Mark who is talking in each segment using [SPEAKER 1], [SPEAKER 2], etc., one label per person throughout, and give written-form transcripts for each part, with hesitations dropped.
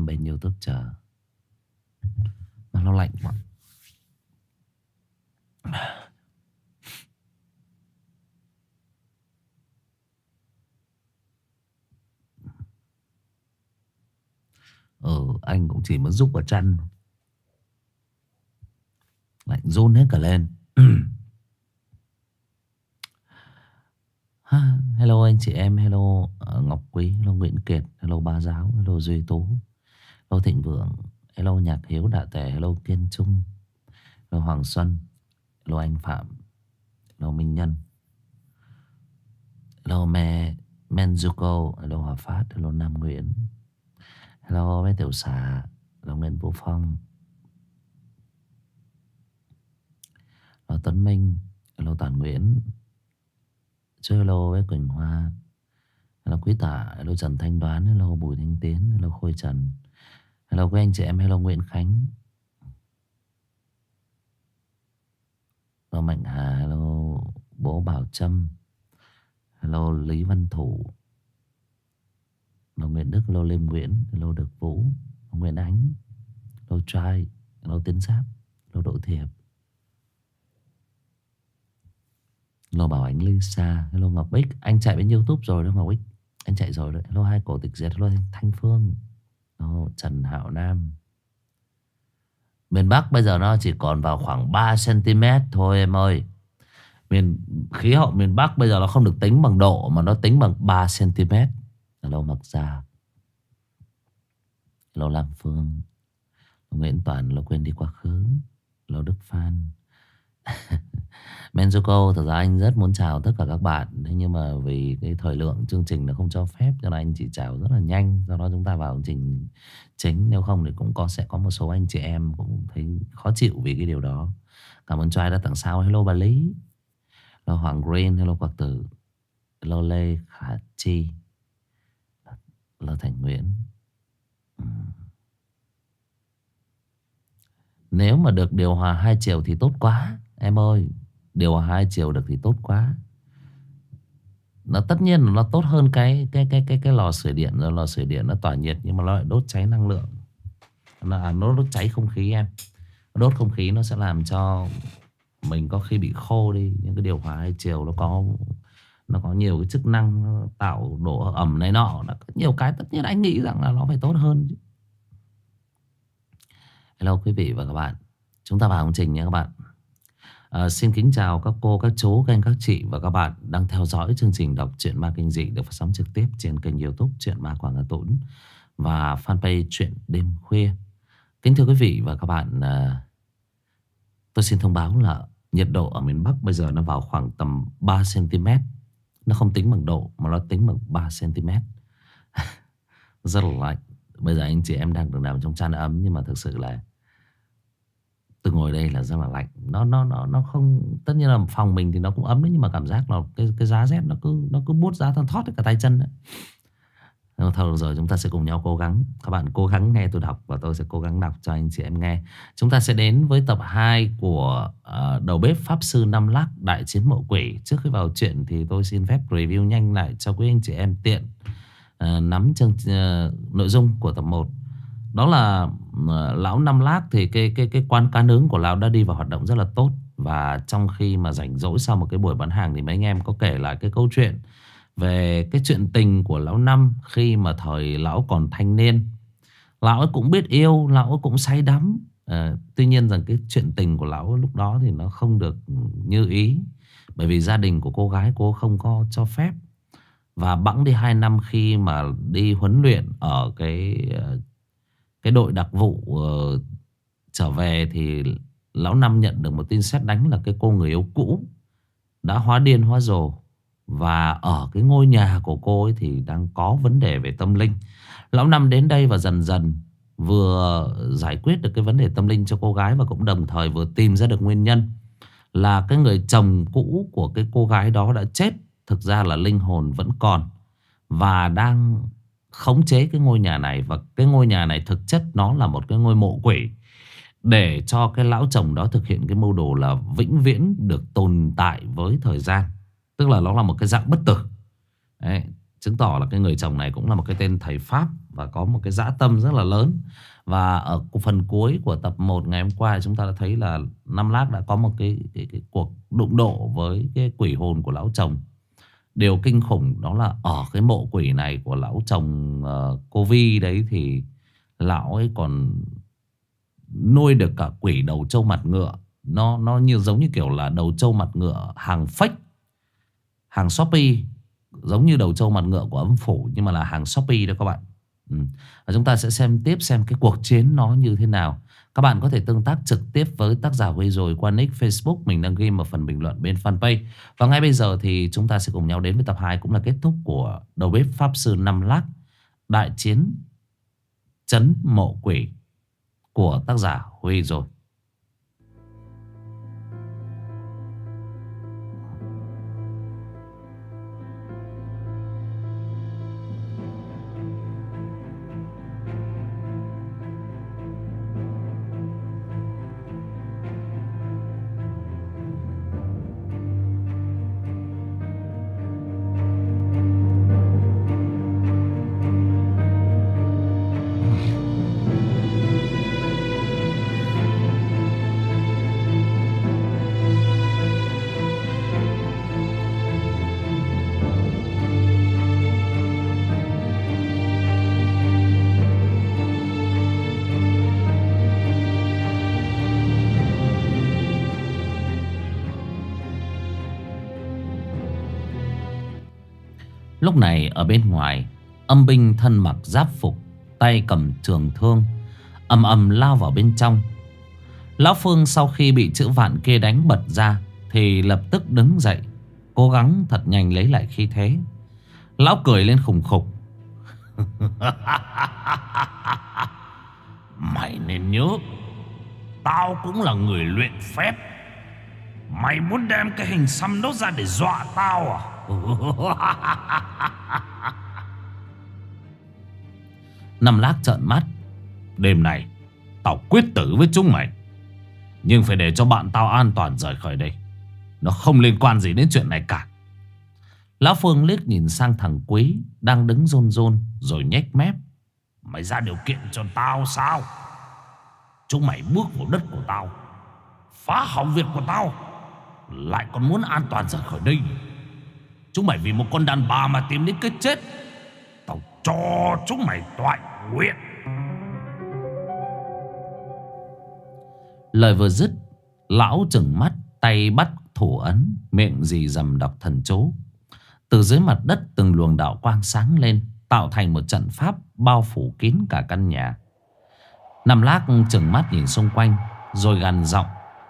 [SPEAKER 1] em bên YouTube chờ. Mà nó lạnh quá. Anh cũng chỉ mới rúc vào chăn. Lạnh run hết cả lên. Hello anh chị em. Hello Ngọc Quý. Hello Nguyễn Kiệt. Hello Ba Giáo. Hello Duy Tú. Hello Thịnh Vượng. Hello Nhạc Hiếu Đạ Tề. Hello Kiên Trung. Hello Hoàng Xuân. Hello anh Phạm. Hello Minh Nhân. Hello Menzuko. Hello Hòa Phát. Hello Nam Nguyễn. Hello bé Tiểu Xà. Hello Nguyễn Vũ Phong. Hello Tuấn Minh. Hello Toàn Nguyễn. Hello bé Quỳnh Hoa. Hello Quý Tạ. Hello Trần Thanh Đoán. Hello Bùi Thanh Tiến. Hello Khôi Trần. Hello quý anh chị em. Hello Nguyễn Khánh. Hello Mạnh Hà. Hello bố Bảo Trâm. Hello Lý Văn Thủ. Hello Nguyễn Đức. Hello Lê Nguyễn. Hello Được Vũ. Hello Nguyễn Ánh. Hello Trai. Hello Tiến Giáp. Hello Đỗ Thiệp. Hello Bảo Ánh Lisa. Hello Ngọc Bích. Anh chạy bên YouTube rồi đó Ngọc Bích. Anh chạy rồi đấy. Hello Hai Cổ Tịch Diệt. Hello Thanh Phương. Hello Trần Hạo Nam. Miền Bắc bây giờ nó chỉ còn vào khoảng 3 cm thôi em ơi. Khí hậu miền Bắc bây giờ nó không được tính bằng độ mà nó tính bằng 3 cm. Hello Mặc Gia. Hello Lam Phương. Hello Nguyễn Toàn. Hello Quên Đi Quá Khứ. Hello Đức Phan. Menzuko, thật ra anh rất muốn chào tất cả các bạn. Thế nhưng mà vì cái thời lượng chương trình nó không cho phép, cho nên anh chỉ chào rất là nhanh. Do đó chúng ta vào chương trình chính. Nếu không thì cũng sẽ có một số anh chị em cũng thấy khó chịu vì cái điều đó. Cảm ơn Trai đã tặng sao. Hello bà Lý. Hello Hoàng Green. Hello Quạc Tử. Hello Lê Khả Chi. Hello Thành Nguyễn. Nếu mà được điều hòa 2 chiều thì tốt quá em ơi. Điều hòa 2 chiều được thì tốt quá. Nó tất nhiên là nó tốt hơn cái lò sưởi điện. Rồi lò sưởi điện nó tỏa nhiệt nhưng mà nó lại đốt cháy năng lượng. Nó đốt cháy không khí em. Đốt không khí nó sẽ làm cho mình có khi bị khô đi. Nhưng cái điều hòa 2 chiều nó có nhiều cái chức năng, nó tạo độ ẩm này nọ, nó có nhiều cái tất nhiên anh nghĩ rằng là nó phải tốt hơn. Hello quý vị và các bạn. Chúng ta vào chương trình nha các bạn. Xin kính chào các cô, các chú, các anh, các chị và các bạn đang theo dõi chương trình đọc truyện ma kinh dị được phát sóng trực tiếp trên kênh YouTube Truyện Ma Quảng Hà Tũng và fanpage Truyện Đêm Khuya. Kính thưa quý vị và các bạn, tôi xin thông báo là nhiệt độ ở miền Bắc bây giờ nó vào khoảng tầm 3 cm. Nó không tính bằng độ mà nó tính bằng 3 cm. Rất là lạnh. Bây giờ anh chị em đang được nằm trong chăn ấm nhưng mà thực sự là tôi ngồi đây là rất là lạnh. Nó không, tất nhiên là phòng mình thì nó cũng ấm đấy, nhưng mà cảm giác là cái giá rét nó cứ buốt giá thon thót cả tay chân đấy. Thôi rồi chúng ta sẽ cùng nhau cố gắng. Các bạn cố gắng nghe tôi đọc và tôi sẽ cố gắng đọc cho anh chị em nghe. Chúng ta sẽ đến với tập 2 của Đầu Bếp Pháp Sư Năm Lắc Đại Chiến Mộ Quỷ. Trước khi vào chuyện thì tôi xin phép review nhanh lại cho quý anh chị em tiện nắm nội dung của tập 1. Đó là lão Năm Lác thì cái quán cá nướng của lão đã đi vào hoạt động rất là tốt. Và trong khi mà rảnh rỗi sau một cái buổi bán hàng thì mấy anh em có kể lại cái câu chuyện về cái chuyện tình của lão Năm khi mà thời lão còn thanh niên. Lão ấy cũng biết yêu, lão ấy cũng say đắm. Tuy nhiên rằng cái chuyện tình của lão lúc đó thì nó không được như ý. Bởi vì gia đình của cô gái cô không có cho phép. Và bẵng đi 2 năm khi mà đi huấn luyện ở cái đội đặc vụ trở về thì lão Năm nhận được một tin sét đánh là cái cô người yêu cũ đã hóa điên hóa rồ. Và ở cái ngôi nhà của cô ấy thì đang có vấn đề về tâm linh. Lão Năm đến đây và dần dần vừa giải quyết được cái vấn đề tâm linh cho cô gái và cũng đồng thời vừa tìm ra được nguyên nhân là cái người chồng cũ của cái cô gái đó đã chết. Thực ra là linh hồn vẫn còn và đang khống chế cái ngôi nhà này. Và cái ngôi nhà này thực chất nó là một cái ngôi mộ quỷ, để cho cái lão chồng đó thực hiện cái mưu đồ là vĩnh viễn được tồn tại với thời gian. Tức là nó là một cái dạng bất tử. Đấy. Chứng tỏ là cái người chồng này cũng là một cái tên thầy Pháp và có một cái dã tâm rất là lớn. Và ở phần cuối của tập 1 ngày hôm qua chúng ta đã thấy là Năm Lác đã có một cái cuộc đụng độ với cái quỷ hồn của lão chồng. Điều kinh khủng đó là ở cái mộ quỷ này của lão chồng cô Vi đấy thì lão ấy còn nuôi được cả quỷ đầu trâu mặt ngựa. Nó như giống như kiểu là đầu trâu mặt ngựa hàng fake, hàng Shopee, giống như đầu trâu mặt ngựa của âm phủ nhưng mà là hàng Shopee đó các bạn. Và chúng ta sẽ xem tiếp xem cái cuộc chiến nó như thế nào. Các bạn có thể tương tác trực tiếp với tác giả Huy rồi qua nick Facebook mình đang ghi ở phần bình luận bên fanpage. Và ngay bây giờ thì chúng ta sẽ cùng nhau đến với tập 2 cũng là kết thúc của Đầu bếp Pháp sư Năm Lác, đại chiến trấn mộ quỷ của tác giả Huy rồi. Lúc này ở bên ngoài, âm binh thân mặc giáp phục, tay cầm trường thương, ầm ầm lao vào bên trong. Lão Phương sau khi bị chữ vạn kia đánh bật ra thì lập tức đứng dậy, cố gắng thật nhanh lấy lại khí thế. Lão cười lên khùng khục. Mày nên nhớ, tao cũng là người luyện phép. Mày muốn đem cái hình xăm đó ra để dọa tao à? Năm Lác trợn mắt. Đêm này tao quyết tử với chúng mày, nhưng phải để cho bạn tao an toàn rời khỏi đây. Nó không liên quan gì đến chuyện này cả. Lão Phương liếc nhìn sang thằng Quý đang đứng run run rồi nhếch mép. Mày ra điều kiện cho tao sao? Chúng mày bước vào đất của tao, phá hỏng việc của tao, lại còn muốn an toàn rời khỏi đây. Chúng mày vì một con đàn bà mà tìm đến cái chết. Tao cho chúng mày toại nguyện. Lời vừa dứt, lão trừng mắt, tay bắt thủ ấn, miệng rì rầm đọc thần chú. Từ dưới mặt đất từng luồng đạo quang sáng lên, tạo thành một trận pháp bao phủ kín cả căn nhà. Năm Lác trừng mắt nhìn xung quanh rồi gằn giọng.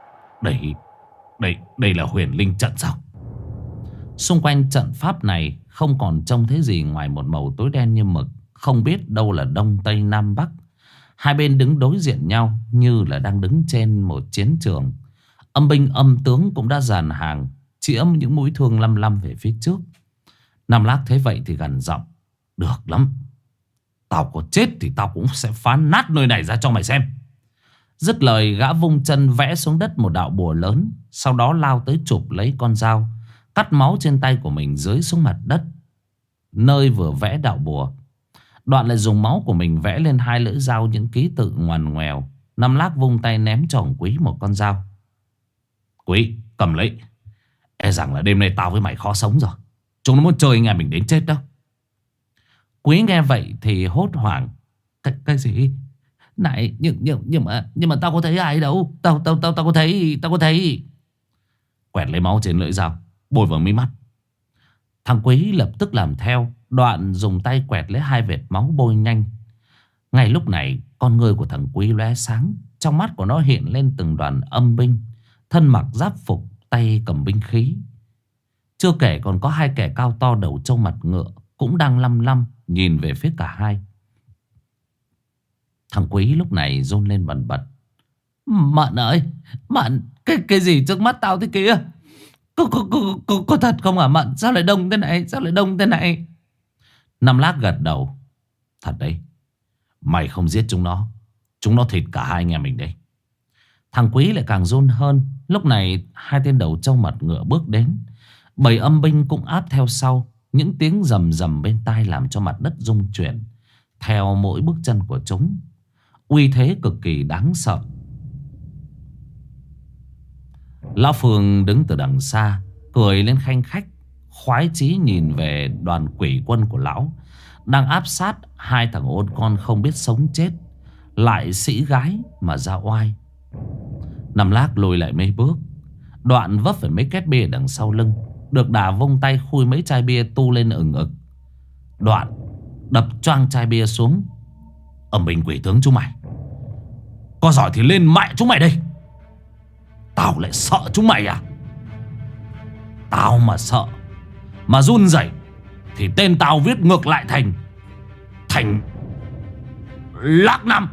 [SPEAKER 1] Đây là huyền linh trận sao? Xung quanh trận pháp này không còn trông thấy gì ngoài một màu tối đen như mực, không biết đâu là đông tây nam bắc. Hai bên đứng đối diện nhau như là đang đứng trên một chiến trường. Âm binh âm tướng cũng đã dàn hàng, chĩa những mũi thương lăm lăm về phía trước. Năm Lác thấy vậy thì gằn giọng. Được lắm, tao có chết thì tao cũng sẽ phá nát nơi này ra cho mày xem. Dứt lời, gã vung chân vẽ xuống đất một đạo bùa lớn, sau đó lao tới chụp lấy con dao, cắt máu trên tay của mình dưới xuống mặt đất nơi vừa vẽ đạo bùa. Đoạn lại dùng máu của mình vẽ lên hai lưỡi dao những ký tự ngoằn ngoèo. Năm Lác vung tay ném cho thằng Quý một con dao. Quý, cầm lấy. E rằng là đêm nay tao với mày khó sống rồi. Chúng nó muốn chơi nghe mình đến chết đâu. Quý nghe vậy thì hốt hoảng. Cái gì? Này, nhưng mà tao có thấy ai đâu. Tao có thấy. Quẹt lấy máu trên lưỡi dao, bôi vào mí mắt. Thằng Quý lập tức làm theo. Đoạn dùng tay quẹt lấy hai vệt máu bôi nhanh. Ngay lúc này, con ngươi của thằng Quý lóe sáng. Trong mắt của nó hiện lên từng đoàn âm binh, thân mặc giáp phục, tay cầm binh khí. Chưa kể còn có hai kẻ cao to đầu trâu mặt ngựa cũng đang lăm lăm nhìn về phía cả hai. Thằng Quý lúc này run lên bần bật. Mận ơi, Mận, cái gì trước mắt tao thế kia? Có thật không hả Mận? Sao lại đông thế này? Năm Lác gật đầu. Thật đấy, mày không giết chúng nó thịt cả hai anh em mình đây. Thằng Quý lại càng run hơn. Lúc này hai tên đầu trâu mặt ngựa bước đến, bầy âm binh cũng áp theo sau. Những tiếng rầm rầm bên tai làm cho mặt đất rung chuyển theo mỗi bước chân của chúng. Uy thế cực kỳ đáng sợ. Lão Phương đứng từ đằng xa, cười lên khanh khách, khoái chí nhìn về đoàn quỷ quân của lão đang áp sát hai thằng ôn con không biết sống chết, lại sĩ gái mà ra oai. Năm Lác lùi lại mấy bước, đoạn vấp phải mấy két bia đằng sau lưng, được đà vung tay khui mấy chai bia tu lên ừng ực. Đoạn đập choang chai bia xuống. Âm binh quỷ tướng chúng mày, có giỏi thì lên mẹ chúng mày đây. Tao lại sợ chúng mày à? Tao mà sợ mà run rẩy thì tên tao viết ngược lại thành Lác Năm.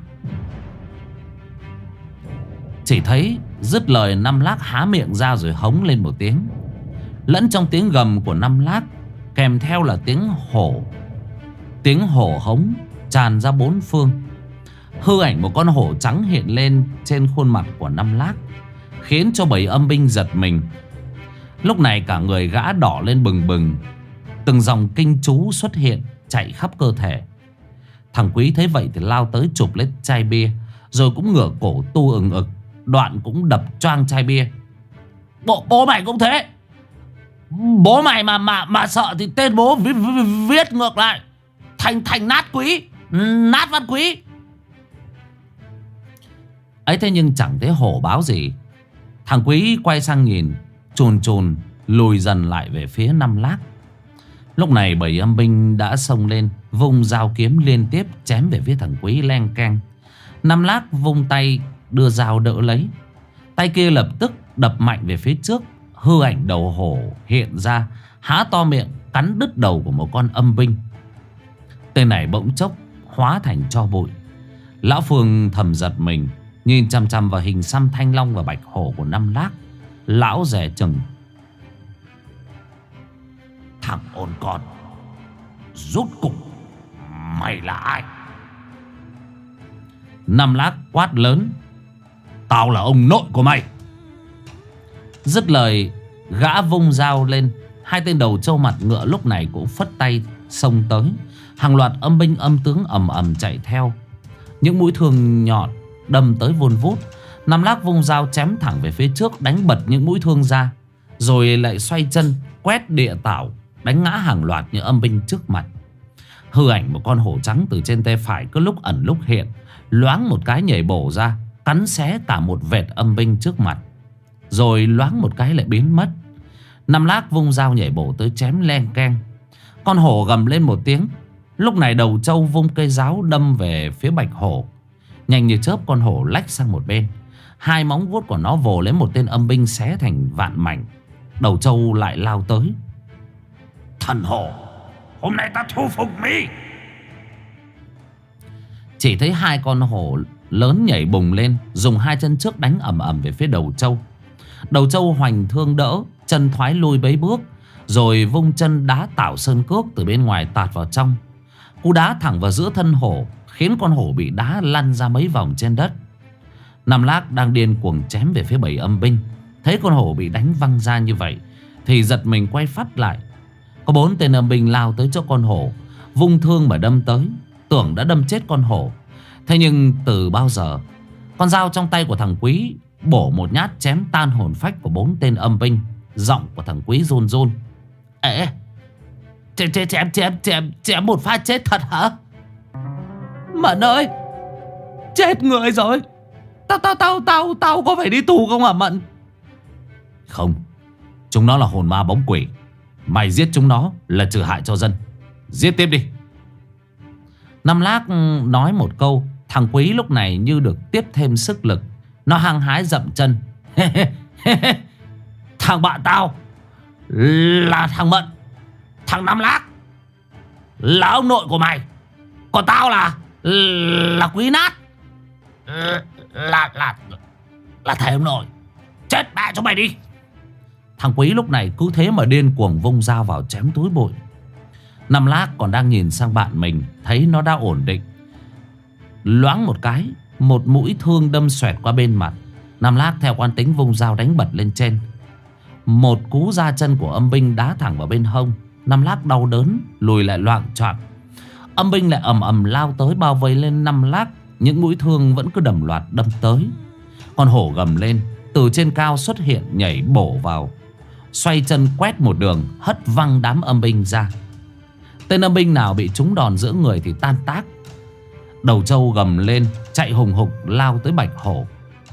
[SPEAKER 1] Chỉ thấy dứt lời, Năm Lác há miệng ra rồi hống lên một tiếng. Lẫn trong tiếng gầm của Năm Lác kèm theo là tiếng hổ hống tràn ra bốn phương. Hư ảnh một con hổ trắng hiện lên trên khuôn mặt của Năm Lác, khiến cho bầy âm binh giật mình. Lúc này cả người gã đỏ lên bừng bừng, từng dòng kinh chú xuất hiện chạy khắp cơ thể. Thằng Quý thấy vậy thì lao tới chụp lấy chai bia, rồi cũng ngửa cổ tu ừng ực, đoạn cũng đập choang chai bia. Bố mày cũng thế. Bố mày mà sợ thì tên bố viết ngược lại thành Nát Quý, Nát Văn Quý. Ấy thế nhưng chẳng thấy hổ báo gì. Thằng Quý quay sang nhìn, chồn lùi dần lại về phía Năm Lác. Lúc này bầy âm binh đã xông lên, vung dao kiếm liên tiếp chém về phía thằng Quý leng keng. Năm Lác vung tay đưa dao đỡ lấy, tay kia lập tức đập mạnh về phía trước. Hư ảnh đầu hổ hiện ra, há to miệng cắn đứt đầu của một con âm binh. Tên này bỗng chốc hóa thành tro bụi. Lão Phương thầm giật mình, nhìn chằm chằm vào hình xăm thanh long và bạch hổ của Năm Lác. Lão dè chừng: thằng ôn con, rốt cục mày là ai? Năm Lác quát lớn: tao là ông nội của mày. Dứt lời, gã vung dao lên. Hai tên đầu trâu mặt ngựa lúc này cũng phất tay xông tới. Hàng loạt âm binh âm tướng ầm ầm chạy theo, những mũi thương nhọn đâm tới vun vút. Năm Lác vung dao chém thẳng về phía trước, đánh bật những mũi thương ra, rồi lại xoay chân quét địa tảo, đánh ngã hàng loạt những âm binh trước mặt. Hư ảnh một con hổ trắng từ trên tay phải cứ lúc ẩn lúc hiện, loáng một cái nhảy bổ ra, cắn xé cả một vệt âm binh trước mặt, rồi loáng một cái lại biến mất. Năm Lác vung dao nhảy bổ tới chém len keng. Con hổ gầm lên một tiếng. Lúc này đầu trâu vung cây giáo đâm về phía bạch hổ. Nhanh như chớp, con hổ lách sang một bên, hai móng vuốt của nó vồ lấy một tên âm binh xé thành vạn mảnh. Đầu trâu lại lao tới. Thần hổ, hôm nay ta thu phục mi. Chỉ thấy hai con hổ lớn nhảy bùng lên, dùng hai chân trước đánh ầm ầm về phía đầu trâu. Đầu trâu hoành thương đỡ, chân thoái lui mấy bước, rồi vung chân đá tảo sơn cước từ bên ngoài tạt vào trong. Cú đá thẳng vào giữa thân hổ, khiến con hổ bị đá lăn ra mấy vòng trên đất. Năm Lác đang điên cuồng chém về phía bầy âm binh, thấy con hổ bị đánh văng ra như vậy thì giật mình quay phát lại. Có 4 tên âm binh lao tới chỗ con hổ, vung thương mà đâm tới, tưởng đã đâm chết con hổ. Thế nhưng từ bao giờ con dao trong tay của thằng Quý bổ một nhát chém tan hồn phách của 4 tên âm binh. Giọng của thằng Quý run run: ê, chém một phát chết thật hả? Mận ơi, chết người rồi. Tao có phải đi tù không hả Mận? Không, chúng nó là hồn ma bóng quỷ. Mày giết chúng nó là trừ hại cho dân. Giết tiếp đi. Năm Lác nói một câu, thằng Quý lúc này như được tiếp thêm sức lực. Nó hăng hái dậm chân: thằng bạn tao là thằng Mận, thằng Năm Lác là ông nội của mày, còn tao là Quý Nát, là thầy ông nội. Chết mẹ cho mày đi. Thằng Quý lúc này cứ thế mà điên cuồng vung dao vào chém túi bụi. Năm Lác còn đang nhìn sang bạn mình, thấy nó đã ổn định. Loáng một cái, một mũi thương đâm xoẹt qua bên mặt. Năm Lác theo quán tính vung dao đánh bật lên trên. Một cú ra chân của âm binh đá thẳng vào bên hông. Năm Lác đau đớn lùi lại loạng choạng. Âm binh lại ầm ầm lao tới bao vây lên Năm Lác. Những mũi thương vẫn cứ đầm loạt đâm tới. Con hổ gầm lên, từ trên cao xuất hiện nhảy bổ vào, xoay chân quét một đường, hất văng đám âm binh ra. Tên âm binh nào bị trúng đòn giữa người thì tan tác. Đầu trâu gầm lên, chạy hùng hục lao tới bạch hổ.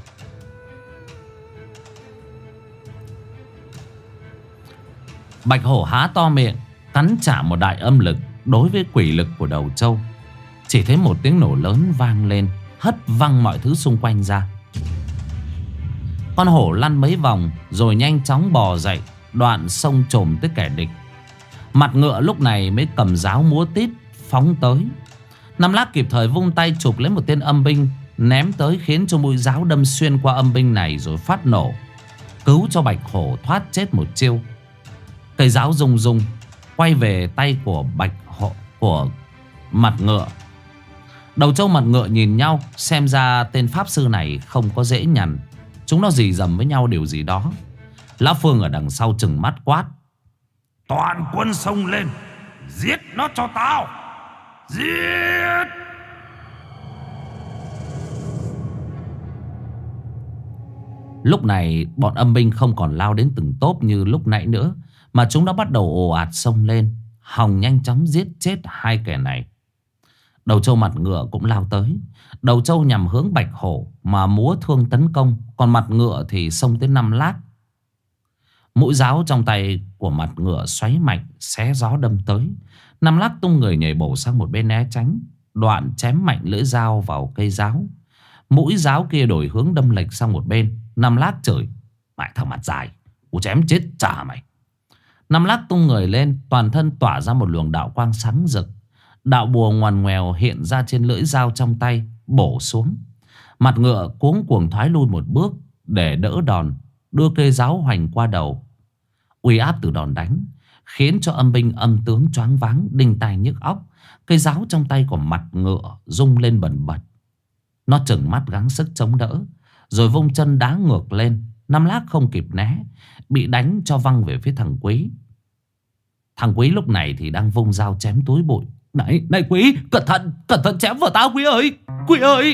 [SPEAKER 1] Bạch hổ há to miệng, cắn trả một đại âm lực đối với quỷ lực của đầu trâu. Chỉ thấy một tiếng nổ lớn vang lên, hất văng mọi thứ xung quanh ra. Con hổ lăn mấy vòng rồi nhanh chóng bò dậy, đoạn xông chồm tới kẻ địch. Mặt ngựa lúc này mới cầm giáo múa tít phóng tới. Năm Lác kịp thời vung tay chụp lấy một tên âm binh, ném tới khiến cho mũi giáo đâm xuyên qua âm binh này rồi phát nổ, cứu cho bạch hổ thoát chết một chiêu. Cây giáo rung rung quay về tay của bạch hổ của mặt ngựa. Đầu trâu mặt ngựa nhìn nhau, xem ra tên pháp sư này không có dễ nhằn. Chúng nó rì rầm với nhau điều gì đó. Lão Phương ở đằng sau trừng mắt quát:
[SPEAKER 2] toàn quân xông lên, giết nó cho tao, giết!
[SPEAKER 1] Lúc này bọn âm binh không còn lao đến từng tốp như lúc nãy nữa, mà chúng đã bắt đầu ồ ạt xông lên, hòng nhanh chóng giết chết hai kẻ này. Đầu trâu mặt ngựa cũng lao tới. Đầu trâu nhằm hướng bạch hổ mà múa thương tấn công, còn mặt ngựa thì xông tới Năm Lác. Mũi giáo trong tay của mặt ngựa xoáy mạnh, xé gió đâm tới. Năm Lác tung người nhảy bổ sang một bên né tránh, đoạn chém mạnh lưỡi dao vào cây giáo. Mũi giáo kia đổi hướng đâm lệch sang một bên. Năm Lác chửi: mày thằng mặt dài,กูchém chết trả mày. Năm Lác tung người lên, toàn thân tỏa ra một luồng đạo quang sáng rực. Đạo bùa ngoằn ngoèo hiện ra trên lưỡi dao trong tay, bổ xuống. Mặt ngựa cuống cuồng thoái lui một bước để đỡ đòn, đưa cây giáo hoành qua đầu. Uy áp từ đòn đánh khiến cho âm binh âm tướng choáng váng, đinh tai nhức óc. Cây giáo trong tay của mặt ngựa rung lên bần bật. Nó trừng mắt gắng sức chống đỡ, rồi vung chân đá ngược lên. Năm Lác không kịp né, bị đánh cho văng về phía thằng Quý. Thằng Quý lúc này thì đang vung dao chém túi bụi. Này Quý, cẩn thận chém vào tao Quý ơi, Quý ơi!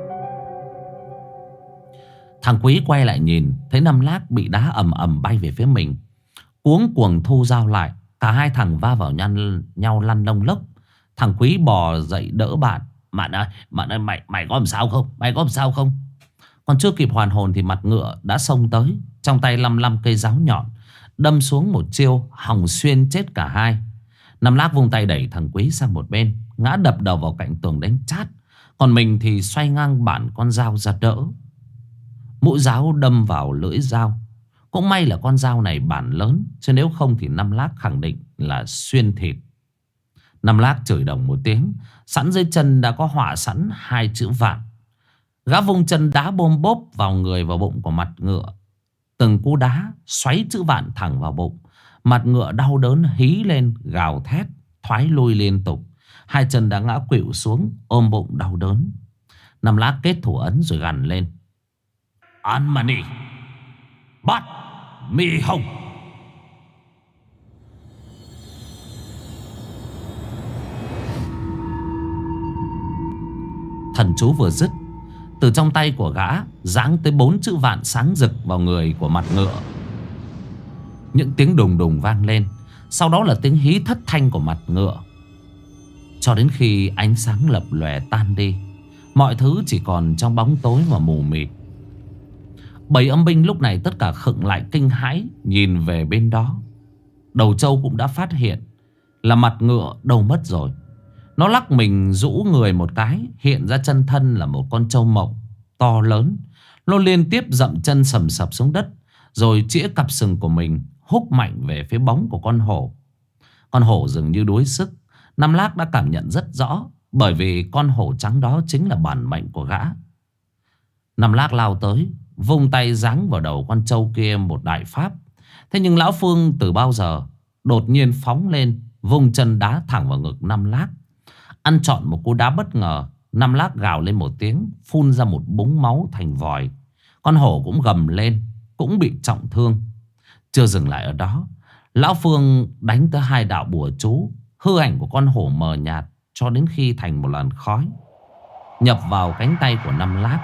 [SPEAKER 1] Thằng Quý quay lại nhìn, thấy Năm Lác bị đá ầm ầm bay về phía mình. Cuống cuồng thu dao lại, cả hai thằng va vào nhau lăn lông lốc. Thằng Quý bò dậy đỡ bạn. Bạn ơi, mày có làm sao không? Mày có làm sao không? Còn chưa kịp hoàn hồn thì mặt ngựa đã xông tới, trong tay lăm cây giáo nhọn, đâm xuống một chiêu hòng xuyên chết cả hai. Năm Lác vung tay đẩy thằng Quý sang một bên, ngã đập đầu vào cạnh tường đánh chát. Còn mình thì xoay ngang bản con dao ra đỡ. Mũi giáo đâm vào lưỡi dao. Cũng may là con dao này bản lớn, chứ nếu không thì Năm Lác khẳng định là xuyên thịt. Năm Lác chửi đồng một tiếng, sẵn dưới chân đã có họa sẵn hai chữ vạn. Gã vung chân đá bôm bốp vào người vào bụng của mặt ngựa. Từng cú đá xoáy chữ vạn thẳng vào bụng. Mặt ngựa đau đớn hí lên gào thét, thoái lui liên tục. Hai chân đã ngã khuỵu xuống, ôm bụng đau đớn. Năm Lác kết thủ ấn rồi gằn lên:
[SPEAKER 2] An Mani, bắt mi hồng.
[SPEAKER 1] Thần chú vừa dứt, từ trong tay của gã giáng tới 4 chữ vạn sáng rực vào người của mặt ngựa. Những tiếng đùng đùng vang lên, sau đó là tiếng hí thất thanh của mặt ngựa. Cho đến khi ánh sáng lập lòe tan đi, mọi thứ chỉ còn trong bóng tối và mù mịt. Bầy âm binh lúc này tất cả khựng lại kinh hãi nhìn về bên đó. Đầu trâu cũng đã phát hiện là mặt ngựa đâu mất rồi. Nó lắc mình rũ người một cái, hiện ra chân thân là một con trâu mộng to lớn. Nó liên tiếp dậm chân sầm sập xuống đất, rồi chĩa cặp sừng của mình húc mạnh về phía bóng của con hổ. Con hổ dường như đuối sức. Năm Lác đã cảm nhận rất rõ, bởi vì con hổ trắng đó chính là bản mệnh của gã. Năm Lác lao tới, vung tay giáng vào đầu con trâu kia một đại pháp. Thế nhưng lão Phương từ bao giờ đột nhiên phóng lên, vung chân đá thẳng vào ngực Năm Lác. Ăn trọn một cú đá bất ngờ, Năm Lác gào lên một tiếng, phun ra một búng máu thành vòi. Con hổ cũng gầm lên, cũng bị trọng thương. Chưa dừng lại ở đó, Lão Phương đánh tới 2 đạo bùa chú. Hư ảnh của con hổ mờ nhạt cho đến khi thành một làn khói, nhập vào cánh tay của Năm Lát.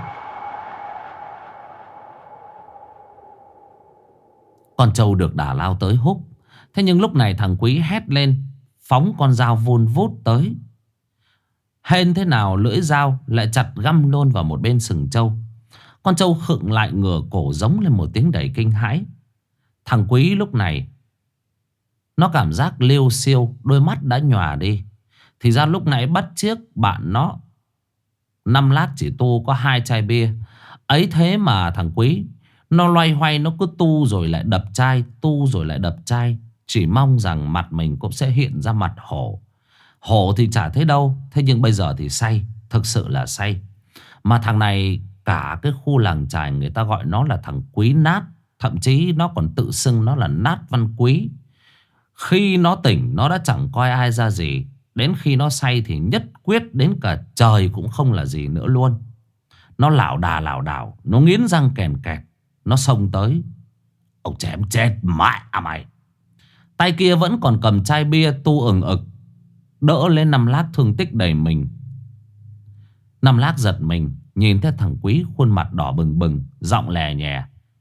[SPEAKER 1] Con trâu được đả lao tới húc. Thế nhưng lúc này thằng Quý hét lên, phóng con dao vun vút tới. Hên thế nào lưỡi dao lại chặt găm luôn vào một bên sừng trâu. Con trâu khựng lại, ngửa cổ giống lên một tiếng đầy kinh hãi. Thằng Quý lúc này nó cảm giác liêu xiêu, đôi mắt đã nhòa đi. Thì ra lúc nãy bắt chiếc bạn nó, Năm Lát chỉ tu có 2 chai bia. Ấy thế mà thằng Quý nó loay hoay, nó cứ tu rồi lại đập chai, tu rồi lại đập chai, chỉ mong rằng mặt mình cũng sẽ hiện ra mặt hổ. Hổ thì chả thấy đâu. Thế nhưng bây giờ thì say, thực sự là say. Mà thằng này cả cái khu làng chài người ta gọi nó là thằng Quý Nát. Thậm chí nó còn tự xưng nó là Nát Văn Quý. Khi nó tỉnh nó đã chẳng coi ai ra gì. Đến khi nó say thì nhất quyết đến cả trời cũng không là gì nữa luôn. Nó lảo đảo, nó nghiến răng kèn kẹt, nó xông tới. Ông chém chết mẹ mày. Tay kia vẫn còn cầm chai bia tu ừng ực, đỡ lên Năm Lát thương tích đầy mình. Năm Lát giật mình, nhìn thấy thằng Quý khuôn mặt đỏ bừng bừng, giọng lè nhè.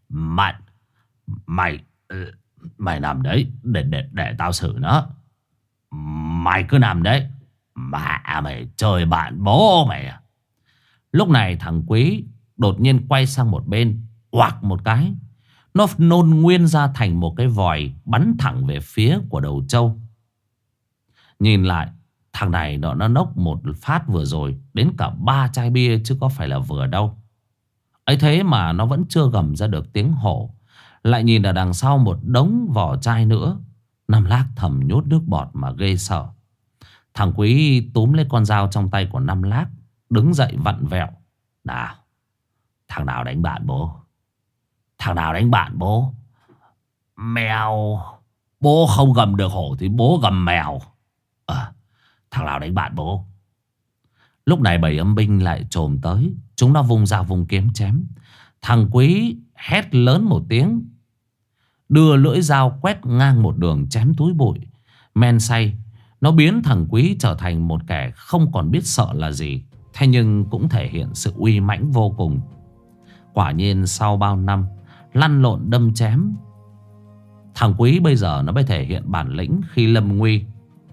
[SPEAKER 1] Mày nằm đấy để tao xử nó. Mày cứ nằm đấy. Mẹ mày chơi bạn bố mày à. Lúc này thằng Quý đột nhiên quay sang một bên, oạc một cái, nó nôn nguyên ra thành một cái vòi bắn thẳng về phía của đầu trâu. Nhìn lại, thằng này nó nốc một phát vừa rồi đến cả 3 chai bia chứ có phải là vừa đâu. Ấy thế mà nó vẫn chưa gầm ra được tiếng hổ. Lại nhìn ở đằng sau một đống vỏ chai nữa. Năm Lát thầm nhốt nước bọt mà ghê sợ. Thằng Quý túm lấy con dao trong tay của Năm Lát, đứng dậy vặn vẹo. Nào, thằng nào đánh bạn bố? Thằng nào đánh bạn bố? Mèo. Bố không gầm được hổ thì bố gầm mèo. Thằng nào đánh bạn bố? Lúc này 7 âm binh lại trồm tới. Chúng nó vung dao vung kiếm chém. Thằng Quý hét lớn một tiếng, đưa lưỡi dao quét ngang một đường chém túi bụi. Men say, nó biến thằng Quý trở thành một kẻ không còn biết sợ là gì. Thế nhưng cũng thể hiện sự uy mãnh vô cùng. Quả nhiên sau bao năm lăn lộn đâm chém, thằng Quý bây giờ nó mới thể hiện bản lĩnh khi lâm nguy.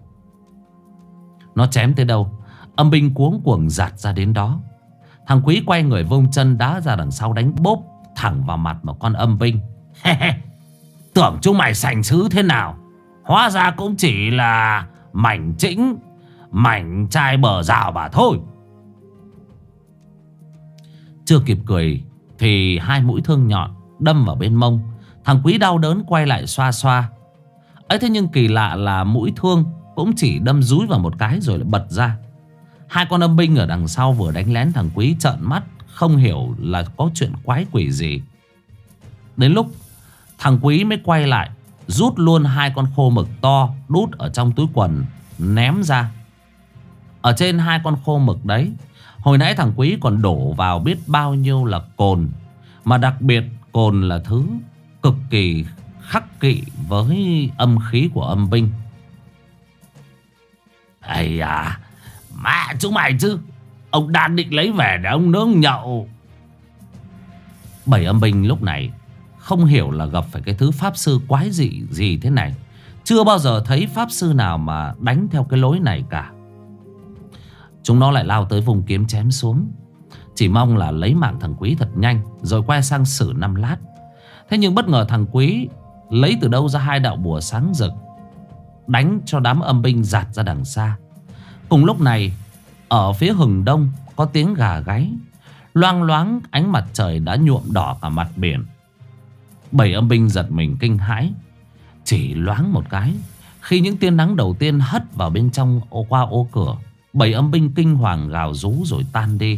[SPEAKER 1] Nó chém tới đâu, âm binh cuống cuồng giạt ra đến đó. Thằng Quý quay người vung chân đá ra đằng sau, đánh bốp thẳng vào mặt một con âm binh. Tưởng chúng mày sành sứ thế nào, hóa ra cũng chỉ là mảnh chĩnh, mảnh chai bờ rào bà thôi. Chưa kịp cười thì 2 mũi thương nhọn đâm vào bên mông. Thằng Quý đau đớn quay lại xoa xoa. Ấy thế nhưng kỳ lạ là mũi thương cũng chỉ đâm dúi vào một cái rồi lại bật ra. 2 con âm binh ở đằng sau vừa đánh lén thằng Quý trợn mắt, không hiểu là có chuyện quái quỷ gì. Đến lúc thằng Quý mới quay lại, rút luôn 2 con khô mực to đút ở trong túi quần ném ra. Ở trên 2 con khô mực đấy, hồi nãy thằng Quý còn đổ vào biết bao nhiêu là cồn. Mà đặc biệt cồn là thứ cực kỳ khắc kỵ với âm khí của âm binh. Ây à, mẹ chúng mày chứ, ông Đan định lấy về để ông nướng nhậu. 7 âm binh lúc này không hiểu là gặp phải cái thứ pháp sư quái dị gì thế này. Chưa bao giờ thấy pháp sư nào mà đánh theo cái lối này cả. Chúng nó lại lao tới vùng kiếm chém xuống, chỉ mong là lấy mạng thằng Quý thật nhanh rồi quay sang xử Năm Lát. Thế nhưng bất ngờ thằng Quý lấy từ đâu ra 2 đạo bùa sáng rực, đánh cho đám âm binh giạt ra đằng xa. Cùng lúc này, ở phía hừng đông có tiếng gà gáy. Loang loáng ánh mặt trời đã nhuộm đỏ cả mặt biển. 7 âm binh giật mình kinh hãi. Chỉ loáng một cái, khi những tia nắng đầu tiên hất vào bên trong qua ô cửa, 7 âm binh kinh hoàng gào rú rồi tan đi.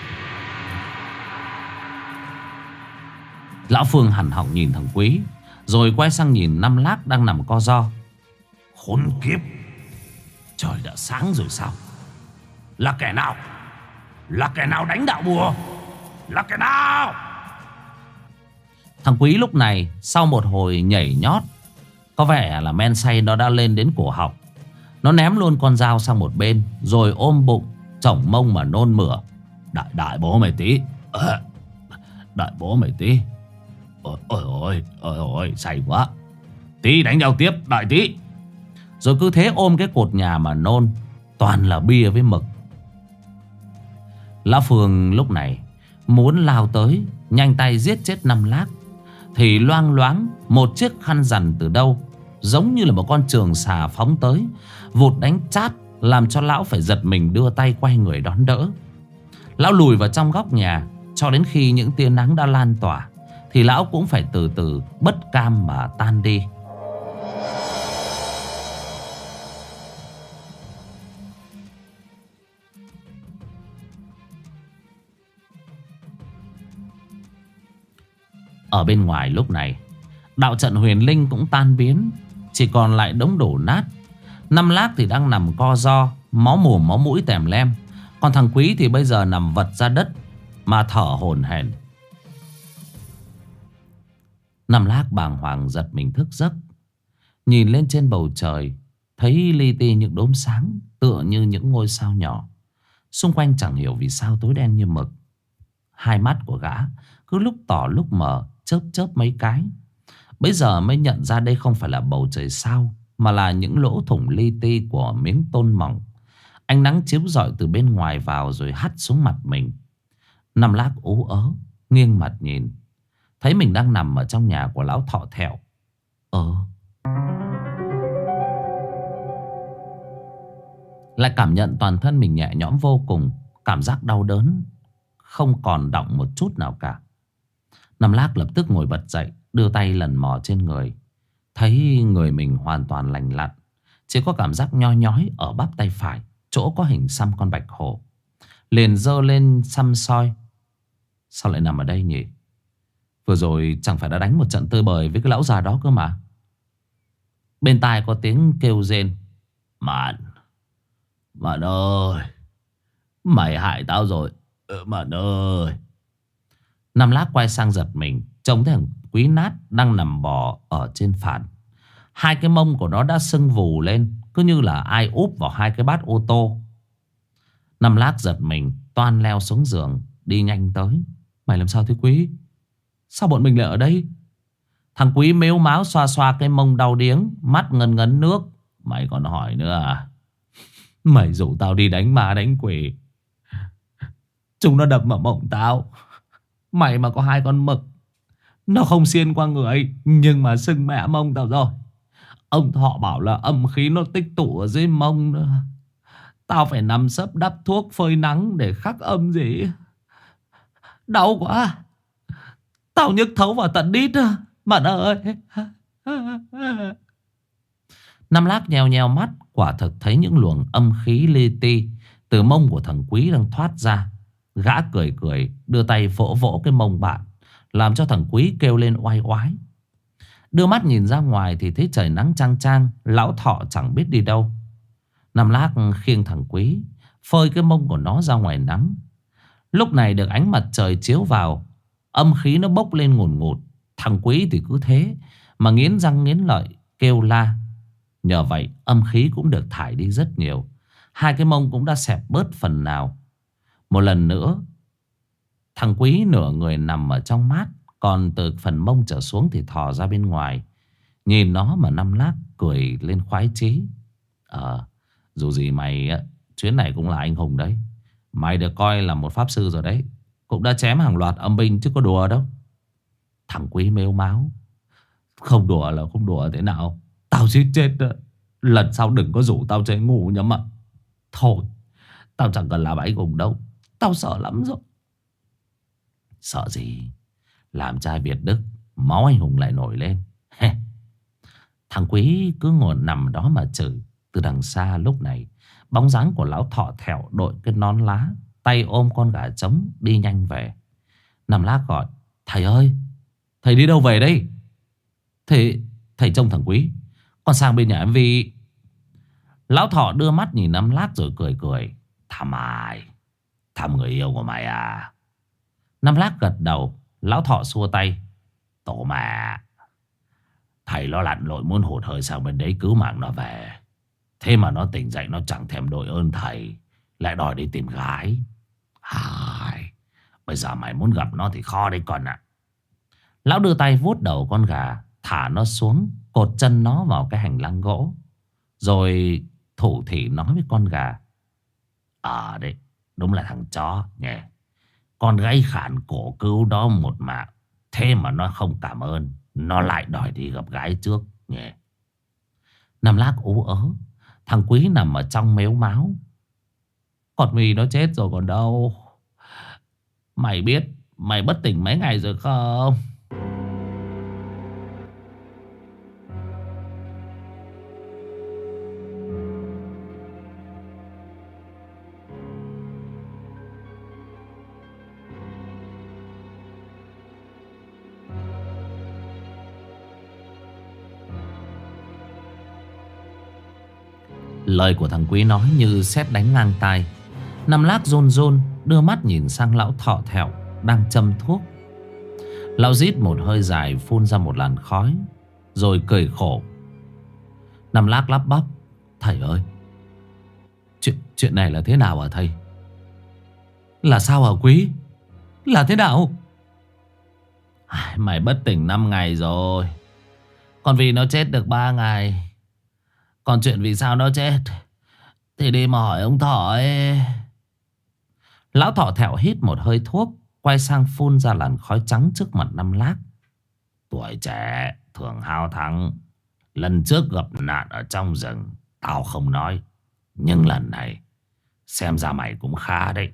[SPEAKER 1] Lão Phương hằn họng nhìn thằng Quý, rồi quay sang nhìn Năm Lát đang nằm co ro.
[SPEAKER 2] Khốn kiếp, trời đã sáng rồi sao? Là kẻ nào? Là kẻ nào đánh đạo bùa? Là kẻ nào?
[SPEAKER 1] Thằng Quý lúc này sau một hồi nhảy nhót Có vẻ là men say nó đã lên đến cổ họng. Nó ném luôn con dao sang một bên, rồi ôm bụng chổng mông mà nôn mửa. Đại bố mày tí. Đại bố mày tí. Ôi say quá. Tí đánh nhau tiếp đại tí. Rồi cứ thế ôm cái cột nhà mà nôn. Toàn là bia với mực. Lão Phương lúc này muốn lao tới nhanh tay giết chết Năm Lác, thì loang loáng một chiếc khăn rằn từ đâu, giống như là một con trường xà phóng tới, vụt đánh chát, làm cho lão phải giật mình đưa tay quay người đón đỡ. Lão lùi vào trong góc nhà, cho đến khi những tia nắng đã lan tỏa, thì lão cũng phải từ từ bất cam mà tan đi. Ở bên ngoài lúc này, đạo trận huyền linh cũng tan biến, chỉ còn lại đống đổ nát. Năm Lác thì đang nằm co ro, máu mồm máu mũi tèm lem. Còn thằng Quý thì bây giờ nằm vật ra đất mà thở hổn hển. Năm Lác bàng hoàng giật mình thức giấc, nhìn lên trên bầu trời, thấy li ti những đốm sáng tựa như những ngôi sao nhỏ. Xung quanh chẳng hiểu vì sao tối đen như mực. Hai mắt của gã cứ lúc tỏ lúc mờ, chớp chớp mấy cái. Bây giờ mới nhận ra đây không phải là bầu trời sao, mà là những lỗ thủng li ti của miếng tôn mỏng. Ánh nắng chiếu rọi từ bên ngoài vào rồi hắt xuống mặt mình. Năm Lác ú ớ nghiêng mặt nhìn, thấy mình đang nằm ở trong nhà của lão Thọ Thẹo. Lại cảm nhận toàn thân mình nhẹ nhõm vô cùng. Cảm giác đau đớn không còn đọng một chút nào cả. Năm Lác lập tức ngồi bật dậy, đưa tay lần mò trên người. Thấy người mình hoàn toàn lành lặn, chỉ có cảm giác nho nhói ở bắp tay phải, chỗ có hình xăm con bạch hổ. Liền giơ lên xăm soi. Sao lại nằm ở đây nhỉ? Vừa rồi chẳng phải đã đánh một trận tơi bời với cái lão già đó cơ mà. Bên tai có tiếng kêu rên. Mạn ơi, mày hại tao rồi. Mạn ơi. Năm Lác quay sang giật mình, trông thấy thằng Quý Nát đang nằm bò ở trên phản. Hai cái mông của nó đã sưng vù lên, cứ như là ai úp vào hai cái bát ô tô. Năm Lác giật mình, toan leo xuống giường, đi nhanh tới. Mày làm sao thế Quý? Sao bọn mình lại ở đây? Thằng Quý mếu máo xoa xoa cái mông đau điếng, mắt ngấn ngấn nước. Mày còn hỏi nữa à? Mày rủ tao đi đánh ma đánh quỷ, chúng nó đập vào mông tao. Mày mà có hai con mực, nó không xiên qua người, nhưng mà sưng mẹ mông tao rồi. Ông Thọ bảo là âm khí nó tích tụ ở dưới mông nữa. Tao phải nằm sấp đắp thuốc phơi nắng để khắc âm gì. Đau quá, tao nhức thấu vào tận đít. Mận ơi. Năm Lác nheo nheo mắt, quả thực thấy những luồng âm khí li ti từ mông của thằng Quý đang thoát ra. Gã cười cười, đưa tay vỗ vỗ cái mông bạn, làm cho thằng Quý kêu lên oai oái. Đưa mắt nhìn ra ngoài thì thấy trời nắng chang chang, lão Thọ chẳng biết đi đâu. Năm Lác khiêng thằng Quý, phơi cái mông của nó ra ngoài nắng. Lúc này được ánh mặt trời chiếu vào, âm khí nó bốc lên ngùn ngụt. Thằng Quý thì cứ thế mà nghiến răng nghiến lợi kêu la. Nhờ vậy âm khí cũng được thải đi rất nhiều. Hai cái mông cũng đã xẹp bớt phần nào. Một lần nữa, thằng Quý nửa người nằm ở trong mát, còn từ phần mông trở xuống thì thò ra bên ngoài. Nhìn nó mà Năm Lác cười lên khoái chí. Dù gì mày chuyến này cũng là anh hùng đấy. Mày được coi là một pháp sư rồi đấy, cũng đã chém hàng loạt âm binh chứ có đùa đâu. Thằng Quý mếu máo. Không đùa là không đùa thế nào, tao giết chết đó. Lần sau đừng có rủ tao chơi ngủ nhá mà. Thôi, tao chẳng cần làm anh hùng đâu, tao sợ lắm rồi. Sợ gì? Làm trai Việt Đức, máu anh hùng lại nổi lên. Thằng Quý cứ ngồi nằm đó mà chửi. Từ đằng xa lúc này, bóng dáng của lão Thọ Thẹo đội cái nón lá, tay ôm con gà trống đi nhanh về. Năm Lác gọi. Thầy ơi, thầy đi đâu về đây? Thầy trông thằng Quý, con sang bên nhà em Vi. Lão Thọ đưa mắt nhìn Năm Lác rồi cười cười. Thăm ai? Thăm người yêu của mày à? Năm Lác gật đầu. Lão Thọ xua tay. Tổ mẹ,
[SPEAKER 2] Thầy nó lặn lội muốn hụt hơi sang bên đấy cứu mạng nó về. Thế mà nó tỉnh dậy nó chẳng thèm đội ơn thầy, lại đòi đi tìm gái. Bây giờ mày muốn gặp nó thì khó đấy con ạ.
[SPEAKER 1] Lão đưa tay vuốt đầu con gà, thả nó xuống, cột chân nó vào cái hành lang gỗ, rồi thủ thỉ nói với con gà.
[SPEAKER 2] Đấy, đúng là thằng chó nhỉ. Con gái khản cổ cứu đó một mạng, thế mà nó không cảm ơn, nó lại đòi đi gặp gái trước nhỉ.
[SPEAKER 1] Năm Lác ú ớ. Thằng Quý nằm ở trong mếu máo. Con Huy nó chết rồi còn đâu. Mày biết mày bất tỉnh mấy ngày rồi không? Lời của thằng Quý nói như sét đánh ngang tai. Năm Lác run run đưa mắt nhìn sang lão Thọ Thẹo đang châm thuốc. Lão rít một hơi dài, phun ra một làn khói, rồi cười khổ. Năm Lác lắp bắp. Thầy ơi, chuyện này là thế nào hả thầy? Là sao hả Quý? Là thế nào? Mày bất tỉnh 5 ngày rồi. Còn vì nó chết được 3 ngày. Còn chuyện vì sao nó chết thì đi mà hỏi ông Thọ ấy. Lão Thọ Thẹo hít một hơi thuốc, quay sang phun ra làn khói trắng trước mặt Năm Lác.
[SPEAKER 2] Tuổi trẻ thường hao thắng. Lần trước gặp nạn ở trong rừng tao không nói, nhưng lần này xem ra mày cũng khá đấy.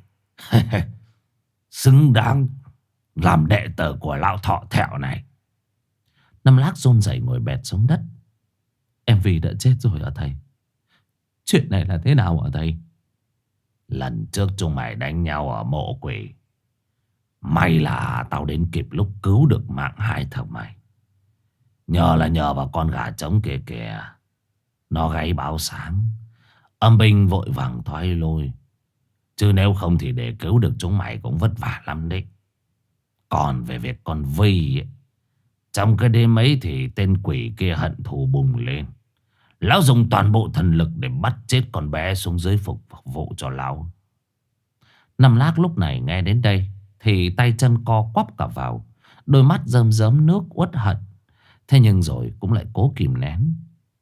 [SPEAKER 2] Xứng đáng làm đệ tử của lão Thọ Thẹo này.
[SPEAKER 1] Năm Lác run rẩy ngồi bệt xuống đất. Em vì đã chết rồi hả thầy? Chuyện này là thế nào hả thầy?
[SPEAKER 2] Lần trước chúng mày đánh nhau ở mộ quỷ, may là tao đến kịp lúc cứu được mạng hai thằng mày. Nhờ vào con gà trống kìa kìa. Nó gáy báo sáng, âm binh vội vàng thoái lui. Chứ nếu không thì để cứu được chúng mày cũng vất vả lắm đấy. Còn về việc con Vi ấy, trong cái đêm ấy thì tên quỷ kia hận thù bùng lên. Lão dùng toàn bộ thần lực để bắt chết con bé xuống dưới phục vụ cho lão.
[SPEAKER 1] Năm Lác lúc này nghe đến đây thì tay chân co quắp cả vào, đôi mắt rơm rớm nước uất hận. Thế nhưng rồi cũng lại cố kìm nén.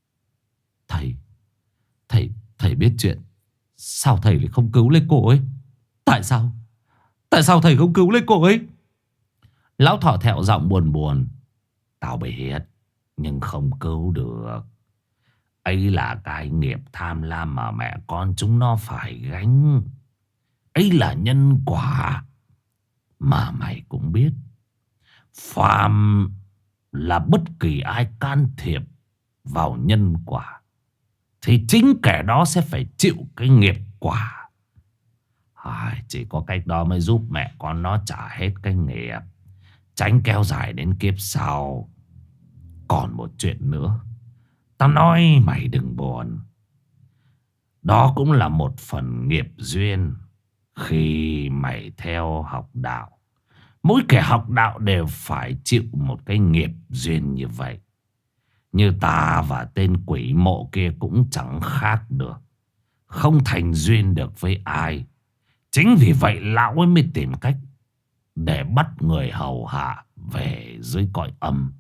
[SPEAKER 1] Thầy biết chuyện, sao thầy lại không cứu lấy cô ấy? Tại sao thầy không cứu lấy cô ấy? Lão Thọ Thẹo giọng buồn buồn.
[SPEAKER 2] Tao biết, nhưng không cứu được. Ấy là cái nghiệp tham lam mà mẹ con chúng nó phải gánh. Ấy là nhân quả. Mà mày cũng biết, phàm là bất kỳ ai can thiệp vào nhân quả thì chính kẻ đó sẽ phải chịu cái nghiệp quả. Chỉ có cách đó mới giúp mẹ con nó trả hết cái nghiệp, tránh kéo dài đến kiếp sau. Còn một chuyện nữa, tao nói mày đừng buồn. Đó cũng là một phần nghiệp duyên. Khi mày theo học đạo, mỗi kẻ học đạo đều phải chịu một cái nghiệp duyên như vậy. Như ta và tên quỷ mộ kia cũng chẳng khác được. Không thành duyên được với ai. Chính vì vậy lão ấy mới tìm cách để bắt người hầu hạ về dưới cõi âm.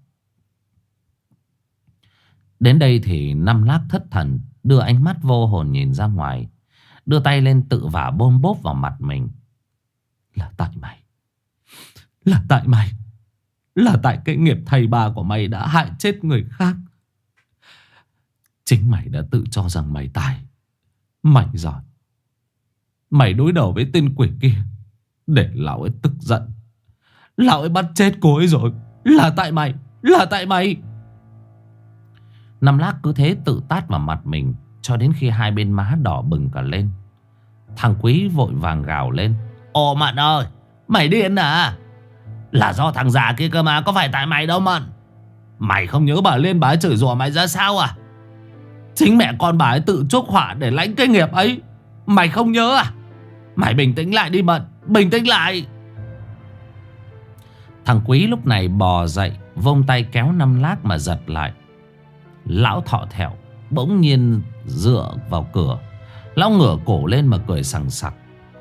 [SPEAKER 1] Đến đây thì Năm Lác thất thần, đưa ánh mắt vô hồn nhìn ra ngoài, đưa tay lên tự vả bôm bốp vào mặt mình. Là tại mày. Là tại cái nghiệp thầy bà của mày đã hại chết người khác. Chính mày đã tự cho rằng mày tài, mày giỏi. Mày đối đầu với tên quỷ kia để lão ấy tức giận. Lão ấy bắt chết cô ấy rồi. Là tại mày. Năm Lác cứ thế tự tát vào mặt mình cho đến khi hai bên má đỏ bừng cả lên. Thằng Quý vội vàng gào lên.
[SPEAKER 2] Ồ Mận ơi, mày điên à? Là do thằng già kia cơ mà, có phải tại mày đâu Mận. Mày không nhớ bà Liên bà ấy chửi rủa mày ra sao à? Chính mẹ con bà ấy tự chuốc họa để lãnh cái nghiệp ấy. Mày không nhớ à? Mày bình tĩnh lại đi Mận, bình tĩnh lại.
[SPEAKER 1] Thằng Quý lúc này bò dậy, vung tay kéo Năm Lác mà giật lại. Lão Thọ Thẹo bỗng nhiên dựa vào cửa. Lão ngửa cổ lên mà cười sằng sặc.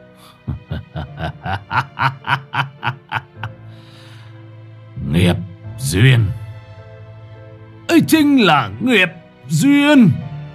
[SPEAKER 2] Nghiệp duyên. Ấy chính là nghiệp duyên.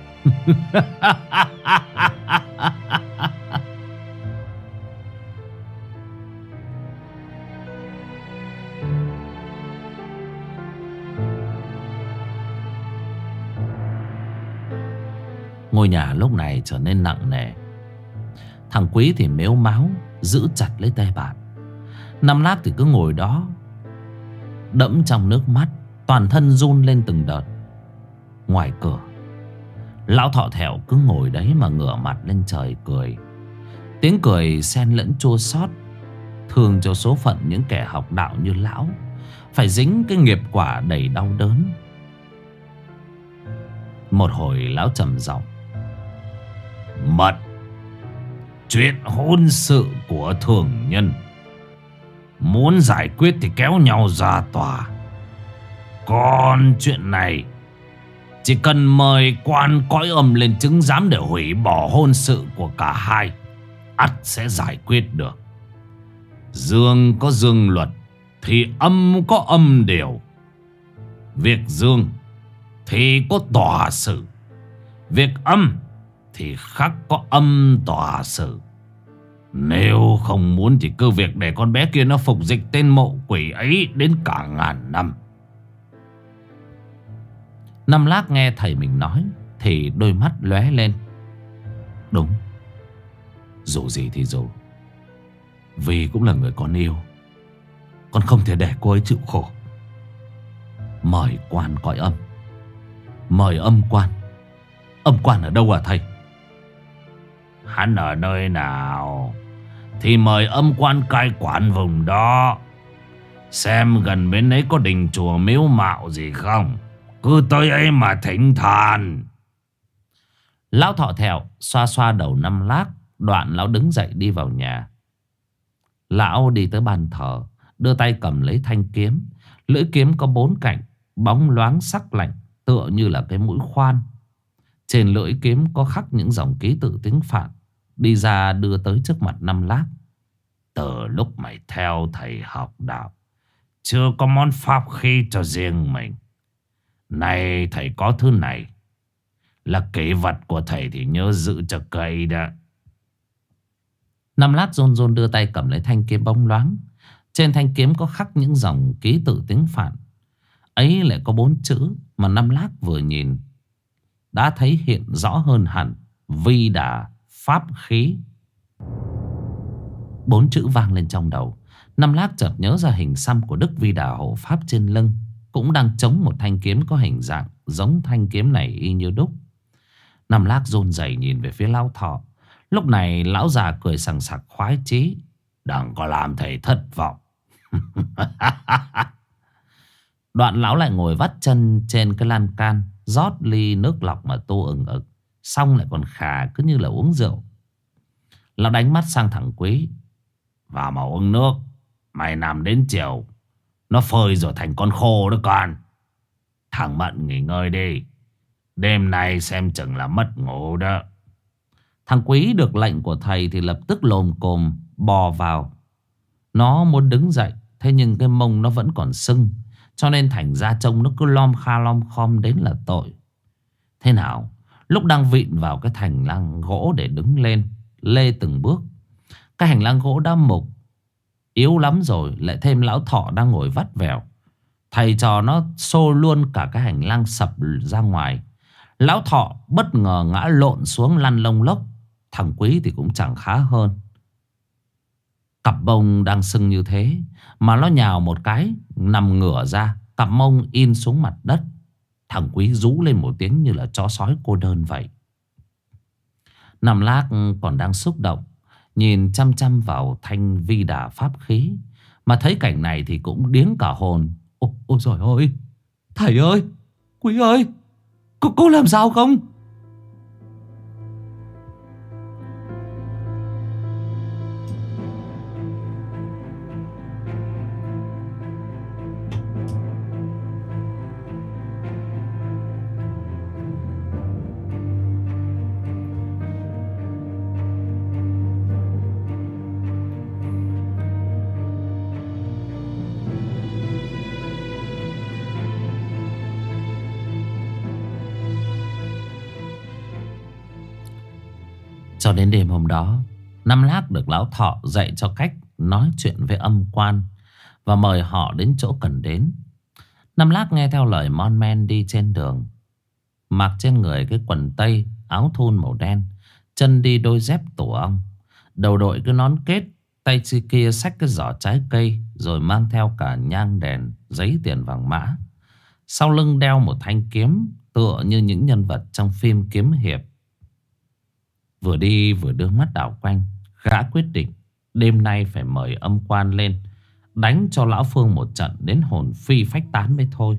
[SPEAKER 1] Ngôi nhà lúc này trở nên nặng nề. Thằng Quý thì mếu máo giữ chặt lấy tay bạn. Năm Lác thì cứ ngồi đó đẫm trong nước mắt, toàn thân run lên từng đợt. Ngoài cửa, Lão Thọ Thẹo cứ ngồi đấy mà ngửa mặt lên trời cười. Tiếng cười xen lẫn chua xót, thương cho số phận những kẻ học đạo như lão phải dính cái nghiệp quả đầy đau đớn. Một hồi lão trầm giọng:
[SPEAKER 2] Mật, chuyện hôn sự của thường nhân muốn giải quyết thì kéo nhau ra tòa. Còn chuyện này chỉ cần mời quan cõi âm lên chứng giám để hủy bỏ hôn sự của cả hai, ắt sẽ giải quyết được. Dương có dương luật thì âm có âm điều. Việc dương thì có tòa xử, việc âm thì khắc có âm tòa xử. Nếu không muốn thì cứ việc để con bé kia nó phục dịch tên mộ quỷ ấy đến cả ngàn năm.
[SPEAKER 1] Năm Lác nghe thầy mình nói thì đôi mắt lóe lên. Đúng, dù gì thì dù, vì cũng là người con yêu, con không thể để cô ấy chịu khổ. Mời quan cõi âm, mời âm quan. Âm quan ở đâu hả thầy?
[SPEAKER 2] Hắn ở nơi nào thì mời âm quan cai quản vùng đó. Xem gần bên ấy có đình chùa miếu mạo gì không, cứ tới ấy mà thỉnh thàn.
[SPEAKER 1] Lão Thọ Thẹo xoa xoa đầu Năm Lác, đoạn lão đứng dậy đi vào nhà. Lão đi tới bàn thờ, đưa tay cầm lấy thanh kiếm. Lưỡi kiếm có 4 cạnh, bóng loáng sắc lạnh, tựa như là cái mũi khoan. Trên lưỡi kiếm có khắc những dòng ký tự tiếng Phạn. Đi ra đưa tới trước mặt Năm Lác.
[SPEAKER 2] Từ lúc mày theo thầy học đạo, chưa có món pháp khí cho riêng mình. Nay thầy có thứ này, là kỷ vật của thầy thì nhớ giữ cho cây đã.
[SPEAKER 1] Năm Lác run run đưa tay cầm lấy thanh kiếm bóng loáng. Trên thanh kiếm có khắc những dòng ký tự tiếng Phạn. Ấy lại có 4 chữ mà Năm Lác vừa nhìn đã thấy hiện rõ hơn hẳn: Vi Đà Pháp Khí. 4 chữ vang lên trong đầu. Năm Lác chợt nhớ ra hình xăm của Đức Vi Đà hộ pháp trên lưng, cũng đang chống một thanh kiếm có hình dạng giống thanh kiếm này y như đúc. Năm Lác run rẩy nhìn về phía Lão Thọ. Lúc này lão già cười sằng sặc khoái chí:
[SPEAKER 2] Đừng có làm thầy thất vọng.
[SPEAKER 1] Đoạn lão lại ngồi vắt chân trên cái lan can, rót ly nước lọc mà tu ừng ực, xong lại còn khà cứ như là uống rượu. Lão đánh mắt sang thằng Quý:
[SPEAKER 2] Vào mà uống nước. Mày nằm đến chiều nó phơi rồi thành con khô đó con. Thằng Mận nghỉ ngơi đi, đêm nay xem chừng là mất ngủ đó.
[SPEAKER 1] Thằng Quý được lệnh của thầy thì lập tức lồm cồm bò vào. Nó muốn đứng dậy, thế nhưng cái mông nó vẫn còn sưng, cho nên thành ra trông nó cứ lom kha lom khom đến là tội. Thế nào lúc đang vịn vào cái hành lang gỗ để đứng lên, lê từng bước, cái hành lang gỗ đã mục yếu lắm rồi, lại thêm Lão Thọ đang ngồi vắt vẻo, thầy trò nó xô luôn cả cái hành lang sập ra ngoài. Lão Thọ bất ngờ ngã lộn xuống lăn lông lốc. Thằng Quý thì cũng chẳng khá hơn. Cặp bông đang sưng như thế mà nó nhào một cái, nằm ngửa ra, cặp mông in xuống mặt đất. Thằng Quý rú lên một tiếng như là chó sói cô đơn vậy. Năm Lác còn đang xúc động, nhìn chăm chăm vào thanh Vi Đà pháp khí, mà thấy cảnh này thì cũng điếng cả hồn. Ôi trời ơi, thầy ơi, Quý ơi, cô làm sao không? Cho đến đêm hôm đó, Năm Lác được lão thọ dạy cho cách nói chuyện với âm quan và mời họ đến chỗ cần đến. Năm Lác nghe theo lời mon men đi trên đường, mặc trên người cái quần tây, áo thun màu đen, chân đi đôi dép tổ ong, đầu đội cái nón kết, tay kia xách cái giỏ trái cây, rồi mang theo cả nhang đèn, giấy tiền vàng mã. Sau lưng đeo một thanh kiếm, tựa như những nhân vật trong phim kiếm hiệp. Vừa đi vừa đưa mắt đảo quanh, gã quyết định đêm nay phải mời âm quan lên đánh cho lão Phương một trận đến hồn phi phách tán mới thôi.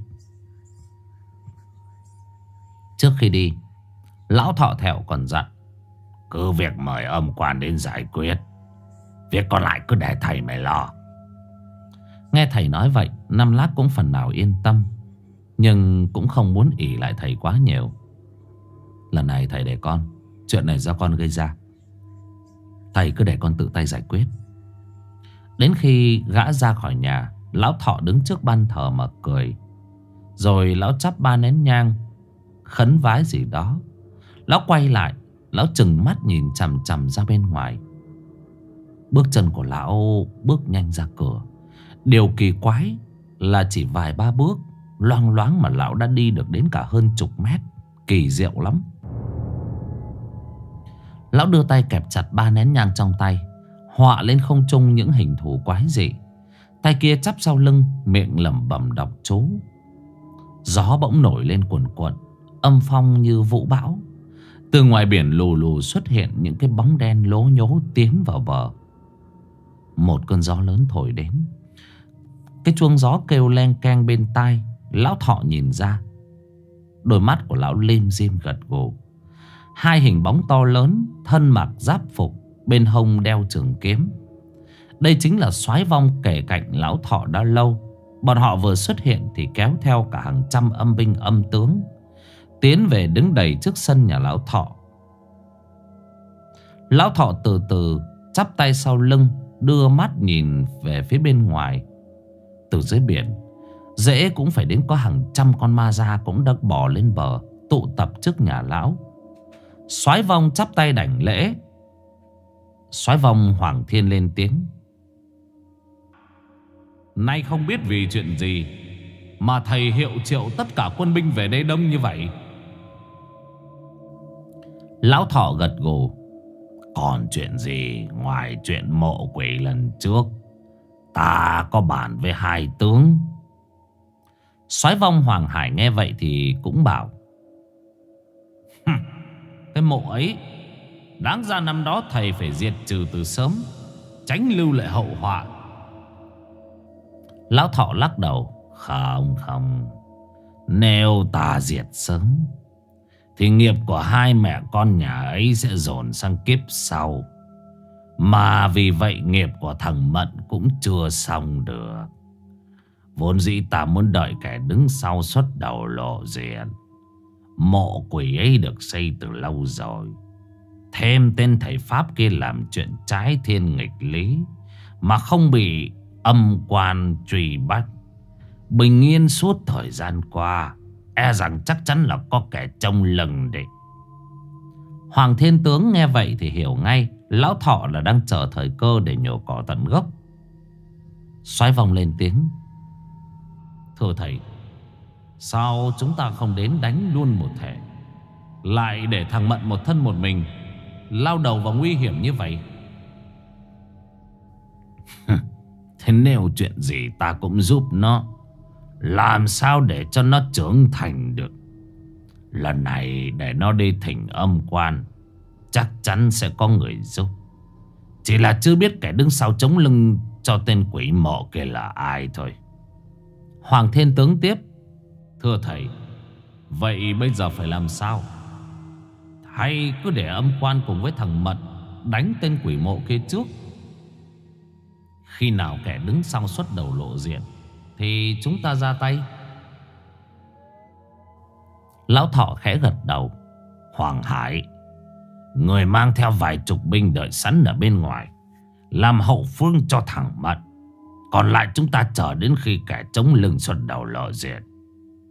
[SPEAKER 1] Trước khi đi, lão thọ thẹo còn dặn:
[SPEAKER 2] cứ việc mời âm quan đến giải quyết, việc còn lại cứ để thầy mày lo.
[SPEAKER 1] Nghe thầy nói vậy, Năm Lác cũng phần nào yên tâm, nhưng cũng không muốn ỷ lại thầy quá nhiều. Lần này thầy để con, chuyện này do con gây ra, thầy cứ để con tự tay giải quyết. Đến khi gã ra khỏi nhà, lão thọ đứng trước ban thờ mà cười. Rồi lão chắp ba nén nhang, khấn vái gì đó. Lão quay lại, lão trừng mắt nhìn chằm chằm ra bên ngoài. Bước chân của lão bước nhanh ra cửa. Điều kỳ quái là chỉ vài ba bước loang loáng mà lão đã đi được đến cả hơn chục mét. Kỳ diệu lắm. Lão đưa tay kẹp chặt ba nén nhang trong tay, họa lên không trung những hình thù quái dị. Tay kia chắp sau lưng, miệng lẩm bẩm đọc chú. Gió bỗng nổi lên cuồn cuộn, âm phong như vũ bão. Từ ngoài biển lù lù xuất hiện những cái bóng đen lố nhố tiến vào bờ. Một cơn gió lớn thổi đến. Cái chuông gió kêu len keng bên tai. Lão thọ nhìn ra, đôi mắt của lão lim dim gật gù. Hai hình bóng to lớn, thân mặc giáp phục, bên hông đeo trường kiếm. Đây chính là soái vong kể cạnh lão thọ đã lâu. Bọn họ vừa xuất hiện thì kéo theo cả hàng trăm âm binh âm tướng, tiến về đứng đầy trước sân nhà lão thọ. Lão thọ từ từ chắp tay sau lưng, đưa mắt nhìn về phía bên ngoài. Từ dưới biển, dễ cũng phải đến có hàng trăm con ma da cũng đã bò lên bờ, tụ tập trước nhà lão. Soái vong chắp tay đảnh lễ. Soái vong Hoàng Thiên lên tiếng: nay không biết vì chuyện gì mà thầy hiệu triệu tất cả quân binh về đây đông như vậy? Lão thọ gật gù:
[SPEAKER 2] còn chuyện gì ngoài chuyện mộ quỷ lần trước, ta có bàn với hai tướng.
[SPEAKER 1] Soái vong Hoàng Hải nghe vậy thì cũng bảo: cái mộ ấy đáng ra năm đó thầy phải diệt trừ từ sớm, tránh lưu lại hậu họa.
[SPEAKER 2] Lão thọ lắc đầu: không, nếu ta diệt sớm thì nghiệp của hai mẹ con nhà ấy sẽ dồn sang kiếp sau. Mà vì vậy nghiệp của thằng Mận cũng chưa xong được. Vốn dĩ ta muốn đợi kẻ đứng sau xuất đầu lộ diện. Mộ quỷ ấy được xây từ lâu rồi. Thêm tên thầy Pháp kia làm chuyện trái thiên nghịch lý mà không bị âm quan truy bắt, bình yên suốt thời gian qua, e rằng chắc chắn là có kẻ trông lừng đấy.
[SPEAKER 1] Hoàng Thiên Tướng nghe vậy thì hiểu ngay lão thọ là đang chờ thời cơ để nhổ cỏ tận gốc. Soái vong lên tiếng: thưa thầy, sao chúng ta không đến đánh luôn một thể, lại để thằng Mận một thân một mình lao đầu vào nguy hiểm như vậy?
[SPEAKER 2] Thế nếu chuyện gì ta cũng giúp nó, làm sao để cho nó trưởng thành được. Lần này để nó đi thỉnh âm quan, chắc chắn sẽ có người giúp. Chỉ là chưa biết kẻ đứng sau chống lưng cho tên quỷ mộ kia là ai thôi.
[SPEAKER 1] Hoàng Thiên Tướng tiếp: thưa thầy, vậy bây giờ phải làm sao? Hay cứ để âm quan cùng với thằng Mận đánh tên quỷ mộ kia trước? Khi nào kẻ đứng sau xuất đầu lộ diện thì chúng ta ra tay.
[SPEAKER 2] Lão thọ khẽ gật đầu: Hoàng Hải, người mang theo vài chục binh đợi sẵn ở bên ngoài, làm hậu phương cho thằng Mận. Còn lại chúng ta chờ đến khi kẻ chống lưng xuất đầu lộ diện.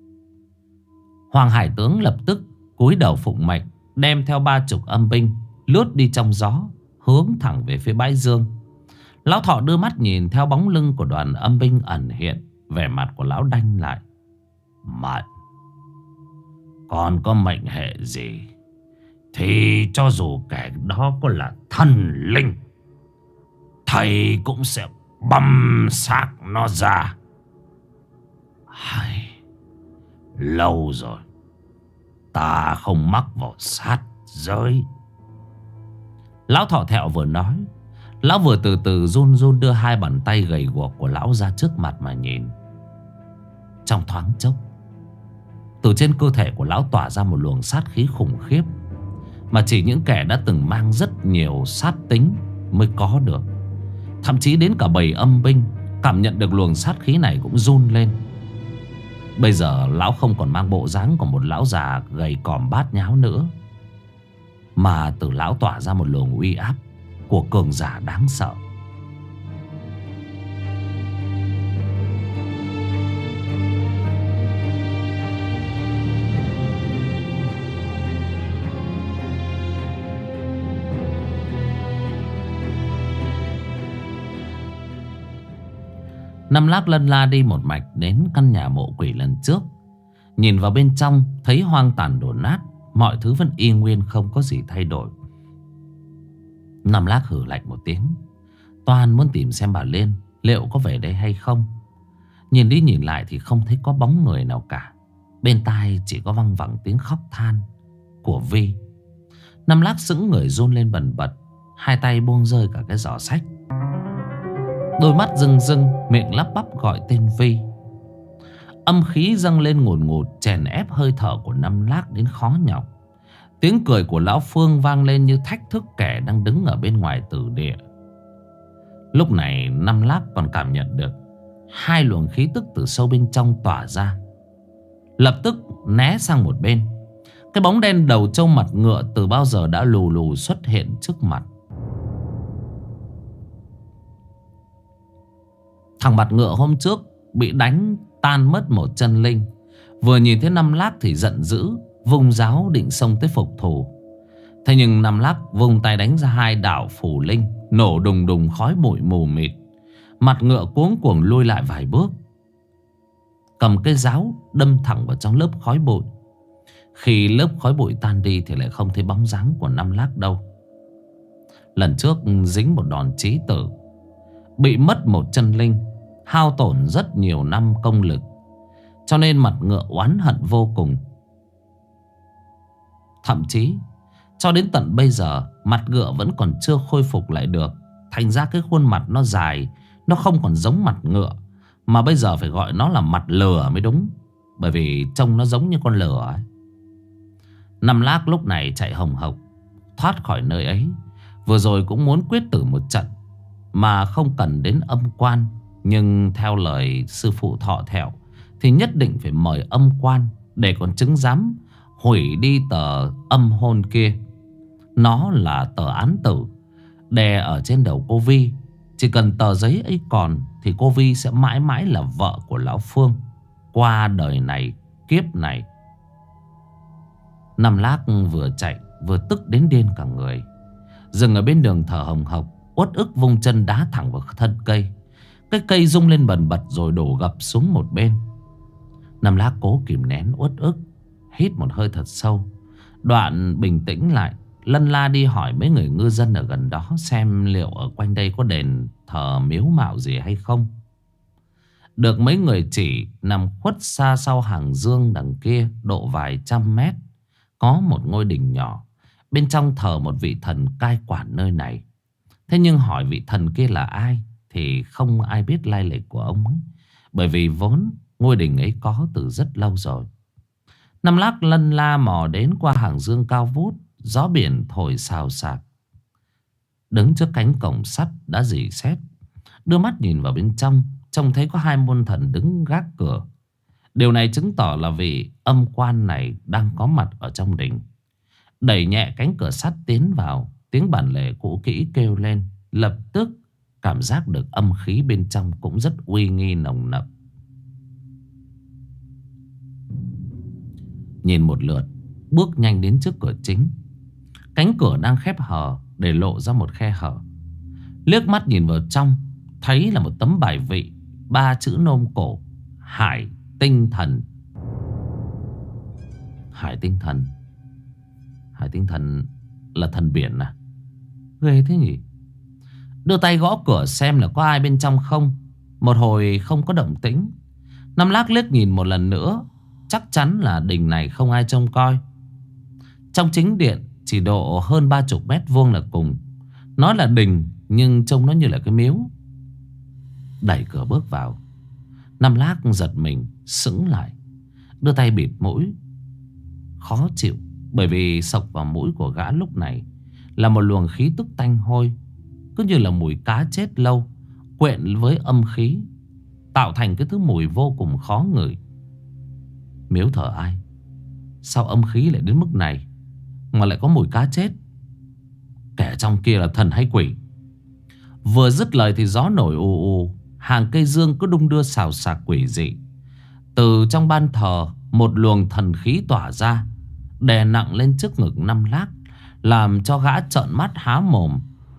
[SPEAKER 1] Hoàng Hải tướng lập tức cúi đầu phụng mệnh, đem theo 30 âm binh lướt đi trong gió, hướng thẳng về phía bãi dương. Lão Thọ đưa mắt nhìn theo bóng lưng của đoàn âm binh ẩn hiện. Vẻ mặt của lão đanh lại. Mận, còn có mệnh hệ gì thì cho dù kẻ đó có là thần linh, thầy cũng sẽ băm xác nó ra. Hay, lâu rồi ta không mắc vào sát giới. Lão Thọ Thẹo vừa nói, lão vừa từ từ run run đưa hai bàn tay gầy guộc của lão ra trước mặt mà nhìn. Trong thoáng chốc, từ trên cơ thể của lão tỏa ra một luồng sát khí khủng khiếp mà chỉ những kẻ đã từng mang rất nhiều sát tính mới có được. Thậm chí đến cả bầy âm binh cảm nhận được luồng sát khí này cũng run lên. Bây giờ lão không còn mang bộ dáng của một lão già gầy còm bát nháo nữa, mà từ lão tỏa ra một luồng uy áp của cường giả đáng sợ. Năm Lác lân la đi một mạch đến căn nhà mộ quỷ lần trước. Nhìn vào bên trong thấy hoang tàn đổ nát, mọi thứ vẫn y nguyên, không có gì thay đổi. Năm Lác hừ lạnh một tiếng, toan muốn tìm xem bà Liên liệu có về đây hay không. Nhìn đi nhìn lại thì không thấy có bóng người nào cả. Bên tai chỉ có văng vẳng tiếng khóc than của Vi. Năm Lác sững người run lên bần bật, hai tay buông rơi cả cái giỏ sách. Đôi mắt rưng rưng, miệng lắp bắp gọi tên Vi. Âm khí dâng lên ngùn ngụt, chèn ép hơi thở của Năm Lác đến khó nhọc. Tiếng cười của lão Phương vang lên như thách thức kẻ đang đứng ở bên ngoài tử địa. Lúc này Năm Lác còn cảm nhận được hai luồng khí tức từ sâu bên trong tỏa ra. Lập tức né sang một bên. Cái bóng đen đầu trâu mặt ngựa từ bao giờ đã lù lù xuất hiện trước mặt. Thằng mặt ngựa hôm trước bị đánh tan mất một chân linh, vừa nhìn thấy Năm Lác thì giận dữ, vung giáo định xông tới phục thù. Thế nhưng Năm Lác vung tay đánh ra hai đạo phù linh, nổ đùng đùng khói bụi mù mịt. Mặt ngựa cuống cuồng lui lại vài bước, cầm cây giáo đâm thẳng vào trong lớp khói bụi. Khi lớp khói bụi tan đi thì lại không thấy bóng dáng của Năm Lác đâu. Lần trước dính một đòn chí tử, bị mất một chân linh, hao tổn rất nhiều năm công lực, cho nên mặt ngựa oán hận vô cùng. Thậm chí cho đến tận bây giờ mặt ngựa vẫn còn chưa khôi phục lại được. Thành ra cái khuôn mặt nó dài, nó không còn giống mặt ngựa, mà bây giờ phải gọi nó là mặt lừa mới đúng, bởi vì trông nó giống như con lừa ấy. Năm Lác lúc này chạy hồng hộc thoát khỏi nơi ấy. Vừa rồi cũng muốn quyết tử một trận mà không cần đến âm quan, nhưng theo lời sư phụ Thọ Thẹo thì nhất định phải mời âm quan để còn chứng giám hủy đi tờ âm hôn kia. Nó là tờ án tử đè ở trên đầu cô Vi. Chỉ cần tờ giấy ấy còn thì cô Vi sẽ mãi mãi là vợ của lão Phương qua đời này kiếp này. Năm Lác vừa chạy vừa tức đến điên cả người, dừng ở bên đường thở hồng hộc, uất ức vung chân đá thẳng vào thân cây. Cái cây rung lên bần bật rồi đổ gập xuống một bên. Năm Lác cố kìm nén uất ức, hít một hơi thật sâu, đoạn bình tĩnh lại, lân la đi hỏi mấy người ngư dân ở gần đó xem liệu ở quanh đây có đền thờ miếu mạo gì hay không. Được mấy người chỉ, nằm khuất xa sau hàng dương đằng kia độ vài trăm mét, có một ngôi đình nhỏ, bên trong thờ một vị thần cai quản nơi này. Thế nhưng hỏi vị thần kia là ai thì không ai biết lai lịch của ông ấy, bởi vì vốn ngôi đình ấy có từ rất lâu rồi. Năm Lác lân la mò đến qua hàng dương cao vút, gió biển thổi xào xạc. Đứng trước cánh cổng sắt đã rỉ sét, đưa mắt nhìn vào bên trong, trông thấy có hai môn thần đứng gác cửa. Điều này chứng tỏ là vị âm quan này đang có mặt ở trong đình. Đẩy nhẹ cánh cửa sắt tiến vào, tiếng bản lề cũ kỹ kêu lên. Lập tức cảm giác được âm khí bên trong cũng rất uy nghi nồng nặc. Nhìn một lượt, bước nhanh đến trước cửa chính. Cánh cửa đang khép hờ để lộ ra một khe hở. Liếc mắt nhìn vào trong, thấy là một tấm bài vị, 3 chữ nôm cổ: Hải Tinh Thần. Hải Tinh Thần. Hải Tinh Thần là thần biển à? Ghê thế nhỉ. Đưa tay gõ cửa xem là có ai bên trong không. Một hồi không có động tĩnh. Năm Lác liếc nhìn một lần nữa, chắc chắn là đình này không ai trông coi. Trong chính điện chỉ độ hơn 30 mét vuông là cùng. Nói là đình nhưng trông nó như là cái miếu. Đẩy cửa bước vào, Năm Lác giật mình sững lại, đưa tay bịt mũi. Khó chịu, bởi vì sộc vào mũi của gã lúc này là một luồng khí tức tanh hôi, cứ như là mùi cá chết lâu quyện với âm khí, tạo thành cái thứ mùi vô cùng khó ngửi. Miếu thờ ai? Sao âm khí lại đến mức này, mà lại có mùi cá chết? Kẻ trong kia là thần hay quỷ? Vừa dứt lời thì gió nổi ù ù, hàng cây dương cứ đung đưa xào xạc quỷ dị. Từ trong ban thờ, một luồng thần khí tỏa ra, đè nặng lên trước ngực Năm Lác, làm cho gã trợn mắt há mồm.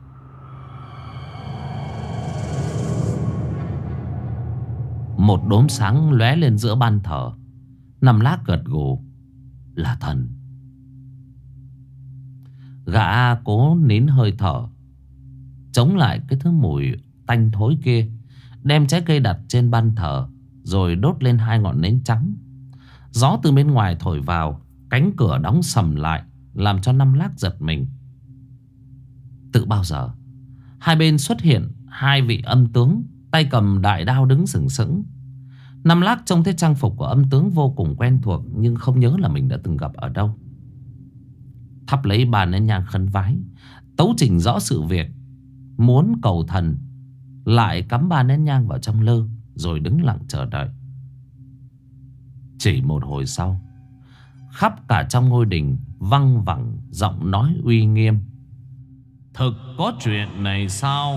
[SPEAKER 1] Một đốm sáng lóe lên giữa ban thờ. Năm Lác gật gù. Là thần. Gã cố nín hơi thở, chống lại cái thứ mùi tanh thối kia, đem trái cây đặt trên ban thờ, rồi đốt lên 2 ngọn nến trắng. Gió từ bên ngoài thổi vào, cánh cửa đóng sầm lại, làm cho Năm Lác giật mình. Từ bao giờ hai bên xuất hiện 2 vị âm tướng, tay cầm đại đao đứng sừng sững. Năm Lác trông thấy trang phục của âm tướng vô cùng quen thuộc, nhưng không nhớ là mình đã từng gặp ở đâu. Thắp lấy 3 nén nhang khấn vái, tấu trình rõ sự việc, muốn cầu thần, lại cắm 3 nén nhang vào trong lư, rồi đứng lặng chờ đợi. Chỉ một hồi sau, khắp cả trong ngôi đình văng vẳng giọng nói uy nghiêm. Thực có chuyện này sao?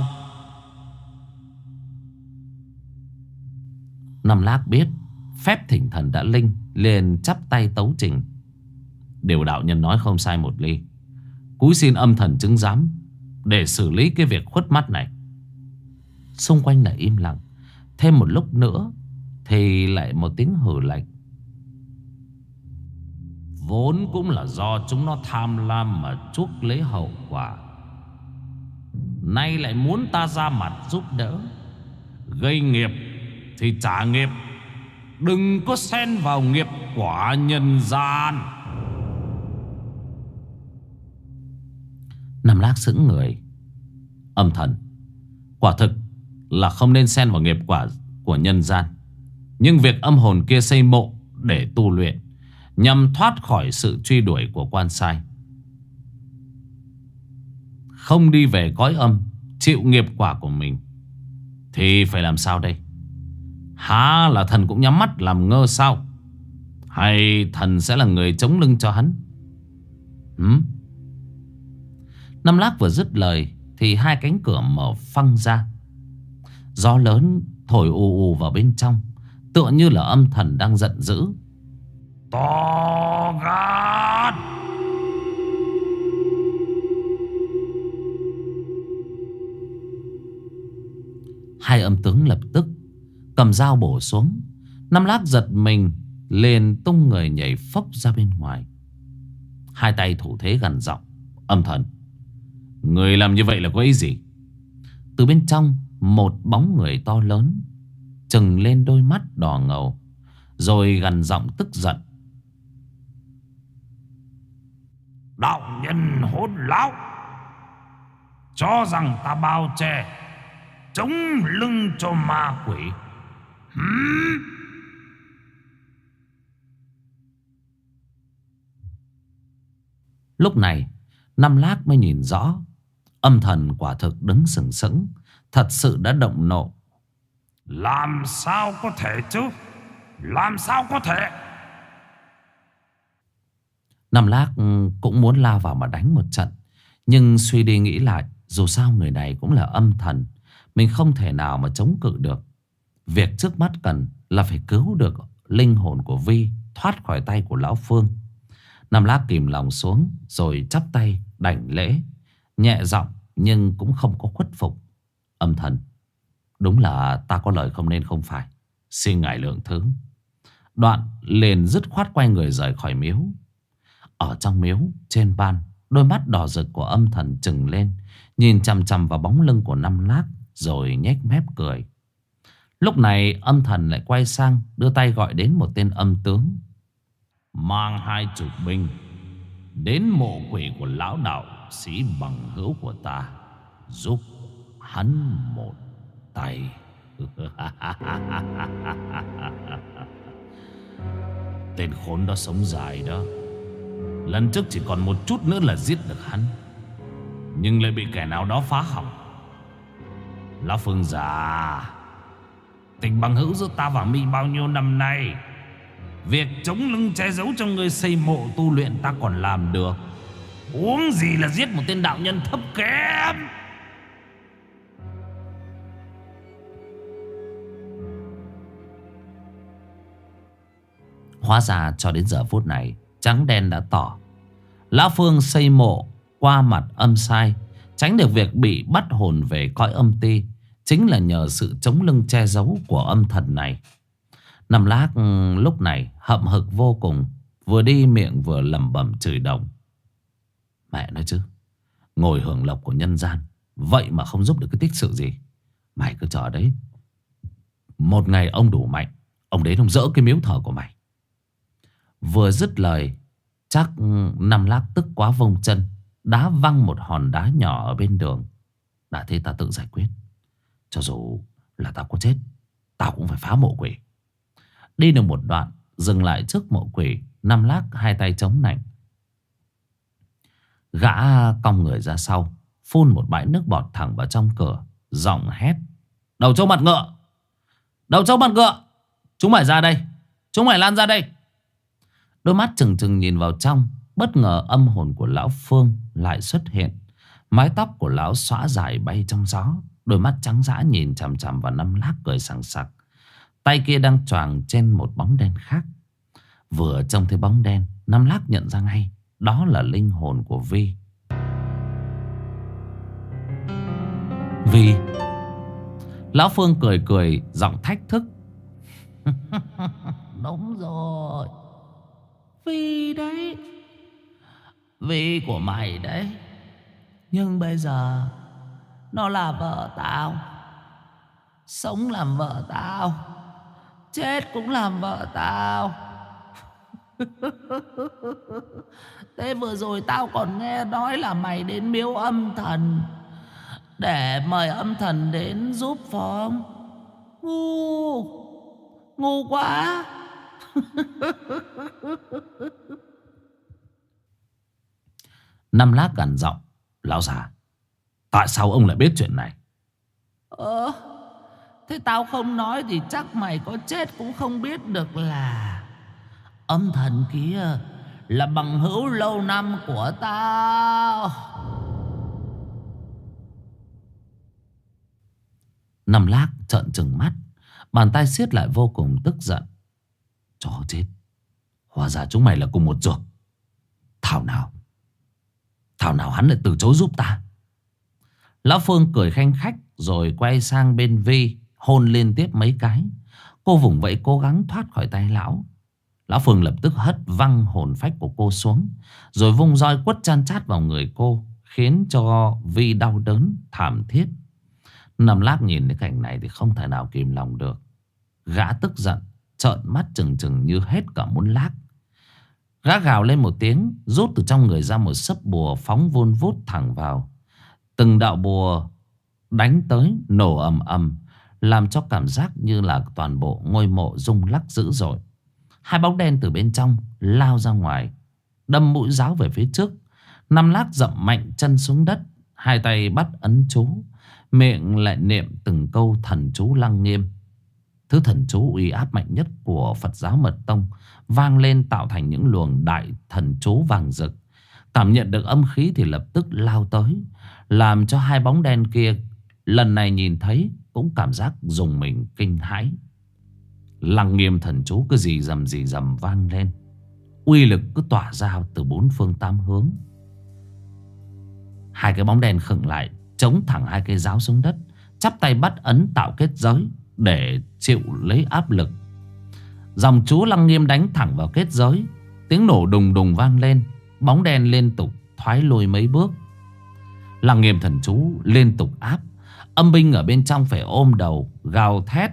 [SPEAKER 1] Năm Lác biết phép thỉnh thần đã linh, liền chắp tay tấu trình. Điều đạo nhân nói không sai một ly. Cúi xin âm thần chứng giám để xử lý cái việc khuất mắt này. Xung quanh lại im lặng. Thêm một lúc nữa thì lại một tiếng hừ lạnh. Vốn cũng là do chúng nó tham lam mà chuốc lấy hậu quả, nay lại muốn ta ra mặt giúp đỡ. Gây nghiệp thì trả nghiệp, đừng có xen vào nghiệp quả nhân gian. Năm Lác sững người. Âm thần, quả thực là không nên xen vào nghiệp quả của nhân gian. Nhưng việc âm hồn kia xây mộ để tu luyện, nhằm thoát khỏi sự truy đuổi của quan sai, không đi về cõi âm, chịu nghiệp quả của mình, thì phải làm sao đây? Há là thần cũng nhắm mắt làm ngơ sao? Hay thần sẽ là người chống lưng cho hắn? Năm Lác vừa dứt lời thì 2 cánh cửa mở phăng ra. Gió lớn thổi ù ù vào bên trong, tựa như là âm thần đang giận dữ. To gan! Hai âm tướng lập tức cầm dao bổ xuống. Năm Lác giật mình, liền tung người nhảy phốc ra bên ngoài. 2 tay thủ thế gằn giọng. Âm thần, người làm như vậy là có ý gì? Từ bên trong, một bóng người to lớn trừng lên đôi mắt đỏ ngầu, rồi gằn giọng tức giận. Đạo nhân hỗn láo, cho rằng ta bao che chống lưng cho ma quỷ. Lúc này Năm Lác mới nhìn rõ, âm thần quả thực đứng sừng sững, thật sự đã động nộ. Làm sao có thể chứ? Làm sao có thể? Năm Lác cũng muốn lao vào mà đánh một trận, nhưng suy đi nghĩ lại, dù sao người này cũng là âm thần, mình không thể nào mà chống cự được. Việc trước mắt cần là phải cứu được linh hồn của Vi thoát khỏi tay của Lão Phương. Năm Lác kìm lòng xuống rồi chắp tay đảnh lễ, nhẹ giọng nhưng cũng không có khuất phục. Âm thần, đúng là ta có lời không nên không phải, xin ngài lượng thứ. Đoạn liền dứt khoát quay người rời khỏi miếu. Ở trong miếu trên ban, đôi mắt đỏ rực của âm thần trừng lên, nhìn chằm chằm vào bóng lưng của Năm Lác rồi nhếch mép cười. Lúc này âm thần lại quay sang đưa tay gọi đến một tên âm tướng.
[SPEAKER 2] Mang 20 binh đến mộ quỷ của lão đạo sĩ bằng hữu của ta, giúp hắn một tay. Tên khốn đó sống dài đó. Lần trước chỉ còn một chút nữa là giết được hắn, nhưng lại bị kẻ nào đó phá hỏng. Lão Phương già, tình bằng hữu giữa ta và mi bao nhiêu năm nay, việc chống lưng che giấu cho người xây mộ tu luyện ta còn làm được, huống gì là giết một tên đạo nhân thấp kém.
[SPEAKER 1] Hóa ra cho đến giờ phút này trắng đen đã tỏ. Lão Phương xây mộ qua mặt âm sai, tránh được việc bị bắt hồn về cõi âm ti, chính là nhờ sự chống lưng che giấu của âm thần này. Năm Lác lúc này hậm hực vô cùng, vừa đi miệng vừa lẩm bẩm chửi đồng. Mẹ nói chứ, ngồi hưởng lộc của nhân gian, vậy mà không giúp được cái tích sự gì. Mày cứ chờ đấy, một ngày ông đủ mạnh, ông đến ông dỡ cái miếu thờ của mày. Vừa dứt lời, chắc Năm Lác tức quá vung chân, đá văng một hòn đá nhỏ ở bên đường. Đã thế ta tự giải quyết, cho dù là tao có chết, tao cũng phải phá mộ quỷ. Đi được một đoạn, dừng lại trước mộ quỷ. Năm Lác hai tay chống nạnh, gã cong người ra sau, phun một bãi nước bọt thẳng vào trong cửa, giọng hét: Đầu trâu mặt ngựa, đầu trâu mặt ngựa, chúng mày ra đây, chúng mày lan ra đây. Đôi mắt trừng trừng nhìn vào trong. Bất ngờ âm hồn của lão Phương lại xuất hiện. Mái tóc của lão xõa dài bay trong gió, đôi mắt trắng dã nhìn chằm chằm vào Năm Lác cười sằng sặc. Tay kia đang choàng trên một bóng đen khác. Vừa trông thấy bóng đen, Năm Lác nhận ra ngay đó là linh hồn của Vi. Vi. Lão Phương cười cười, giọng thách thức:
[SPEAKER 2] Đúng rồi, Vi đấy, Vi của mày đấy. Nhưng bây giờ nó là vợ tao, sống làm vợ tao, chết cũng làm vợ tao. Thế vừa rồi tao còn nghe nói là mày đến miếu âm thần để mời âm thần đến giúp phải không? Ngu, ngu quá.
[SPEAKER 1] Năm Lác gằn giọng: Lão già, tại sao ông lại biết chuyện này?
[SPEAKER 2] Thế tao không nói thì chắc mày có chết cũng không biết được là âm thần kia là bằng hữu lâu năm của tao.
[SPEAKER 1] Năm Lác trợn trừng mắt, bàn tay siết lại vô cùng tức giận. Chó chết, hóa ra chúng mày là cùng một ruột. Thảo nào hắn lại từ chối giúp ta. Lão Phương cười khanh khách rồi quay sang bên Vi, hôn liên tiếp mấy cái. Cô vùng vẫy cố gắng thoát khỏi tay lão. Lão Phương lập tức hất văng hồn phách của cô xuống, rồi vung roi quất chan chát vào người cô, khiến cho Vi đau đớn thảm thiết. Năm Lác nhìn thấy cảnh này thì không thể nào kìm lòng được. Gã tức giận, trợn mắt trừng trừng như hết cả muốn lác. Gã gào lên một tiếng, rút từ trong người ra một sấp bùa phóng vun vút thẳng vào. Từng đạo bùa đánh tới nổ ầm ầm, làm cho cảm giác như là toàn bộ ngôi mộ rung lắc dữ dội. Hai bóng đen từ bên trong lao ra ngoài, đâm mũi giáo về phía trước. Năm Lác dậm mạnh chân xuống đất, hai tay bắt ấn chú, miệng lại niệm từng câu thần chú lăng nghiêm. Thứ thần chú uy áp mạnh nhất của Phật giáo Mật Tông vang lên tạo thành những luồng đại thần chú vàng rực. Cảm nhận được âm khí thì lập tức lao tới, làm cho hai bóng đen kia lần này nhìn thấy cũng cảm giác rùng mình kinh hãi. Lăng nghiêm thần chú cứ rì rầm vang lên. uy lực cứ tỏa ra từ bốn phương tám hướng. Hai cái bóng đen khựng lại, chống thẳng hai cây giáo xuống đất, chắp tay bắt ấn tạo kết giới để chịu lấy áp lực. Dòng chú Lăng Nghiêm đánh thẳng vào kết giới. Tiếng nổ đùng đùng vang lên. Bóng đen liên tục thoái lùi mấy bước. Lăng Nghiêm thần chú liên tục áp. Âm binh ở bên trong phải ôm đầu gào thét.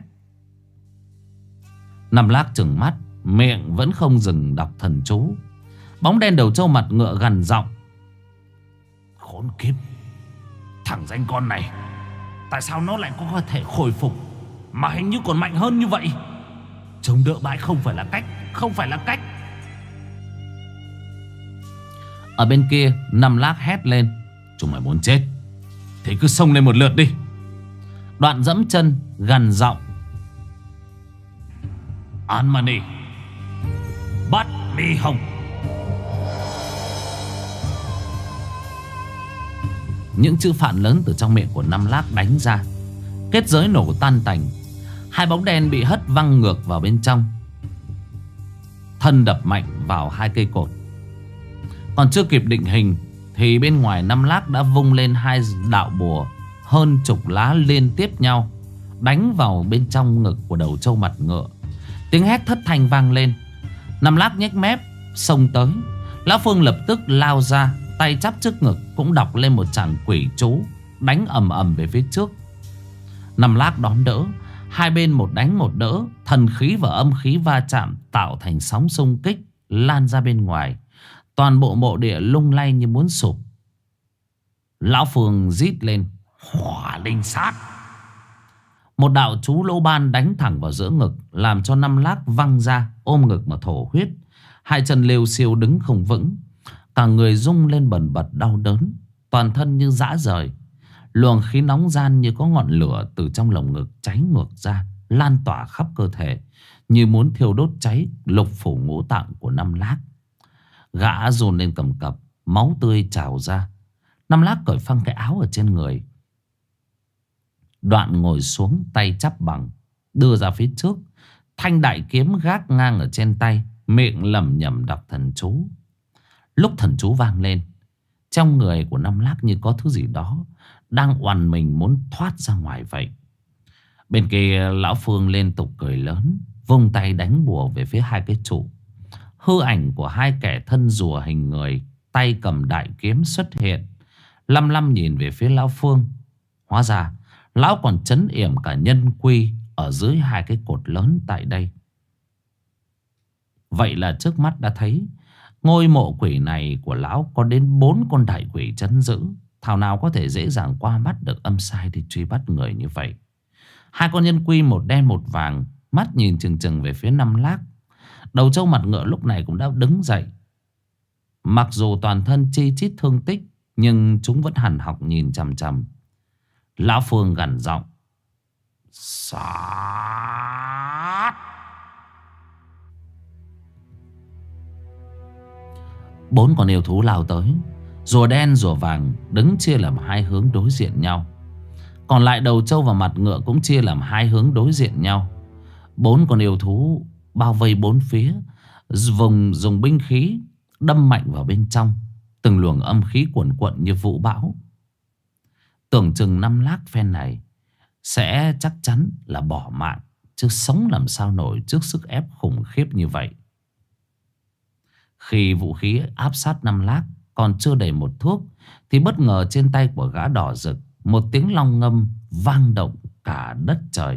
[SPEAKER 1] Năm Lác trừng mắt, miệng vẫn không dừng đọc thần chú. Bóng đen đầu trâu mặt ngựa gằn giọng:
[SPEAKER 2] Khốn kiếp, thằng danh con này, tại sao nó lại có thể khôi phục mà hình như còn mạnh hơn như vậy? Chống đỡ mãi không phải là cách, không phải là cách.
[SPEAKER 1] Ở bên kia Năm Lác hét lên:
[SPEAKER 2] Chúng mày muốn chết thì cứ xông lên một lượt đi.
[SPEAKER 1] Đoạn dẫm chân gằn giọng:
[SPEAKER 2] An Mani, bắt mi hồng.
[SPEAKER 1] Những chữ phạn lớn từ trong miệng của Năm Lác đánh ra. Kết giới nổ tan tành. Hai bóng đen bị hất văng ngược vào bên trong, thân đập mạnh vào hai cây cột. Còn chưa kịp định hình thì bên ngoài Năm Lác đã vung lên hai đạo bùa hơn chục lá liên tiếp nhau, đánh vào bên trong ngực của đầu trâu mặt ngựa. Tiếng hét thất thanh vang lên. Năm Lác nhếch mép xông tới. Lão Phương lập tức lao ra, tay chắp trước ngực cũng đọc lên một tràng quỷ chú, đánh ầm ầm về phía trước. Năm Lác đón đỡ. Hai bên một đánh một đỡ. Thần khí và âm khí va chạm tạo thành sóng xung kích lan ra bên ngoài. Toàn bộ mộ địa lung lay như muốn sụp. Lão Phương rít lên:
[SPEAKER 2] Hỏa linh sát.
[SPEAKER 1] Một đạo chú lỗ ban đánh thẳng vào giữa ngực, làm cho Năm Lác văng ra, ôm ngực mà thổ huyết. Hai chân liều xiêu đứng không vững, cả người rung lên bần bật đau đớn, toàn thân như rã rời. Luồng khí nóng gian như có ngọn lửa từ trong lồng ngực cháy ngược ra, lan tỏa khắp cơ thể, như muốn thiêu đốt cháy lục phủ ngũ tạng của Năm Lác. Gã dồn lên cầm cập, máu tươi trào ra. Năm Lác cởi phăng cái áo ở trên người, đoạn ngồi xuống, tay chắp bằng, đưa ra phía trước, thanh đại kiếm gác ngang ở trên tay, miệng lẩm nhẩm đọc thần chú. Lúc thần chú vang lên, trong người của Năm Lác như có thứ gì đó đang oằn mình muốn thoát ra ngoài vậy. Bên kia Lão Phương liên tục cười lớn, vung tay đánh bùa về phía hai cái trụ. Hư ảnh của hai kẻ thân rùa hình người, tay cầm đại kiếm xuất hiện, lăm lăm nhìn về phía Lão Phương. Hóa ra lão còn trấn yểm cả nhân quy ở dưới hai cái cột lớn tại đây. Vậy là trước mắt đã thấy ngôi mộ quỷ này của lão có đến 4 con đại quỷ trấn giữ. Thảo nào có thể dễ dàng qua mắt được âm sai đi truy bắt người như vậy. Hai con nhân quy một đen một vàng, mắt nhìn chừng chừng về phía Năm Lác. Đầu trâu mặt ngựa lúc này cũng đã đứng dậy. Mặc dù toàn thân chi chít thương tích, nhưng chúng vẫn hằn học nhìn chằm chằm. Lão Phương gằn giọng:
[SPEAKER 2] Sát.
[SPEAKER 1] 4 con yêu thú lao tới. Rùa đen rùa vàng đứng chia làm hai hướng đối diện nhau. Còn lại đầu trâu và mặt ngựa cũng chia làm hai hướng đối diện nhau. 4 con yêu thú bao vây bốn phía, vùng dùng binh khí đâm mạnh vào bên trong. Từng luồng âm khí cuồn cuộn như vũ bão. Tưởng chừng Năm Lác phen này sẽ chắc chắn là bỏ mạng, chứ sống làm sao nổi trước sức ép khủng khiếp như vậy. Khi vũ khí áp sát Năm Lác còn chưa đầy một thước, thì bất ngờ trên tay của gã đỏ rực, một tiếng long ngâm vang động cả đất trời.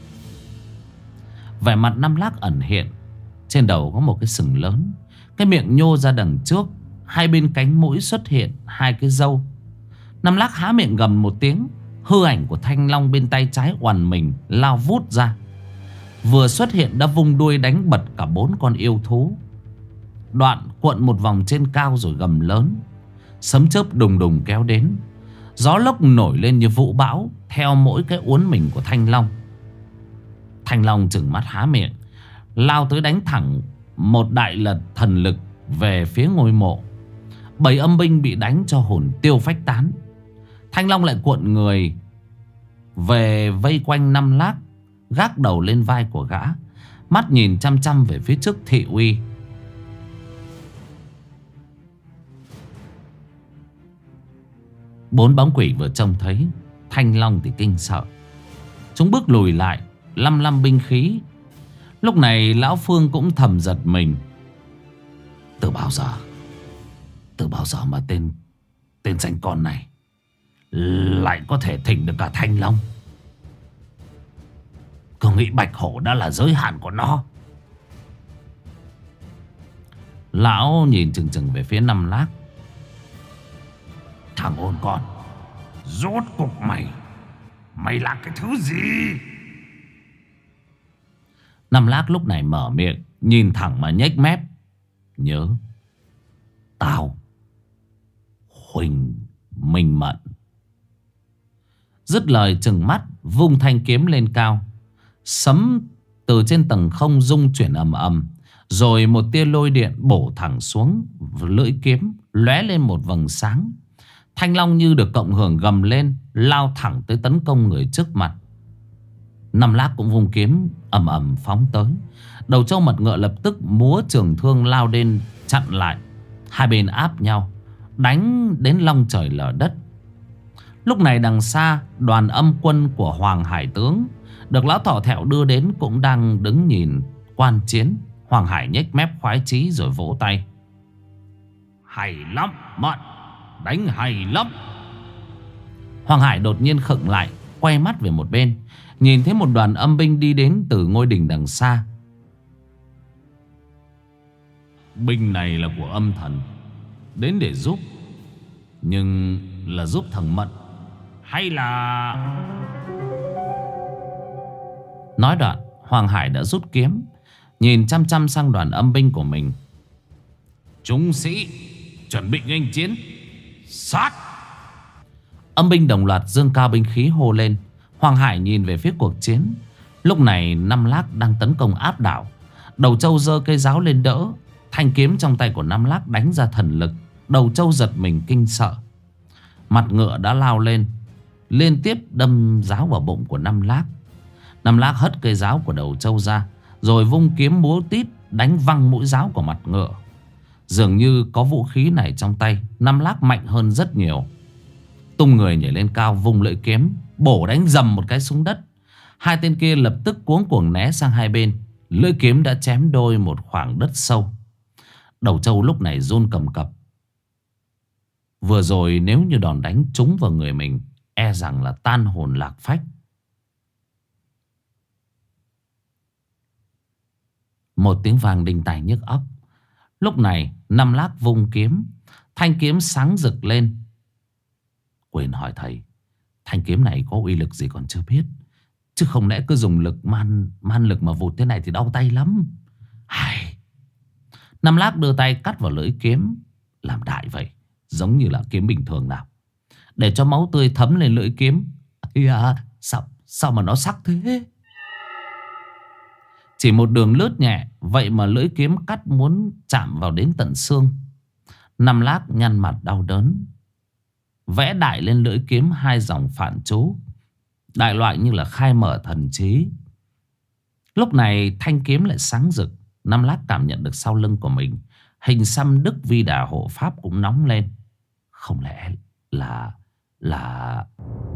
[SPEAKER 1] Vẻ mặt Năm Lác ẩn hiện. Trên đầu có một cái sừng lớn, cái miệng nhô ra đằng trước, hai bên cánh mũi xuất hiện hai cái râu. Năm Lác há miệng gầm một tiếng. Hư ảnh của thanh long bên tay trái oằn mình lao vút ra, vừa xuất hiện đã vung đuôi đánh bật cả 4 con yêu thú. Đoạn cuộn một vòng trên cao rồi gầm lớn. Sấm chớp đùng đùng kéo đến, gió lốc nổi lên như vũ bão theo mỗi cái uốn mình của thanh long. Thanh long trừng mắt há miệng, lao tới đánh thẳng một đại lật thần lực về phía ngôi mộ. 7 âm binh bị đánh cho hồn tiêu phách tán. Thanh long lại cuộn người về vây quanh Năm Lác, gác đầu lên vai của gã, mắt nhìn chăm chăm về phía trước thị uy. Bốn bóng quỷ vừa trông thấy Thanh Long thì kinh sợ. Chúng bước lùi lại, lăm lăm binh khí. Lúc này lão Phương cũng thầm giật mình. Từ bao giờ mà tên danh con này lại có thể thỉnh được cả Thanh Long? Cứ nghĩ Bạch Hổ đã là giới hạn của nó. Lão nhìn chừng chừng về phía Năm Lác. Thằng ôn con, rốt cuộc mày là cái thứ gì? Năm Lác lúc này mở miệng, nhìn thẳng mà nhếch mép. Nhớ, tao Huỳnh Minh Mận. Dứt lời trừng mắt, vung thanh kiếm lên cao. Sấm từ trên tầng không rung chuyển ầm ầm, rồi một tia lôi điện bổ thẳng xuống. Lưỡi kiếm lóe lên một vầng sáng. Thanh Long như được cộng hưởng gầm lên, lao thẳng tới tấn công người trước mặt. Năm Lác cũng vung kiếm ầm ầm phóng tới. Đầu trâu Mật Ngựa lập tức múa trường thương lao đến chặn lại. Hai bên áp nhau, đánh đến long trời lở đất. Lúc này đằng xa, đoàn âm quân của Hoàng Hải tướng được lão Thọ Thẹo đưa đến cũng đang đứng nhìn quan chiến. Hoàng Hải nhếch mép khoái chí rồi vỗ tay. Hay lắm Mận, đánh hay lắm. Hoàng Hải đột nhiên khựng lại, quay mắt về một bên, nhìn thấy một đoàn âm binh đi đến từ ngôi đình đằng xa. Binh này là của âm thần, đến để giúp. Nhưng là giúp thằng Mận hay là... Nói đoạn, Hoàng Hải đã rút kiếm, nhìn chăm chăm sang đoàn âm binh của mình. Chúng sĩ chuẩn bị nghênh chiến. Sát! Âm binh đồng loạt giương cao binh khí hô lên. Hoàng Hải nhìn về phía cuộc chiến. Lúc này Năm Lác đang tấn công áp đảo. Đầu trâu giơ cây giáo lên đỡ. Thanh kiếm trong tay của Năm Lác đánh ra thần lực. Đầu trâu giật mình kinh sợ. Mặt ngựa đã lao lên, liên tiếp đâm giáo vào bụng của Năm Lác. Năm Lác hất cây giáo của đầu trâu ra, rồi vung kiếm múa tít đánh văng mũi giáo của mặt ngựa. Dường như có vũ khí này trong tay, Năm Lác mạnh hơn rất nhiều. Tung người nhảy lên cao, vung lưỡi kiếm bổ đánh dầm một cái xuống đất. Hai tên kia lập tức cuống cuồng né sang hai bên. Lưỡi kiếm đã chém đôi một khoảng đất sâu. Đầu trâu lúc này run cầm cập. Vừa rồi nếu như đòn đánh trúng vào người mình, e rằng là tan hồn lạc phách. Một tiếng vang đinh tai nhức óc. Lúc này Năm Lác vung kiếm, thanh kiếm sáng rực lên. Quên hỏi thầy, thanh kiếm này có uy lực gì còn chưa biết, chứ không lẽ cứ dùng lực man lực mà vụt thế này thì đau tay lắm. Ai... Năm Lác đưa tay cắt vào lưỡi kiếm, làm đại vậy, giống như là kiếm bình thường nào, để cho máu tươi thấm lên lưỡi kiếm. Sao mà nó sắc thế? Chỉ một đường lướt nhẹ, vậy mà lưỡi kiếm cắt muốn chạm vào đến tận xương. Năm Lác nhăn mặt đau đớn, vẽ đại lên lưỡi kiếm hai dòng phạn chú, đại loại như là khai mở thần trí. Lúc này thanh kiếm lại sáng rực. Năm Lác cảm nhận được sau lưng của mình hình xăm Đức Vi Đà hộ pháp cũng nóng lên. Không lẽ là...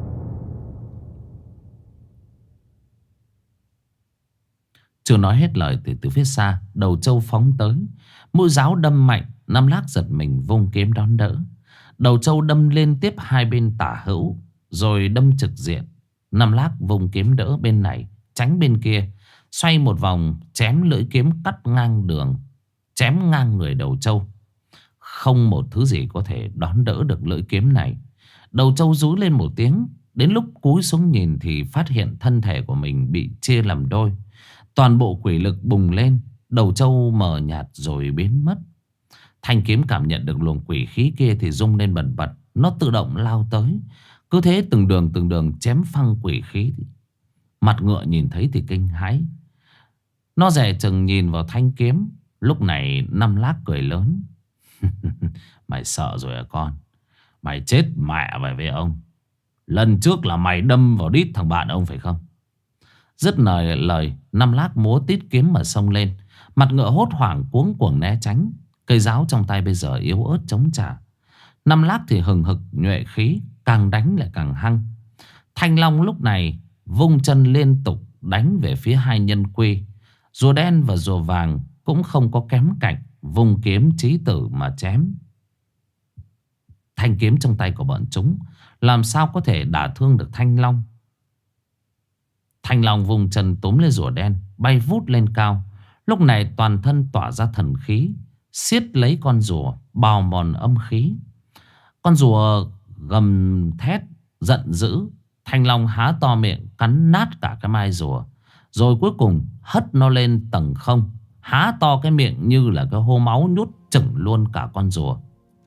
[SPEAKER 1] Chưa nói hết lời thì từ phía xa, đầu trâu phóng tới, mũi giáo đâm mạnh. Năm Lác giật mình vung kiếm đón đỡ. Đầu trâu đâm liên tiếp hai bên tả hữu, rồi đâm trực diện. Năm Lác vung kiếm đỡ bên này, tránh bên kia, xoay một vòng chém lưỡi kiếm cắt ngang đường, chém ngang người đầu trâu. Không một thứ gì có thể đón đỡ được lưỡi kiếm này. Đầu trâu rú lên một tiếng. Đến lúc cúi xuống nhìn thì phát hiện thân thể của mình bị chia làm đôi. Toàn bộ quỷ lực bùng lên. Đầu trâu mờ nhạt rồi biến mất. Thanh kiếm cảm nhận được luồng quỷ khí kia thì rung lên bần bật. Nó tự động lao tới, cứ thế từng đường chém phăng quỷ khí. Mặt ngựa nhìn thấy thì kinh hãi. Nó dè chừng nhìn vào thanh kiếm. Lúc này Năm Lác cười lớn. Mày sợ rồi à con? Mày chết mẹ vậy với ông. Lần trước là mày đâm vào đít thằng bạn ông phải không? Dứt lời, Năm Lác múa tít kiếm mà xông lên. Mặt ngựa hốt hoảng cuống cuồng né tránh. Cây giáo trong tay bây giờ yếu ớt chống trả. Năm Lác thì hừng hực nhuệ khí, càng đánh lại càng hăng. Thanh Long lúc này vung chân liên tục đánh về phía hai nhân quy. Rùa đen và rùa vàng cũng không có kém cạnh, vung kiếm chí tử mà chém. Thanh kiếm trong tay của bọn chúng làm sao có thể đả thương được Thanh Long. Thanh Long vùng chân túm lên rùa đen, bay vút lên cao. Lúc này toàn thân tỏa ra thần khí, siết lấy con rùa, bào mòn âm khí. Con rùa gầm thét giận dữ. Thanh Long há to miệng cắn nát cả cái mai rùa, rồi cuối cùng hất nó lên tầng không, há to cái miệng như là cái hố máu, nhốt chửng luôn cả con rùa.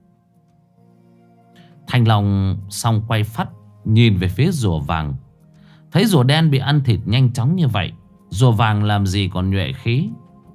[SPEAKER 1] Thanh Long xong quay phắt nhìn về phía rùa vàng. Thấy rùa đen bị ăn thịt nhanh chóng như vậy, rùa vàng làm gì còn nhuệ khí.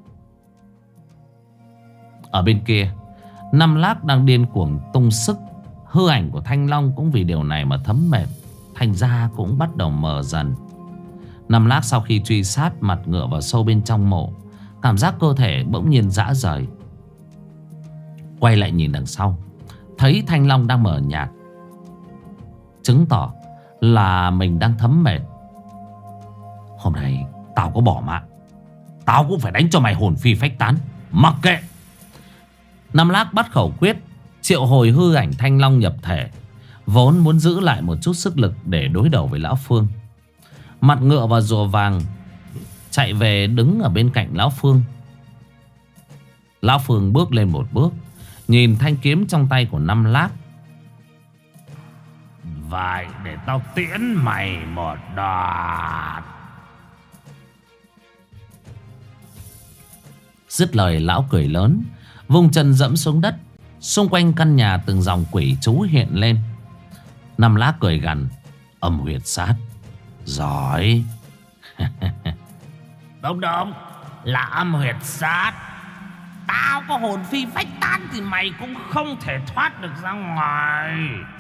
[SPEAKER 1] Ở bên kia, Năm Lác đang điên cuồng tung sức. Hư ảnh của Thanh Long cũng vì điều này mà thấm mệt, thành ra cũng bắt đầu mờ dần. Năm Lác sau khi truy sát mặt ngựa vào sâu bên trong mộ, cảm giác cơ thể bỗng nhiên rã rời. Quay lại nhìn đằng sau, thấy Thanh Long đang mờ nhạt, chứng tỏ là mình đang thấm mệt. Hôm nay tao có bỏ mạng, tao cũng phải đánh cho mày hồn phi phách tán, mặc kệ. Năm Lác bắt khẩu quyết, triệu hồi hư ảnh Thanh Long nhập thể, vốn muốn giữ lại một chút sức lực để đối đầu với Lão Phương. Mặt ngựa và rùa vàng chạy về đứng ở bên cạnh Lão Phương. Lão Phương bước lên một bước, nhìn thanh kiếm trong tay của Năm Lác.
[SPEAKER 2] Vậy để tao tiễn mày một đoạn.
[SPEAKER 1] Dứt lời lão cười lớn, vung chân dẫm xuống đất. Xung quanh căn nhà từng dòng quỷ chú hiện lên. Năm Lác cười gằn: âm huyệt sát, giỏi.
[SPEAKER 2] Đúng đúng, là âm huyệt sát. Tao có hồn phi phách tán thì mày cũng không thể thoát được ra ngoài.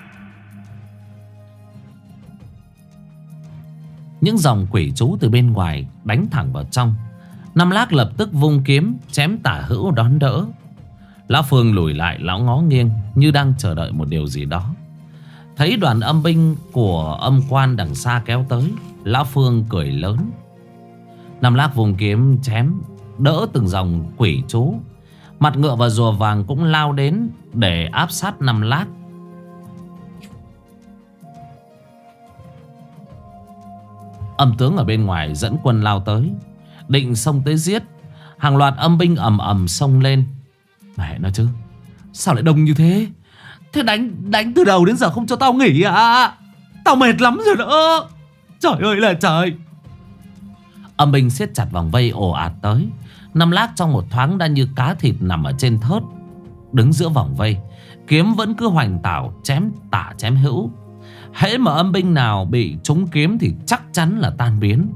[SPEAKER 1] Những dòng quỷ chú từ bên ngoài đánh thẳng vào trong. Năm Lác lập tức vung kiếm chém tả hữu đón đỡ. Lão Phương lùi lại, lão ngó nghiêng như đang chờ đợi một điều gì đó. Thấy đoàn âm binh của âm quan đằng xa kéo tới, Lão Phương cười lớn. Năm Lác vùng kiếm chém đỡ từng dòng quỷ chú. Mặt ngựa và rùa vàng cũng lao đến để áp sát Năm Lác. Âm tướng ở bên ngoài dẫn quân lao tới, định xông tới giết. Hàng loạt âm binh ầm ầm xông lên. Mẹ nói chứ, sao lại đông như thế? Thế đánh từ đầu đến giờ không cho tao nghỉ à? Tao mệt lắm rồi đó. Trời ơi là trời. Âm binh siết chặt vòng vây ồ ạt tới. Năm Lác trong một thoáng đã như cá thịt nằm ở trên thớt, đứng giữa vòng vây, kiếm vẫn cứ hoành tảo, chém tả chém hữu. Hễ mà âm binh nào bị trúng kiếm thì chắc chắn là tan biến.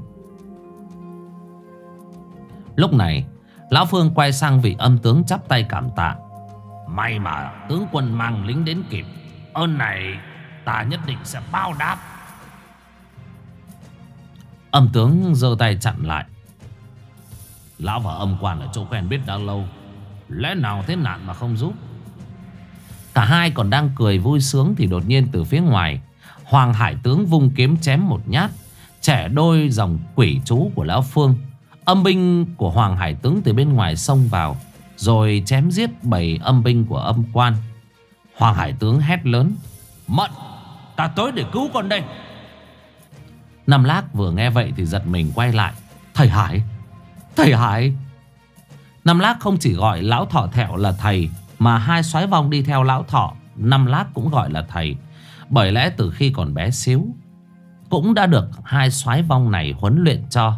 [SPEAKER 1] Lúc này Lão Phương quay sang vị âm tướng chắp tay cảm tạ.
[SPEAKER 2] May mà tướng quân mang lính đến kịp, ơn này ta nhất định sẽ báo đáp.
[SPEAKER 1] Âm tướng giơ tay chặn lại. Lão và âm quan ở chỗ quen biết đã lâu, lẽ nào thế nạn mà không giúp? Cả hai còn đang cười vui sướng thì đột nhiên từ phía ngoài, Hoàng Hải tướng vung kiếm chém một nhát, chẻ đôi dòng quỷ chú của Lão Phương. Âm binh của Hoàng Hải tướng từ bên ngoài xông vào, rồi chém giết 7 âm binh của âm quan. Hoàng Hải tướng hét lớn:
[SPEAKER 2] Mận, ta tới để cứu con đây.
[SPEAKER 1] Năm Lác vừa nghe vậy thì giật mình quay lại. Thầy Hải, thầy Hải. Năm Lác không chỉ gọi Lão Thọ Thẹo là thầy, mà hai soái vong đi theo Lão Thọ Năm Lác cũng gọi là thầy. Bởi lẽ từ khi còn bé xíu cũng đã được hai soái vong này huấn luyện cho.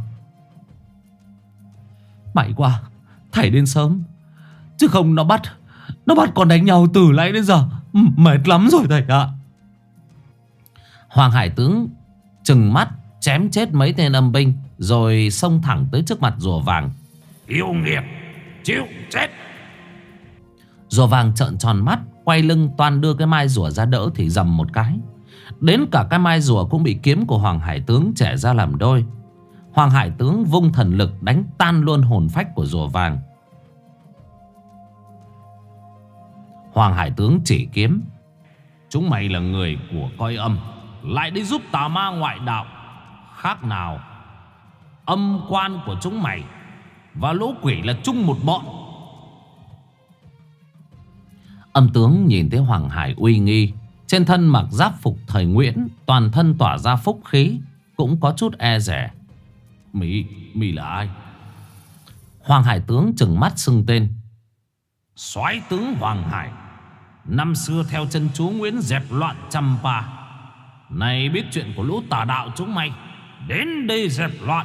[SPEAKER 1] May quá thầy đến sớm, chứ không nó bắt con đánh nhau từ nãy đến giờ. Mệt lắm rồi thầy ạ. Hoàng Hải tướng trừng mắt chém chết mấy tên âm binh, rồi xông thẳng tới trước mặt rùa vàng.
[SPEAKER 2] Yêu nghiệt, chịu chết.
[SPEAKER 1] Rùa vàng trợn tròn mắt, quay lưng toan đưa cái mai rùa ra đỡ thì dầm một cái, đến cả cái mai rùa cũng bị kiếm của Hoàng Hải tướng chẻ ra làm đôi. Hoàng Hải tướng vung thần lực đánh tan luôn hồn phách của rùa vàng. Hoàng Hải tướng chỉ kiếm:
[SPEAKER 2] Chúng mày là người của coi âm, lại đi giúp tà ma ngoại đạo. Khác nào âm quan của chúng mày và lũ quỷ là chung một bọn.
[SPEAKER 1] Âm tướng nhìn thấy Hoàng Hải uy nghi, trên thân mặc giáp phục thời Nguyễn, toàn thân tỏa ra phúc khí, cũng có chút e dè.
[SPEAKER 2] Mì là ai?
[SPEAKER 1] Hoàng Hải tướng trừng mắt xưng tên.
[SPEAKER 2] Soái tướng Hoàng Hải, năm xưa theo chân chúa Nguyễn dẹp loạn Champa. Này biết chuyện của lũ tà đạo chúng mày, đến đây dẹp loạn.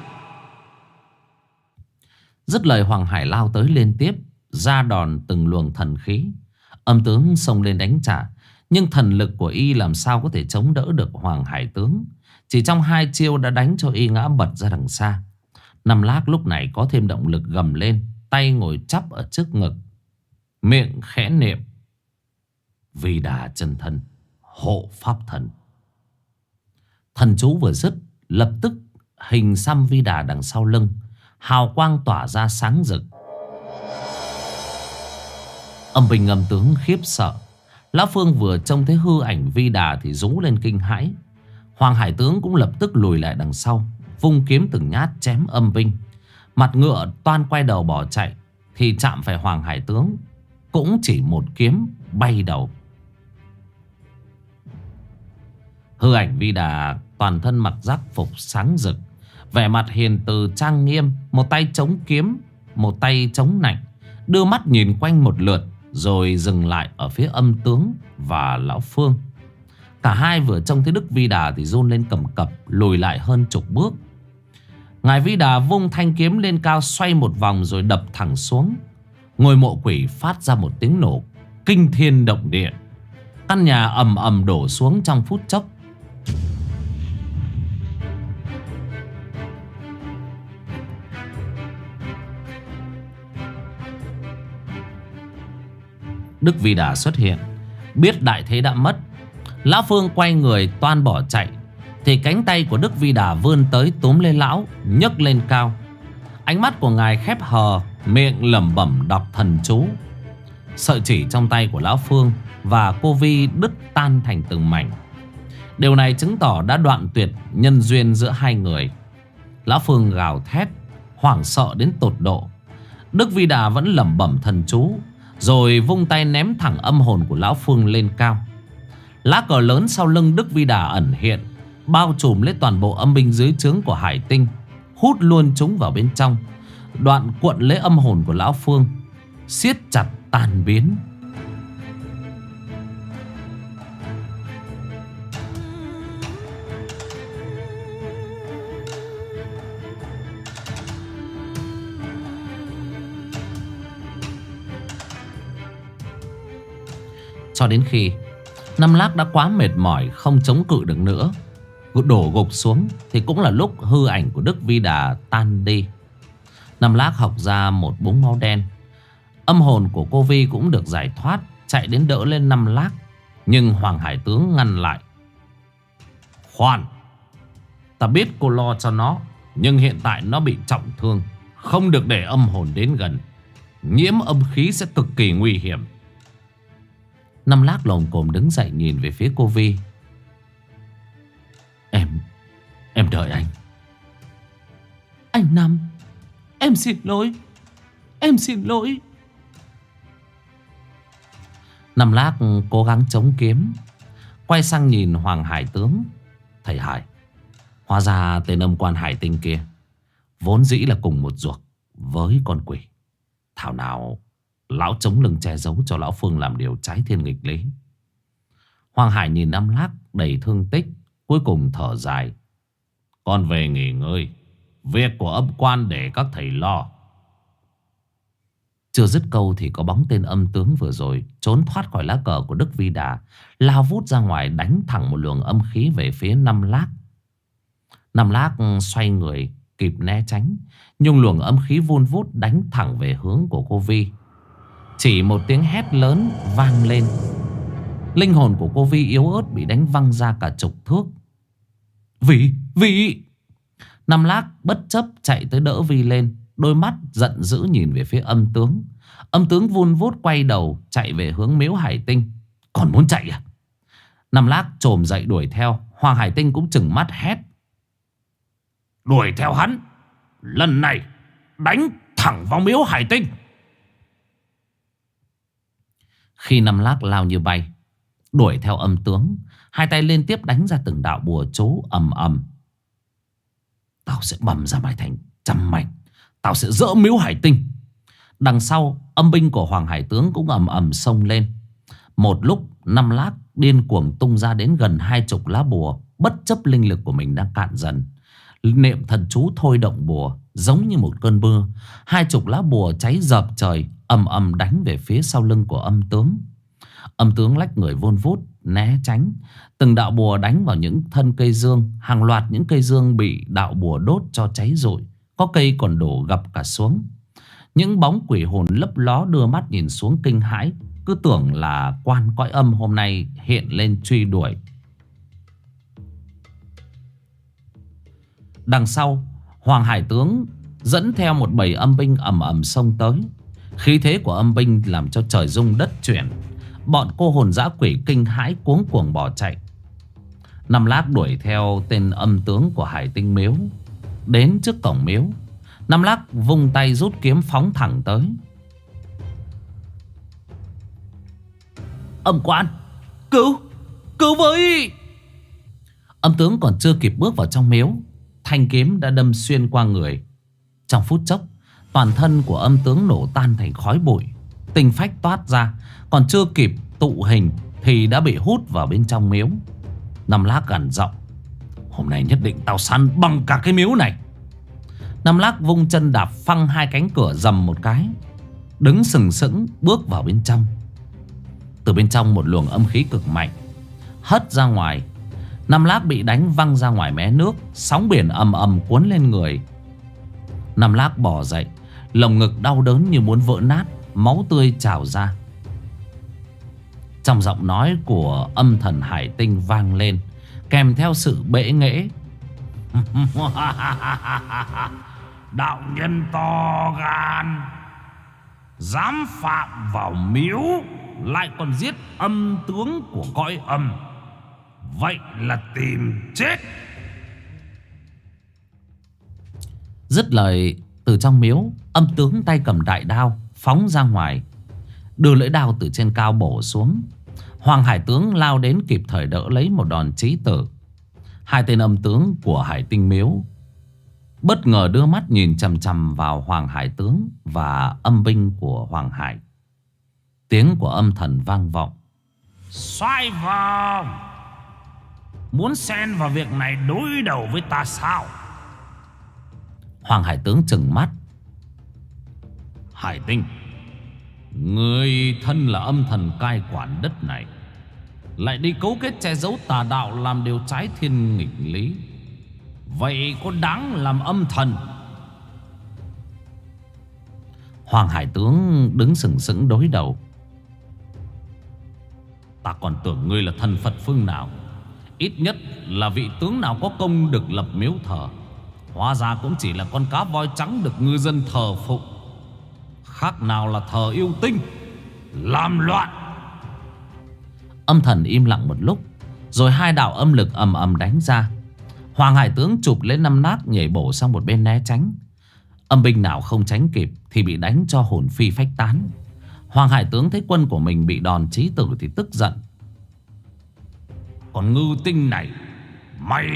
[SPEAKER 1] Dứt lời, Hoàng Hải lao tới liên tiếp, ra đòn từng luồng thần khí. Âm tướng xông lên đánh trả, nhưng thần lực của y làm sao có thể chống đỡ được Hoàng Hải tướng. Chỉ trong 2 chiêu đã đánh cho y ngã bật ra đằng xa. Năm Lác lúc này có thêm động lực gầm lên, tay ngồi chắp ở trước ngực, miệng khẽ niệm: Vi Đà chân thân, hộ pháp thần. Thần chú vừa dứt, lập tức hình xăm Vi Đà đằng sau lưng, hào quang tỏa ra sáng rực. Âm binh âm tướng khiếp sợ. Lão Phương vừa trông thấy hư ảnh Vi Đà thì rú lên kinh hãi. Hoàng Hải tướng cũng lập tức lùi lại đằng sau, vung kiếm từng nhát chém âm binh. Mặt ngựa toan quay đầu bỏ chạy thì chạm phải Hoàng Hải tướng, cũng chỉ một kiếm bay đầu. Hư ảnh Vi Đà toàn thân mặc giáp phục sáng rực, vẻ mặt hiền từ trang nghiêm, một tay chống kiếm, một tay chống nạnh, đưa mắt nhìn quanh một lượt rồi dừng lại ở phía âm tướng và lão Phương. Cả hai vừa trông thấy Đức Vi Đà thì run lên cầm cập, lùi lại hơn chục bước. Ngài Vi Đà vung thanh kiếm lên cao, xoay một vòng rồi đập thẳng xuống. Ngôi mộ quỷ phát ra một tiếng nổ kinh thiên động địa. Căn nhà ầm ầm đổ xuống trong phút chốc. Đức Vi Đà xuất hiện, biết đại thế đã mất. Lão Phương quay người toan bỏ chạy thì cánh tay của Đức Vi Đà vươn tới túm lên lão, nhấc lên cao. Ánh mắt của ngài khép hờ, miệng lẩm bẩm đọc thần chú. Sợi chỉ trong tay của lão Phương và cô Vi đứt tan thành từng mảnh. Điều này chứng tỏ đã đoạn tuyệt nhân duyên giữa hai người. Lão Phương gào thét, hoảng sợ đến tột độ. Đức Vi Đà vẫn lẩm bẩm thần chú, rồi vung tay ném thẳng âm hồn của lão Phương lên cao. Lá cờ lớn sau lưng Đức Vi Đà ẩn hiện, bao trùm lấy toàn bộ âm binh dưới trướng của Hải Tinh, hút luôn chúng vào bên trong. Đoạn cuộn lấy âm hồn của lão Phương, siết chặt tan biến. Cho đến khi Năm Lác đã quá mệt mỏi, không chống cự được nữa, đổ gục xuống, thì cũng là lúc hư ảnh của Đức Vi Đà tan đi. Năm Lác học ra một búng máu đen. Âm hồn của cô Vi cũng được giải thoát, chạy đến đỡ lên Năm Lác. Nhưng Hoàng Hải tướng ngăn lại. Khoan, ta biết cô lo cho nó, nhưng hiện tại nó bị trọng thương, không được để âm hồn đến gần. Nhiễm âm khí sẽ cực kỳ nguy hiểm. Năm Lác lồm cồm đứng dậy nhìn về phía cô Vi. Em đợi anh. Anh Năm, em xin lỗi. Em xin lỗi. Năm Lác cố gắng chống kiếm, quay sang nhìn Hoàng Hải tướng. Thầy Hải, hóa ra tên âm quan Hải Tinh kia vốn dĩ là cùng một ruột với con quỷ. Thảo nào lão chống lưng che giấu cho lão Phương làm điều trái thiên nghịch lý. Hoàng Hải nhìn Năm Lác đầy thương tích, cuối cùng thở dài. Con về nghỉ ngơi, việc của âm quan để các thầy lo. Chưa dứt câu thì có bóng tên âm tướng vừa rồi trốn thoát khỏi lá cờ của Đức Vi Đà, lao vút ra ngoài, đánh thẳng một luồng âm khí về phía Năm Lác. Năm Lác xoay người kịp né tránh, nhưng luồng âm khí vun vút đánh thẳng về hướng của cô Vi. Chỉ một tiếng hét lớn vang lên, linh hồn của cô Vi yếu ớt bị đánh văng ra cả chục thước. Vi! Năm Lác bất chấp chạy tới đỡ Vi lên, đôi mắt giận dữ nhìn về phía âm tướng. Âm tướng vun vút quay đầu chạy về hướng miếu Hải Tinh. Còn muốn chạy à? Năm Lác chồm dậy đuổi theo. Hoàng Hải Tinh cũng trừng mắt hét:
[SPEAKER 2] đuổi theo hắn, lần này đánh thẳng vào miếu Hải Tinh.
[SPEAKER 1] Khi Năm Lác lao như bay đuổi theo âm tướng, hai tay liên tiếp đánh ra từng đạo bùa chú ầm ầm.
[SPEAKER 2] Tao sẽ bầm ra mày thành trăm mảnh, tao sẽ dỡ miếu Hải Tinh.
[SPEAKER 1] Đằng sau, âm binh của Hoàng Hải Tướng cũng ầm ầm xông lên. Một lúc, Năm Lác điên cuồng tung ra đến gần 20 lá bùa, bất chấp linh lực của mình đang cạn dần. Niệm thần chú thôi động bùa giống như một cơn mưa. 20 lá bùa cháy dập trời, ầm ầm đánh về phía sau lưng của âm tướng. Âm tướng lách người vun vút né tránh. Từng đạo bùa đánh vào những thân cây dương. Hàng loạt những cây dương bị đạo bùa đốt cho cháy rụi. Có cây còn đổ gập cả xuống. Những bóng quỷ hồn lấp ló đưa mắt nhìn xuống kinh hãi, cứ tưởng là quan cõi âm hôm nay hiện lên truy đuổi. Đằng sau, Hoàng Hải Tướng dẫn theo một bầy âm binh ầm ầm xông tới. Khí thế của âm binh làm cho trời rung đất chuyển. Bọn cô hồn dã quỷ kinh hãi cuống cuồng bỏ chạy. Năm Lác đuổi theo tên âm tướng của Hải Tinh miếu. Đến trước cổng miếu, Năm Lác vung tay rút kiếm phóng thẳng tới.
[SPEAKER 2] Âm quan, cứu, cứu với!
[SPEAKER 1] Âm tướng còn chưa kịp bước vào trong miếu, thanh kiếm đã đâm xuyên qua người. Trong phút chốc, toàn thân của âm tướng nổ tan thành khói bụi, tinh phách toát ra. Còn chưa kịp tụ hình thì đã bị hút vào bên trong miếu. Năm Lác gằn giọng:
[SPEAKER 2] hôm nay nhất định tao săn bằng cả cái miếu này.
[SPEAKER 1] Năm Lác vung chân đạp phăng hai cánh cửa dầm một cái, đứng sừng sững bước vào bên trong. Từ bên trong một luồng âm khí cực mạnh hất ra ngoài. Năm Lác bị đánh văng ra ngoài mé nước. Sóng biển ầm ầm cuốn lên người. Năm Lác bò dậy, lồng ngực đau đớn như muốn vỡ nát, máu tươi trào ra. Trong giọng nói của âm thần Hải Tinh vang lên, kèm theo sự bẽ nghễ:
[SPEAKER 2] đạo nhân to gan, dám phạm vào miếu, lại còn giết âm tướng của cõi âm, vậy là tìm chết.
[SPEAKER 1] Dứt lời, từ trong miếu, âm tướng tay cầm đại đao phóng ra ngoài, đưa lưỡi đao từ trên cao bổ xuống. Hoàng Hải Tướng lao đến kịp thời đỡ lấy một đòn chí tử. Hai tên âm tướng của Hải Tinh miếu bất ngờ đưa mắt nhìn chằm chằm vào Hoàng Hải Tướng và âm binh của Hoàng Hải. Tiếng của âm thần vang vọng:
[SPEAKER 2] xoay vòng, muốn xen vào việc này đối đầu với ta sao?
[SPEAKER 1] Hoàng Hải Tướng trừng mắt:
[SPEAKER 2] Hải Tinh, người thân là âm thần cai quản đất này, lại đi cấu kết che giấu tà đạo, làm điều trái thiên nghịch lý, vậy có đáng làm âm thần?
[SPEAKER 1] Hoàng Hải Tướng đứng sừng sững đối đầu:
[SPEAKER 2] ta còn tưởng ngươi là thần Phật phương nào, ít nhất là vị tướng nào có công được lập miếu thờ. Hóa ra cũng chỉ là con cá voi trắng được ngư dân thờ phụng, khác nào là thờ yêu tinh, làm loạn.
[SPEAKER 1] Âm thần im lặng một lúc, rồi hai đạo âm lực ầm ầm đánh ra. Hoàng Hải Tướng chụp lấy Năm Lác nhảy bổ sang một bên né tránh. Âm binh nào không tránh kịp thì bị đánh cho hồn phi phách tán. Hoàng Hải Tướng thấy quân của mình bị đòn chí tử thì tức giận:
[SPEAKER 2] còn ngư tinh này, mày...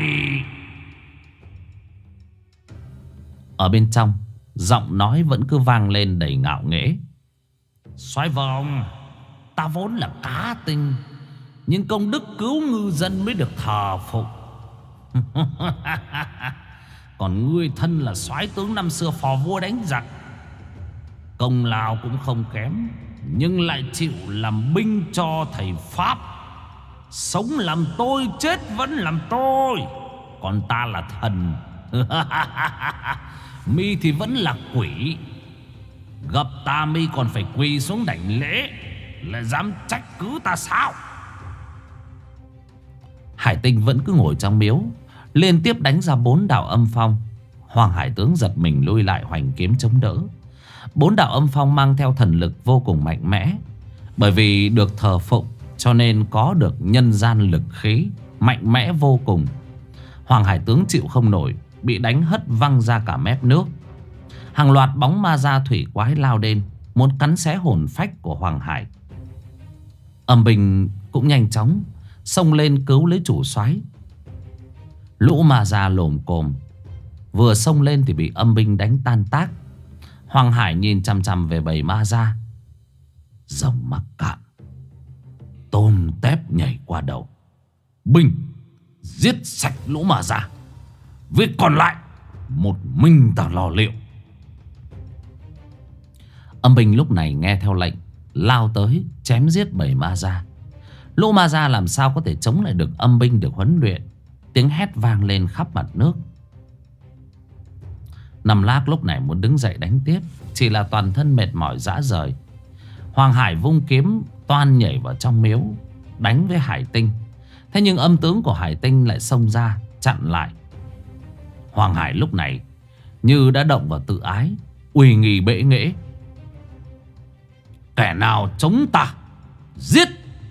[SPEAKER 1] Ở bên trong, giọng nói vẫn cứ vang lên đầy ngạo nghễ:
[SPEAKER 2] xoay vòng, ta vốn là cá tinh, nhưng công đức cứu ngư dân mới được thờ phụng. Còn ngươi thân là soái tướng năm xưa phò vua đánh giặc, công lao cũng không kém, nhưng lại chịu làm binh cho thầy Pháp. Sống làm tôi, chết vẫn làm tôi. Còn ta là thần. Mi thì vẫn là quỷ. Gặp ta mi còn phải quỳ xuống đảnh lễ, lại dám trách cứ ta sao?
[SPEAKER 1] Hải Tinh vẫn cứ ngồi trong miếu, liên tiếp đánh ra 4 đạo âm phong. Hoàng Hải Tướng giật mình lui lại hoành kiếm chống đỡ. 4 đạo âm phong mang theo thần lực vô cùng mạnh mẽ. Bởi vì được thờ phụng cho nên có được nhân gian lực khí mạnh mẽ vô cùng. Hoàng Hải tướng chịu không nổi, bị đánh hất văng ra cả mép nước. Hàng loạt bóng ma da thủy quái lao đến, muốn cắn xé hồn phách của Hoàng Hải. Âm binh cũng nhanh chóng xông lên cứu lấy chủ soái. Lũ ma da lồm cồm vừa xông lên thì bị âm binh đánh tan tác. Hoàng Hải nhìn chằm chằm về bầy ma da. Rồng mắc cạn, tôm tép nhảy qua đầu. Binh, giết sạch lũ ma da, việc còn lại một mình ta lo liệu. Âm binh lúc này nghe theo lệnh, lao tới chém giết bầy ma da. Lũ ma da làm sao có thể chống lại được âm binh được huấn luyện. Tiếng hét vang lên khắp mặt nước. Nằm Lác lúc này muốn đứng dậy đánh tiếp, chỉ là toàn thân mệt mỏi rã rời. Hoàng Hải vung kiếm toan nhảy vào trong miếu đánh với Hải Tinh. Thế nhưng âm tướng của Hải Tinh lại xông ra chặn lại. Hoàng Hải lúc này như đã động vào tự ái, uy nghi bệ nghệ. Kẻ nào chống ta, giết!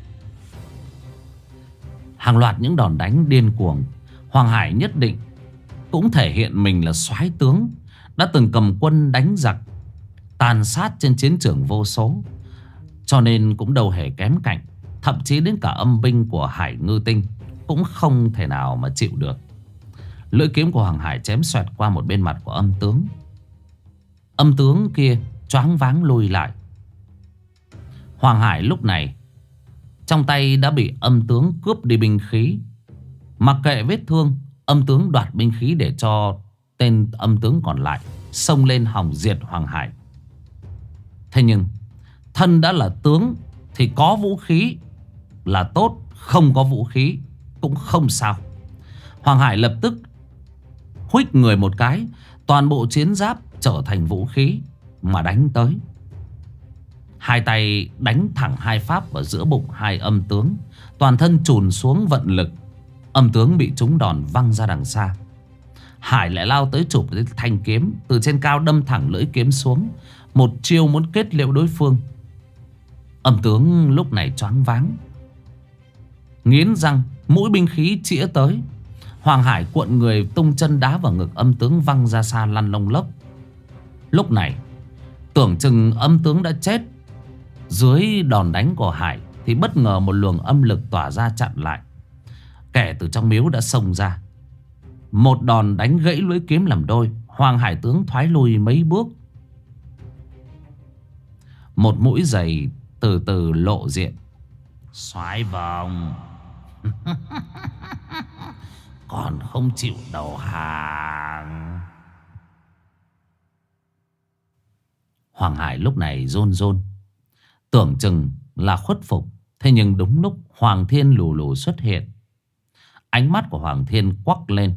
[SPEAKER 1] Hàng loạt những đòn đánh điên cuồng. Hoàng Hải nhất định cũng thể hiện mình là soái tướng, đã từng cầm quân đánh giặc, tàn sát trên chiến trường vô số, cho nên cũng đâu hề kém cạnh. Thậm chí đến cả âm binh của Hải Ngư Tinh cũng không thể nào mà chịu được. Lưỡi kiếm của Hoàng Hải chém xoẹt qua một bên mặt của âm tướng. Âm tướng kia choáng váng lùi lại. Hoàng Hải lúc này trong tay đã bị âm tướng cướp đi binh khí. Mặc kệ vết thương, âm tướng đoạt binh khí để cho tên âm tướng còn lại xông lên hòng diệt Hoàng Hải. Thế nhưng thân đã là tướng thì có vũ khí là tốt, không có vũ khí cũng không sao. Hoàng Hải lập tức huých người một cái, toàn bộ chiến giáp trở thành vũ khí mà đánh tới. Hai tay đánh thẳng hai pháp vào giữa bụng hai âm tướng, toàn thân chùn xuống vận lực. Âm tướng bị trúng đòn văng ra đằng xa. Hải lại lao tới chụp lấy thanh kiếm, từ trên cao đâm thẳng lưỡi kiếm xuống, một chiêu muốn kết liễu đối phương. Âm tướng lúc này choáng váng, nghiến răng, mũi binh khí chĩa tới. Hoàng Hải cuộn người tung chân đá vào ngực âm tướng, văng ra xa lăn lông lốc. Lúc này tưởng chừng âm tướng đã chết dưới đòn đánh của Hải, thì bất ngờ một luồng âm lực tỏa ra chặn lại. Kẻ từ trong miếu đã xông ra, một đòn đánh gãy lưỡi kiếm làm đôi. Hoàng Hải tướng thoái lùi mấy bước. Một mũi giày từ từ lộ diện. Soái vòng còn không chịu đầu hàng. Hoàng Hải lúc này rôn rôn, tưởng chừng là khuất phục. Thế nhưng đúng lúc Hoàng Thiên lù lù xuất hiện. Ánh mắt của Hoàng Thiên quắc lên.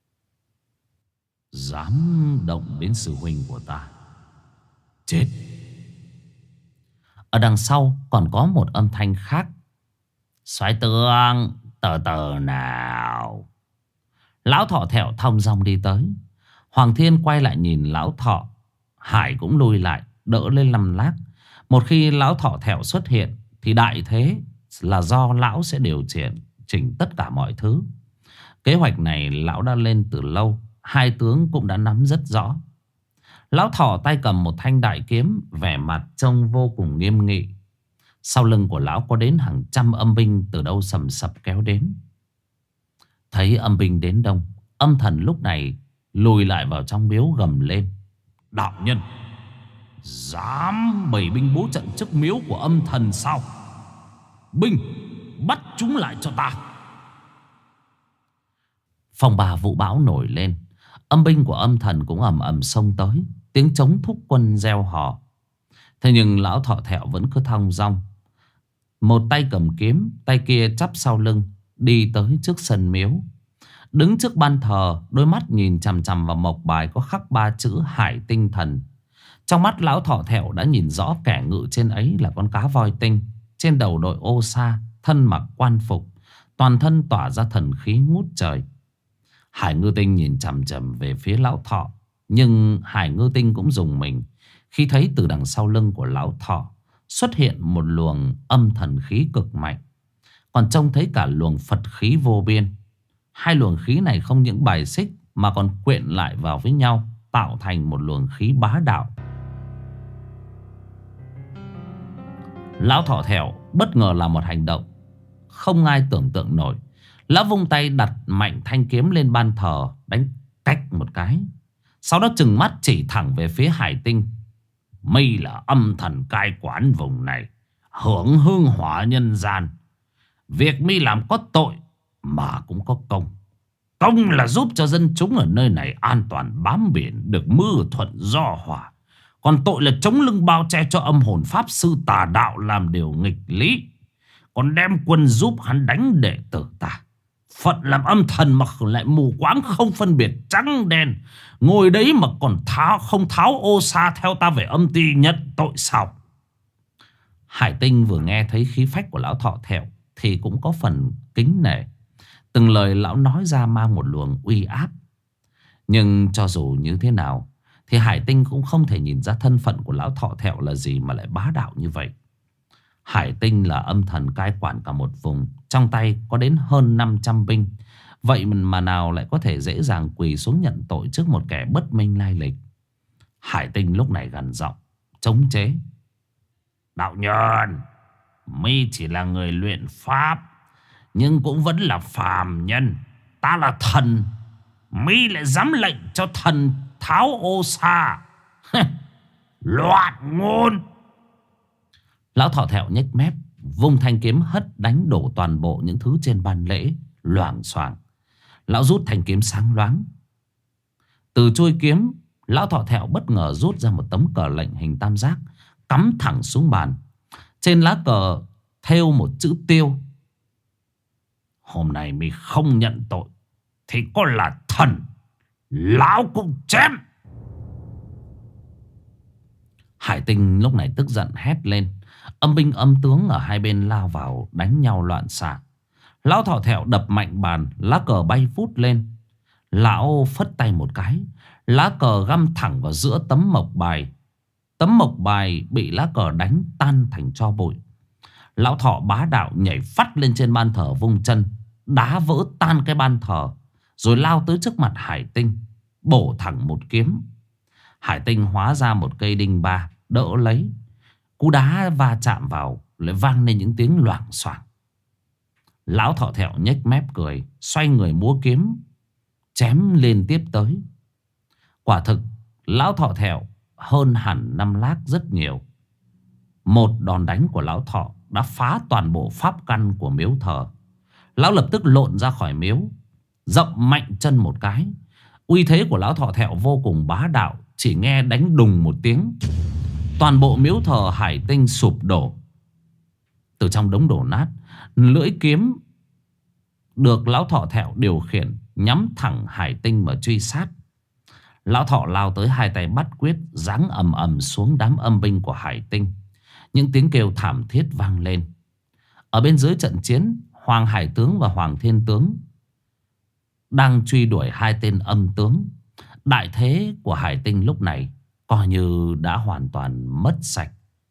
[SPEAKER 1] Dám động đến sư huynh của ta, chết. Ở đằng sau còn có một âm thanh khác. Soái tướng, từ từ nào. Lão Thọ Thẹo thong dong đi tới. Hoàng Thiên quay lại nhìn Lão Thọ. Hải cũng lùi lại đỡ lên Nằm Lác. Một khi Lão Thọ Thẹo xuất hiện thì đại thế là do lão sẽ điều chỉnh tất cả mọi thứ. Kế hoạch này lão đã lên từ lâu, hai tướng cũng đã nắm rất rõ. Lão Thọ tay cầm một thanh đại kiếm, vẻ mặt trông vô cùng nghiêm nghị. Sau lưng của lão có đến hàng trăm âm binh từ đâu sầm sập kéo đến. Thấy âm binh đến đông, âm thần lúc này lùi lại vào trong miếu gầm lên. Đạo nhân, dám bày binh bố trận trước miếu của âm thần sao? Binh, bắt chúng lại cho ta. Phong ba vũ bão nổi lên. Âm binh của âm thần cũng ầm ầm xông tới, tiếng trống thúc quân reo hò. Thế nhưng Lão Thọ Thẹo vẫn cứ thong dong, một tay cầm kiếm, tay kia chắp sau lưng, đi tới trước sân miếu. Đứng trước ban thờ, đôi mắt nhìn chằm chằm vào mộc bài có khắc 3 chữ Hải Tinh Thần. Trong mắt Lão Thọ Thẹo đã nhìn rõ kẻ ngự trên ấy là con cá voi tinh. Trên đầu đội ô sa, thân mặc quan phục, toàn thân tỏa ra thần khí ngút trời. Hải Ngư Tinh nhìn chằm chằm về phía Lão Thọ. Nhưng Hải Ngư Tinh cũng rùng mình khi thấy từ đằng sau lưng của Lão Thọ xuất hiện một luồng âm thần khí cực mạnh. còn trông thấy cả luồng Phật khí vô biên. Hai luồng khí này không những bài xích mà còn quyện lại vào với nhau, tạo thành một luồng khí bá đạo. Lão Thọ Thẹo bất ngờ làm một hành động không ai tưởng tượng nổi. Lão vung tay đặt mạnh thanh kiếm lên ban thờ, đánh cách một cái. Sau đó trừng mắt chỉ thẳng về phía Hải Tinh. Mi là âm thần cai quản vùng này, hưởng hương hỏa nhân gian. Việc mi làm có tội mà cũng có công. Công là giúp cho dân chúng ở nơi này an toàn bám biển, được mưa thuận gió hòa. Còn tội là chống lưng bao che cho âm hồn pháp sư tà đạo làm điều nghịch lý, còn đem quân giúp hắn đánh đệ tử ta. Phật làm âm thần mà lại mù quáng không phân biệt trắng đen, ngồi đấy mà còn không tháo ô sa theo ta về âm ty nhận tội sao? Hải Tinh vừa nghe thấy khí phách của lão Thọ Thẹo thì cũng có phần kính nể. Từng lời lão nói ra mang một luồng uy áp. Nhưng cho dù như thế nào thì Hải Tinh cũng không thể nhìn ra thân phận của lão Thọ Thẹo là gì mà lại bá đạo như vậy. Hải Tinh là âm thần cai quản cả một vùng, trong tay có đến hơn 500 binh. Vậy mà nào lại có thể dễ dàng quỳ xuống nhận tội trước một kẻ bất minh lai lịch. Hải Tinh lúc này gằn giọng chống chế. Đạo nhân, mi chỉ là người luyện pháp, nhưng cũng vẫn là phàm nhân. Ta là thần, mi lại dám lệnh cho thần tháo ô sa. Loạn ngôn. Lão Thọ Thẹo nhếch mép, vung thanh kiếm hất đánh đổ toàn bộ những thứ trên ban lễ, loảng xoảng. Lão rút thanh kiếm sáng loáng. Từ chuôi kiếm, lão Thọ Thẹo bất ngờ rút ra một tấm cờ lệnh hình tam giác, cắm thẳng xuống bàn. Trên lá cờ thêu một chữ tiêu. Hôm nay mi không nhận tội thì có là thần, lão cũng chém. Hải Tinh lúc này tức giận hét lên. Âm binh âm tướng ở hai bên lao vào đánh nhau loạn xạ. Lão Thọ Thẹo đập mạnh bàn, lá cờ bay vút lên. Lão phất tay một cái, lá cờ găm thẳng vào giữa tấm mộc bài. Tấm mộc bài bị lá cờ đánh tan thành tro bụi. Lão Thọ bá đạo nhảy phắt lên trên ban thờ, vung chân đá vỡ tan cái ban thờ, rồi lao tới trước mặt Hải Tinh, bổ thẳng một kiếm. Hải Tinh hóa ra một cây đinh ba đỡ lấy. Cú đá va chạm vào lại vang lên những tiếng loảng xoảng. Lão Thọ Thẹo nhếch mép cười, xoay người múa kiếm chém lên tiếp tới. Quả thực lão Thọ Thẹo hơn hẳn năm Lác rất nhiều. Một đòn đánh của lão Thọ đã phá toàn bộ pháp căn của miếu thờ. Lão lập tức lộn ra khỏi miếu, dậm mạnh chân một cái. Uy thế của lão Thọ Thẹo vô cùng bá đạo. Chỉ nghe đánh đùng một tiếng, toàn bộ miếu thờ Hải Tinh sụp đổ. Từ trong đống đổ nát, lưỡi kiếm được lão Thọ Thẹo điều khiển nhắm thẳng Hải Tinh mà truy sát. Lão Thọ lao tới, hai tay bắt quyết, giáng ầm ầm xuống đám âm binh của Hải Tinh. Những tiếng kêu thảm thiết vang lên. Ở bên dưới trận chiến, Hoàng Hải Tướng và Hoàng Thiên Tướng đang truy đuổi hai tên âm tướng. Đại thế của Hải Tinh lúc này coi như đã hoàn toàn mất sạch.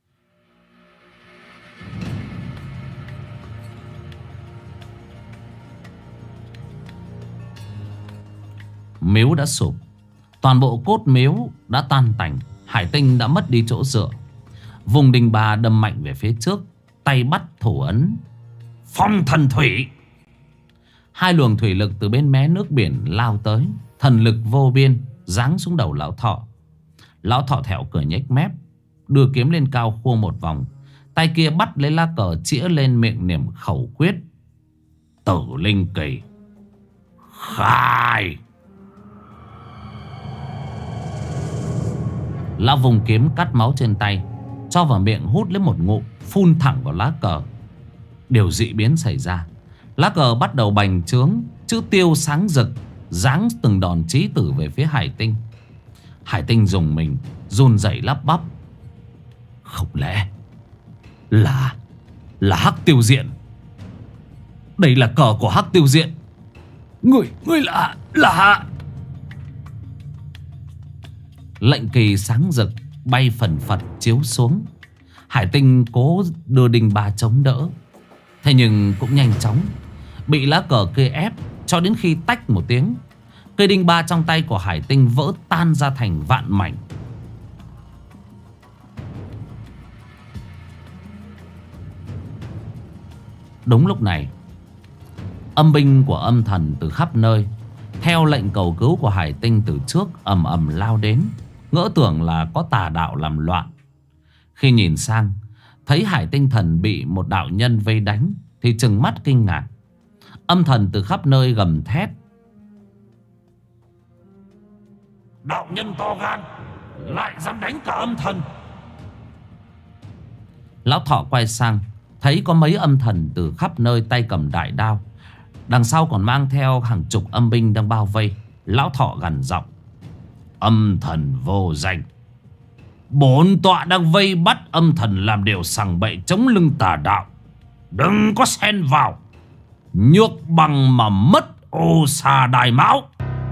[SPEAKER 1] Miếu đã sụp, toàn bộ cốt miếu đã tan tành. Hải Tinh đã mất đi chỗ dựa. Vùng đình bà đâm mạnh về phía trước, tay bắt thủ ấn phong thần thủy. Hai luồng thủy lực từ bên mé nước biển lao tới, thần lực vô biên giáng xuống đầu lão Thọ. Lão Thọ Thẹo cười nhếch mép, đưa kiếm lên cao khua một vòng, tay kia bắt lấy lá cờ chĩa lên miệng niệm khẩu quyết. Tử linh kỳ khai. Lão vùng kiếm cắt máu trên tay, cho vào miệng hút lấy một ngụm, phun thẳng vào lá cờ. Điều dị biến xảy ra. Lá cờ bắt đầu bành trướng, chữ tiêu sáng rực, giáng từng đòn chí tử về phía Hải Tinh. Hải Tinh dùng mình, run rẩy lắp bắp. Không lẽ là Hắc Tiêu Diện? Đây là cờ của Hắc Tiêu Diện. Ngươi là lệnh kỳ sáng rực bay phần phật chiếu xuống. Hải Tinh cố đưa đinh ba chống đỡ, Thế nhưng cũng nhanh chóng bị lá cờ kia ép, cho đến khi tách một tiếng, cây đinh ba trong tay của Hải Tinh vỡ tan ra thành vạn mảnh. Đúng lúc này, âm binh của âm thần từ khắp nơi theo lệnh cầu cứu của Hải Tinh từ trước ầm ầm lao đến, ngỡ tưởng là có tà đạo làm loạn. Khi nhìn sang thấy Hải Tinh thần bị một đạo nhân vây đánh thì trừng mắt kinh ngạc. Âm thần từ khắp nơi gầm thét:
[SPEAKER 2] đạo nhân to gan, lại dám đánh cả âm thần.
[SPEAKER 1] Lão thọ quay sang thấy có mấy âm thần từ khắp nơi tay cầm đại đao, đằng sau còn mang theo hàng chục âm binh đang bao vây. Lão thọ gằn giọng: âm thần vô danh, bổn tọa đang vây bắt âm thần làm điều sằng bậy chống lưng tà đạo, đừng có xen vào, nhược bằng mà mất ô xà đài máu.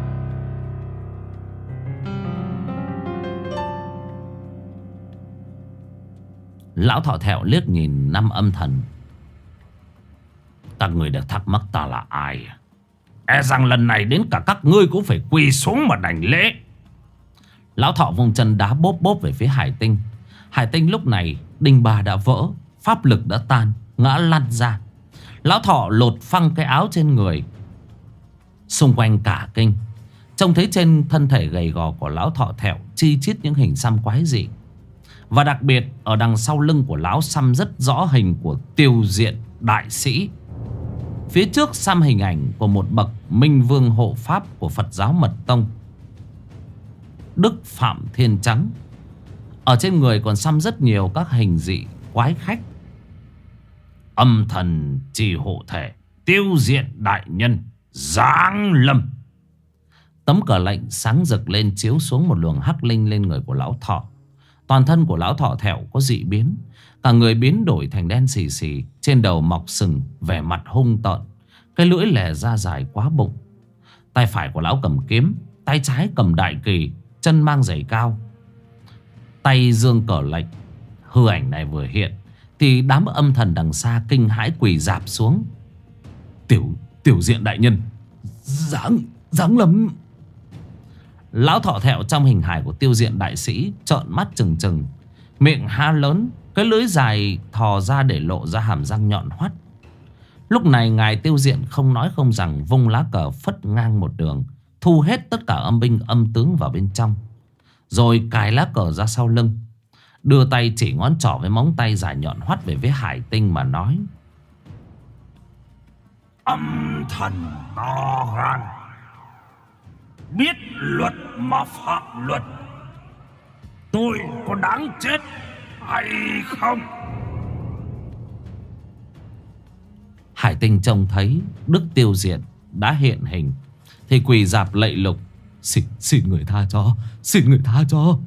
[SPEAKER 1] Lão thọ thẹo liếc nhìn năm âm thần:
[SPEAKER 2] các người đã thắc mắc ta là ai, e rằng lần này đến cả các ngươi cũng phải quỳ xuống mà đảnh lễ.
[SPEAKER 1] Lão thọ vung chân đá bốp bốp về phía Hải Tinh. Hải Tinh lúc này đinh bà đã vỡ, pháp lực đã tan, ngã lăn ra. Lão thọ lột phăng cái áo trên người. Xung quanh cả kinh, trông thấy trên thân thể gầy gò của lão thọ thẹo chi chít những hình xăm quái dị. Và đặc biệt ở đằng sau lưng của lão xăm rất rõ hình của Tiêu Diện đại sĩ. Phía trước xăm hình ảnh của một bậc minh vương hộ pháp của Phật giáo Mật Tông, Đức Phạm Thiên Trắng. Ở trên người còn xăm rất nhiều các hình dị quái khách:
[SPEAKER 2] âm thần trì hộ thể, Tiêu Diện đại nhân giáng lâm.
[SPEAKER 1] Tấm cờ lệnh sáng rực lên chiếu xuống một luồng hắc linh lên người của lão thọ. Toàn thân của lão thọ thẹo có dị biến, cả người biến đổi thành đen xì xì, trên đầu mọc sừng, vẻ mặt hung tợn, cái lưỡi lè ra dài quá bụng. Tay phải của lão cầm kiếm, tay trái cầm đại kỳ, chân mang giày cao, tay giương cờ lệnh. Hư ảnh này vừa hiện thì đám âm thần đằng xa kinh hãi quỳ rạp xuống: Tiểu Diện đại nhân giáng lâm. Lão thọ thẹo trong hình hài của Tiêu Diện đại sĩ trợn mắt trừng trừng, miệng há lớn, cái lưỡi dài thò ra để lộ ra hàm răng nhọn hoắt. Lúc này ngài Tiêu Diện không nói không rằng vung lá cờ phất ngang một đường, thu hết tất cả âm binh âm tướng vào bên trong, rồi cài lá cờ ra sau lưng, đưa tay chỉ ngón trỏ với móng tay dài nhọn hoắt về phía Hải Tinh mà nói:
[SPEAKER 2] âm thần to gan, biết luật mà phạm luật, tôi có đáng chết hay không?
[SPEAKER 1] Hải Tinh trông thấy Đức Tiêu Diện đã hiện hình thì quỳ rạp lạy lục: Xin người tha cho, xin người tha cho.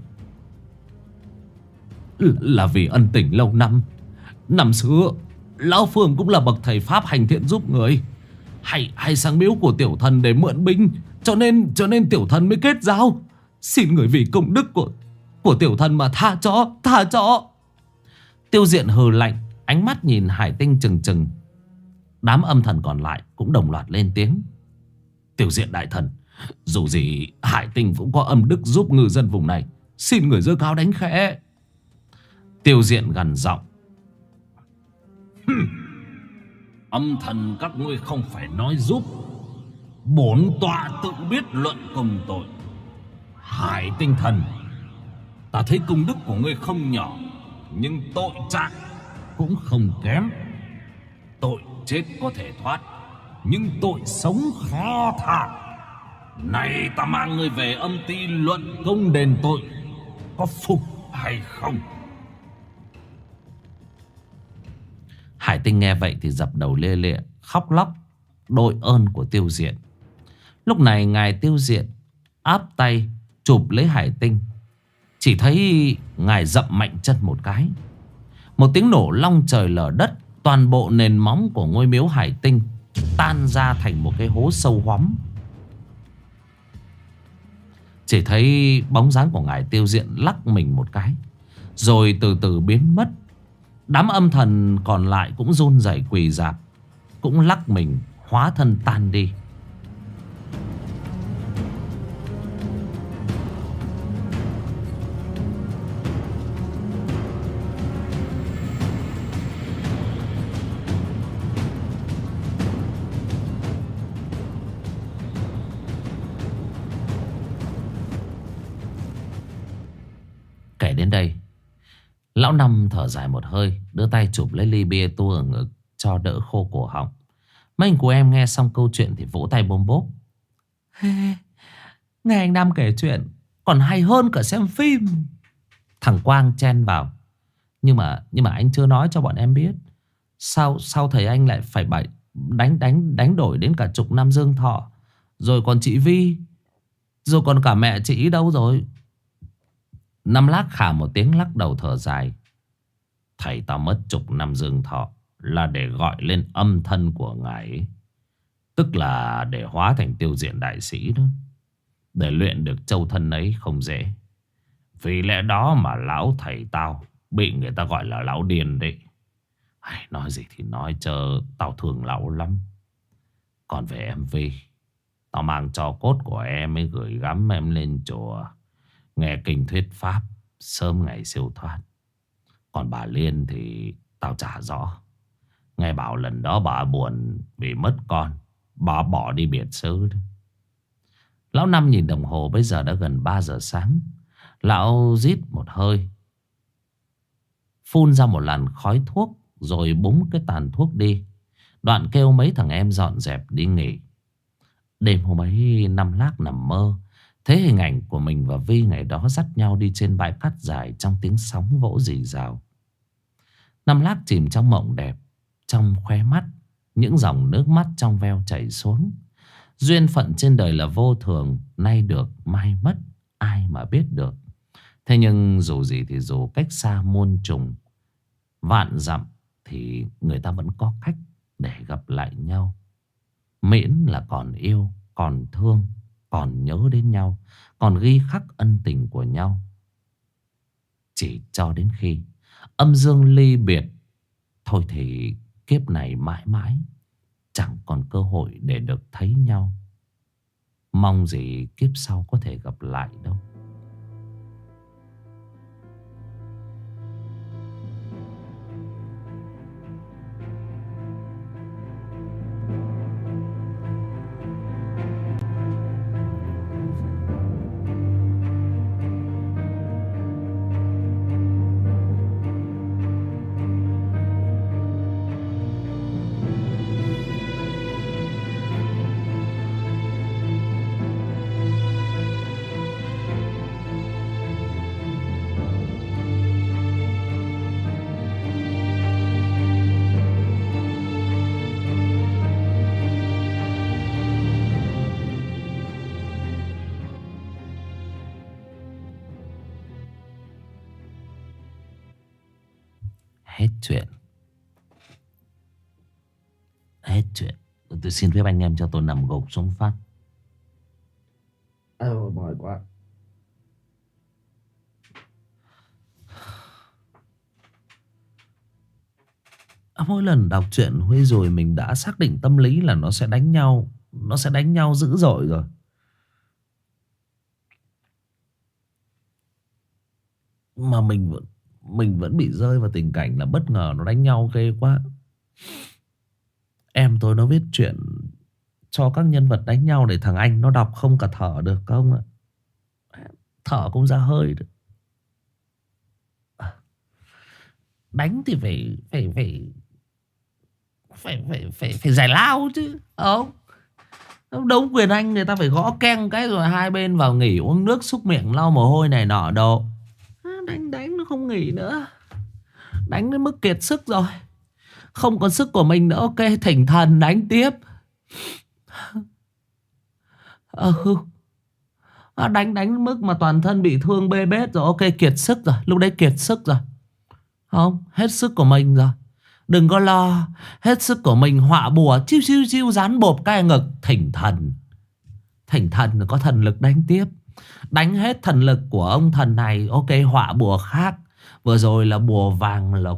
[SPEAKER 1] Là vì ân tình lâu năm. Năm xưa lão Phương cũng là bậc thầy pháp hành thiện giúp người, hay sang miếu của tiểu thần để mượn binh, cho nên tiểu thần mới kết giao. Xin người vì công đức của tiểu thần mà tha cho. Tiêu Diện hừ lạnh, ánh mắt nhìn Hải Tinh trừng trừng. Đám âm thần còn lại cũng đồng loạt lên tiếng: Tiêu Diện đại thần, dù gì Hải Tinh cũng có âm đức giúp ngư dân vùng này, xin người giơ cao đánh khẽ. Tiêu Diện gằn giọng:
[SPEAKER 2] âm thần các ngươi không phải nói giúp, bổn tọa tự biết luận cùng tội. Hải Tinh thần, ta thấy công đức của ngươi không nhỏ, nhưng tội trạng cũng không kém. Tội chết có thể thoát, nhưng tội sống khó tha. Này ta mang ngươi về âm ty luận công đền tội, có phục hay không?
[SPEAKER 1] Hải Tinh nghe vậy thì dập đầu lê lịa, khóc lóc đội ơn của Tiêu Diện. Lúc này ngài Tiêu Diện áp tay chụp lấy Hải Tinh. Chỉ thấy ngài dậm mạnh chân một cái, một tiếng nổ long trời lở đất. Toàn bộ nền móng của ngôi miếu Hải Tinh tan ra thành một cái hố sâu hoắm. Chỉ thấy bóng dáng của ngài Tiêu Diện lắc mình một cái, rồi từ từ biến mất. Đám âm thần còn lại cũng run rẩy quỳ rạp, cũng lắc mình hóa thân tan đi. Kể đến đây, lão Năm thở dài một hơi, đưa tay chụp lấy ly bia tua ở ngực cho đỡ khô cổ họng. Mấy anh của em nghe xong câu chuyện thì vỗ tay bôm bốp. Nghe anh Năm kể chuyện còn hay hơn cả xem phim. Thằng Quang chen vào. Nhưng mà anh chưa nói cho bọn em biết. Sao thầy anh lại phải đánh đổi đến cả chục năm dương thọ. Rồi còn chị Vi, rồi còn cả mẹ chị đâu rồi? Năm Lác khà một tiếng lắc đầu thở dài. Thầy tao mất chục năm dương thọ là để gọi lên âm thân của ngài ấy. Tức là để hóa thành tiêu diện đại sĩ đó. Để luyện được châu thân ấy không dễ. Vì lẽ đó mà lão thầy tao bị người ta gọi là lão điên đấy. Nói gì thì nói, chờ tao thương lão lắm. Còn về em Vi, tao mang tro cốt của em ấy gửi gắm em lên chùa, nghe kinh thuyết pháp, sớm ngày siêu thoát. Còn bà Liên thì tao chả rõ. Nghe bảo lần đó bà buồn vì mất con, bà bỏ đi biệt xứ đấy. Lão Năm nhìn đồng hồ, bây giờ đã gần 3 giờ sáng. Lão rít một hơi, phun ra một làn khói thuốc, rồi búng cái tàn thuốc đi. Đoạn kêu mấy thằng em dọn dẹp đi nghỉ. Đêm hôm ấy Năm Lác nằm mơ thấy hình ảnh của mình và Vi ngày đó dắt nhau đi trên bãi cát dài trong tiếng sóng vỗ rì rào. Năm Lác chìm trong mộng đẹp. Trong khóe mắt những dòng nước mắt trong veo chảy xuống. Duyên phận trên đời là vô thường, nay được mai mất, ai mà biết được. Thế nhưng dù gì thì dù cách xa muôn trùng vạn dặm, thì người ta vẫn có cách để gặp lại nhau. Miễn là còn yêu, còn thương, còn nhớ đến nhau, còn ghi khắc ân tình của nhau. Chỉ cho đến khi âm dương ly biệt, thôi thì kiếp này mãi mãi chẳng còn cơ hội để được thấy nhau. Mong gì kiếp sau có thể gặp lại đâu. Hết chuyện. Hết chuyện. Tôi xin phép anh em cho tôi nằm gục xuống phát. Mỏi quá. Mỗi lần đọc truyện Huy rồi mình đã xác định tâm lý là nó sẽ đánh nhau. Nó sẽ đánh nhau dữ dội rồi. Mà mình vẫn bị rơi vào tình cảnh là bất ngờ nó đánh nhau ghê quá. Em tôi nó viết chuyện cho các nhân vật đánh nhau để thằng anh nó đọc không cả thở được không ạ? Thở cũng ra hơi được. Đánh thì phải giải lao chứ, không? Đấu quyền anh người ta phải gõ keng cái rồi hai bên vào nghỉ uống nước xúc miệng lau mồ hôi này nọ đồ. Đánh nó không nghỉ nữa. Đánh đến mức kiệt sức rồi, không còn sức của mình nữa. Ok, thỉnh thần đánh tiếp. Đánh đến mức mà toàn thân bị thương bê bết rồi. Ok, kiệt sức rồi. Lúc đấy kiệt sức rồi, không? Hết sức của mình rồi. Đừng có lo. Hết sức của mình họa bùa chiêu chiêu chiêu dán bộp cái ngực. Thỉnh thần. Thỉnh thần có thần lực đánh tiếp. Đánh hết thần lực của ông thần này. Ok, họa bùa khác. Vừa rồi là bùa vàng là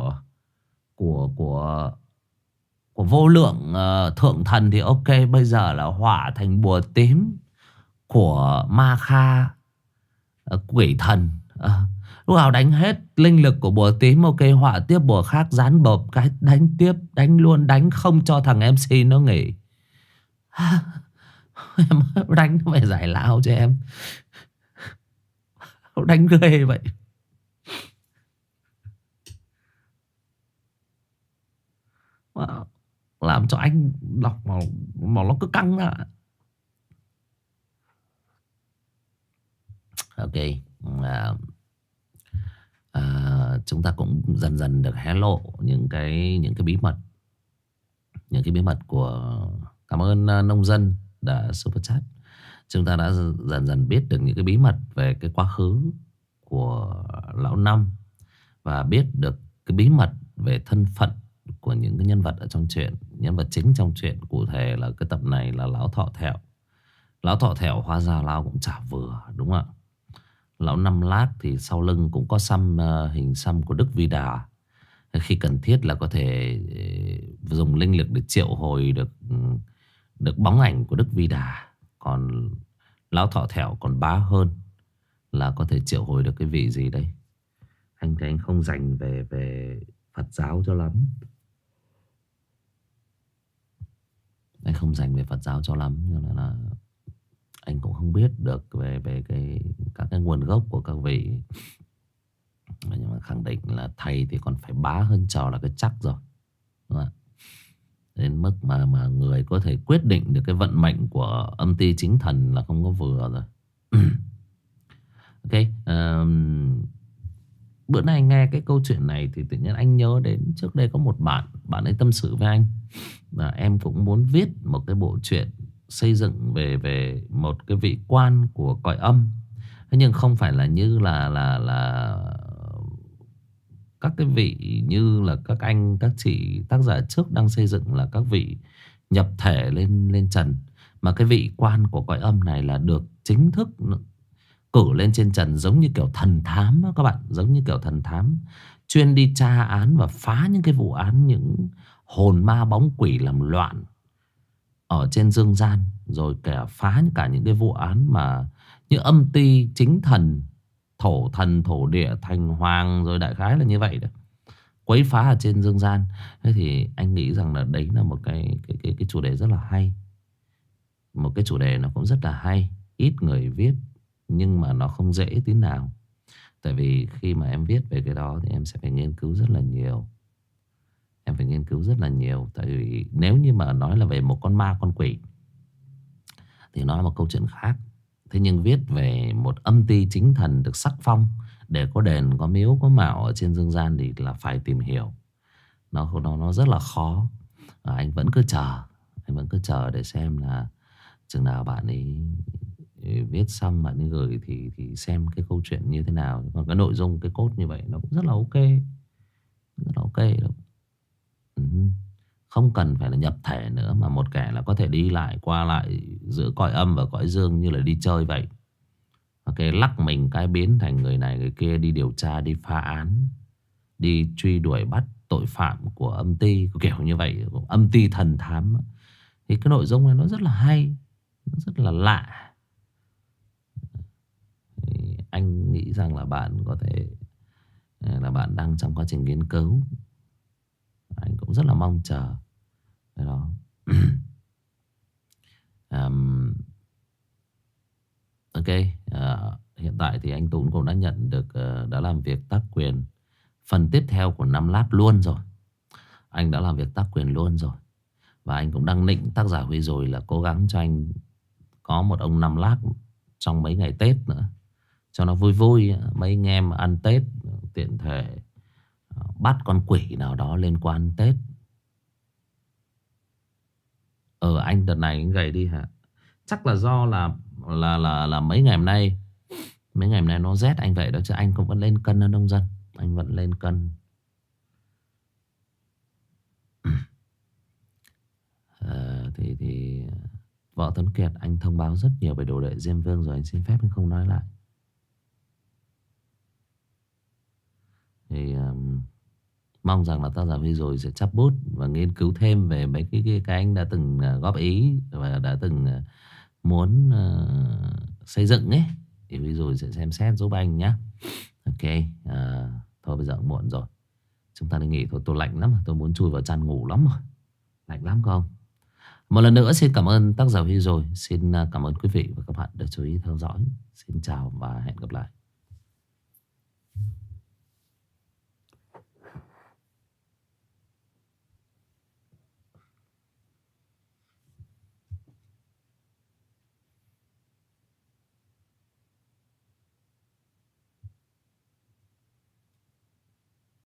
[SPEAKER 1] của của vô lượng thượng thần thì ok. Bây giờ là họa thành bùa tím của ma kha, quỷ thần. Lúc nào đánh hết linh lực của bùa tím, ok, họa tiếp bùa khác, dán bợp cái đánh tiếp, đánh luôn, đánh không cho thằng MC nó nghỉ. Em đánh nó phải giải lao cho em. Đánh ghê vậy. Làm cho anh đọc mà nó cứ căng ra. Ok. Chúng ta cũng dần dần được hé lộ những cái bí mật, những cái bí mật của, cảm ơn nông dân đã super chat. Chúng ta đã dần dần biết được những cái bí mật về cái quá khứ của lão Năm, và biết được cái bí mật về thân phận của những cái nhân vật ở trong truyện. Nhân vật chính trong truyện cụ thể là cái tập này là lão Thọ Thẹo. Lão Thọ Thẹo hóa ra lão cũng chả vừa, đúng không ạ? Lão Năm Lát thì sau lưng cũng có xăm hình xăm của Đức Vi Đà. Khi cần thiết là có thể dùng linh lực để triệu hồi được bóng ảnh của Đức Vi Đà. Còn lão Thọ Thẹo còn bá hơn, là có thể triệu hồi được cái vị gì đây. Anh thì anh không dành về Phật giáo cho lắm. Anh không dành về Phật giáo cho lắm, cho nên là anh cũng không biết được về các cái nguồn gốc của các vị. Nhưng mà khẳng định là thầy thì còn phải bá hơn trò là cái chắc rồi, đúng không ạ? Đến mức mà người có thể quyết định được cái vận mệnh của âm ty chính thần là không có vừa rồi. Ok. Bữa nay nghe cái câu chuyện này thì tự nhiên anh nhớ đến trước đây có một bạn ấy tâm sự với anh là em cũng muốn viết một cái bộ truyện xây dựng về một cái vị quan của cõi âm. Thế nhưng không phải là như là các cái vị như là các anh các chị tác giả trước đang xây dựng là các vị nhập thể lên trần, mà cái vị quan của cõi âm này là được chính thức cử lên trên trần, giống như kiểu thần thám đó các bạn, giống như kiểu thần thám chuyên đi tra án và phá những cái vụ án, những hồn ma bóng quỷ làm loạn ở trên dương gian, rồi cả phá cả những cái vụ án mà như âm ty chính thần, thổ thần, thổ địa, thành hoàng, rồi đại khái là như vậy đó, quấy phá ở trên dương gian. Thế thì anh nghĩ rằng là đấy là một cái chủ đề rất là hay. Một cái chủ đề nó cũng rất là hay, ít người viết nhưng mà nó không dễ tí nào. Tại vì khi mà em viết về cái đó thì em sẽ phải nghiên cứu rất là nhiều. Em phải nghiên cứu rất là nhiều. Tại vì nếu như mà nói là về một con ma con quỷ thì nó là một câu chuyện khác. Thế nhưng viết về một âm ty chính thần được sắc phong để có đền, có miếu, có mạo ở trên dương gian thì là phải tìm hiểu. Nó rất là khó. Anh vẫn cứ chờ. Anh vẫn cứ chờ để xem là chừng nào bạn ấy viết xong bạn ấy gửi thì xem cái câu chuyện như thế nào. Còn cái nội dung, cái cốt như vậy nó cũng rất là ok. Rất là ok đâu. Không cần phải là nhập thể nữa, mà một kẻ là có thể đi lại qua lại giữa cõi âm và cõi dương như là đi chơi vậy. Ok, lắc mình cái biến thành người này người kia, đi điều tra, đi phá án, đi truy đuổi bắt tội phạm của âm ty, kiểu như vậy, âm ty thần thám. Thì cái nội dung này nó rất là hay, nó rất là lạ. Thì anh nghĩ rằng là bạn có thể là bạn đang trong quá trình nghiên cứu. Anh cũng rất là mong chờ cái đó. Ok. Hiện tại thì anh Tún cũng đã nhận được, đã làm việc tác quyền phần tiếp theo của Năm Lát luôn rồi. Anh đã làm việc tác quyền luôn rồi. Và anh cũng đang nịnh tác giả Huy rồi là cố gắng cho anh có một ông Năm Lát trong mấy ngày Tết nữa, cho nó vui vui. Mấy anh em ăn Tết tiện thể bắt con quỷ nào đó lên qua ăn Tết. Anh đợt này anh gầy đi hả? Chắc là do là mấy ngày hôm nay nó rét anh vậy đó, chứ anh cũng vẫn lên cân đó nông dân. Anh vẫn lên cân. Thì Võ Tuấn Kiệt anh thông báo rất nhiều về đồ đệ Diêm Vương rồi, anh xin phép anh không nói lại. Thì mong rằng là tác giả Huy rồi sẽ chắp bút và nghiên cứu thêm về mấy cái anh đã từng góp ý và đã từng muốn xây dựng ấy. Thì Huy rồi sẽ xem xét giúp anh nhé. Ok. Thôi bây giờ cũng muộn rồi, chúng ta đi nghỉ thôi. Tôi lạnh lắm, tôi muốn chui vào chăn ngủ lắm rồi. Lạnh lắm không? Một lần nữa xin cảm ơn tác giả Huy rồi. Xin cảm ơn quý vị và các bạn đã chú ý theo dõi. Xin chào và hẹn gặp lại.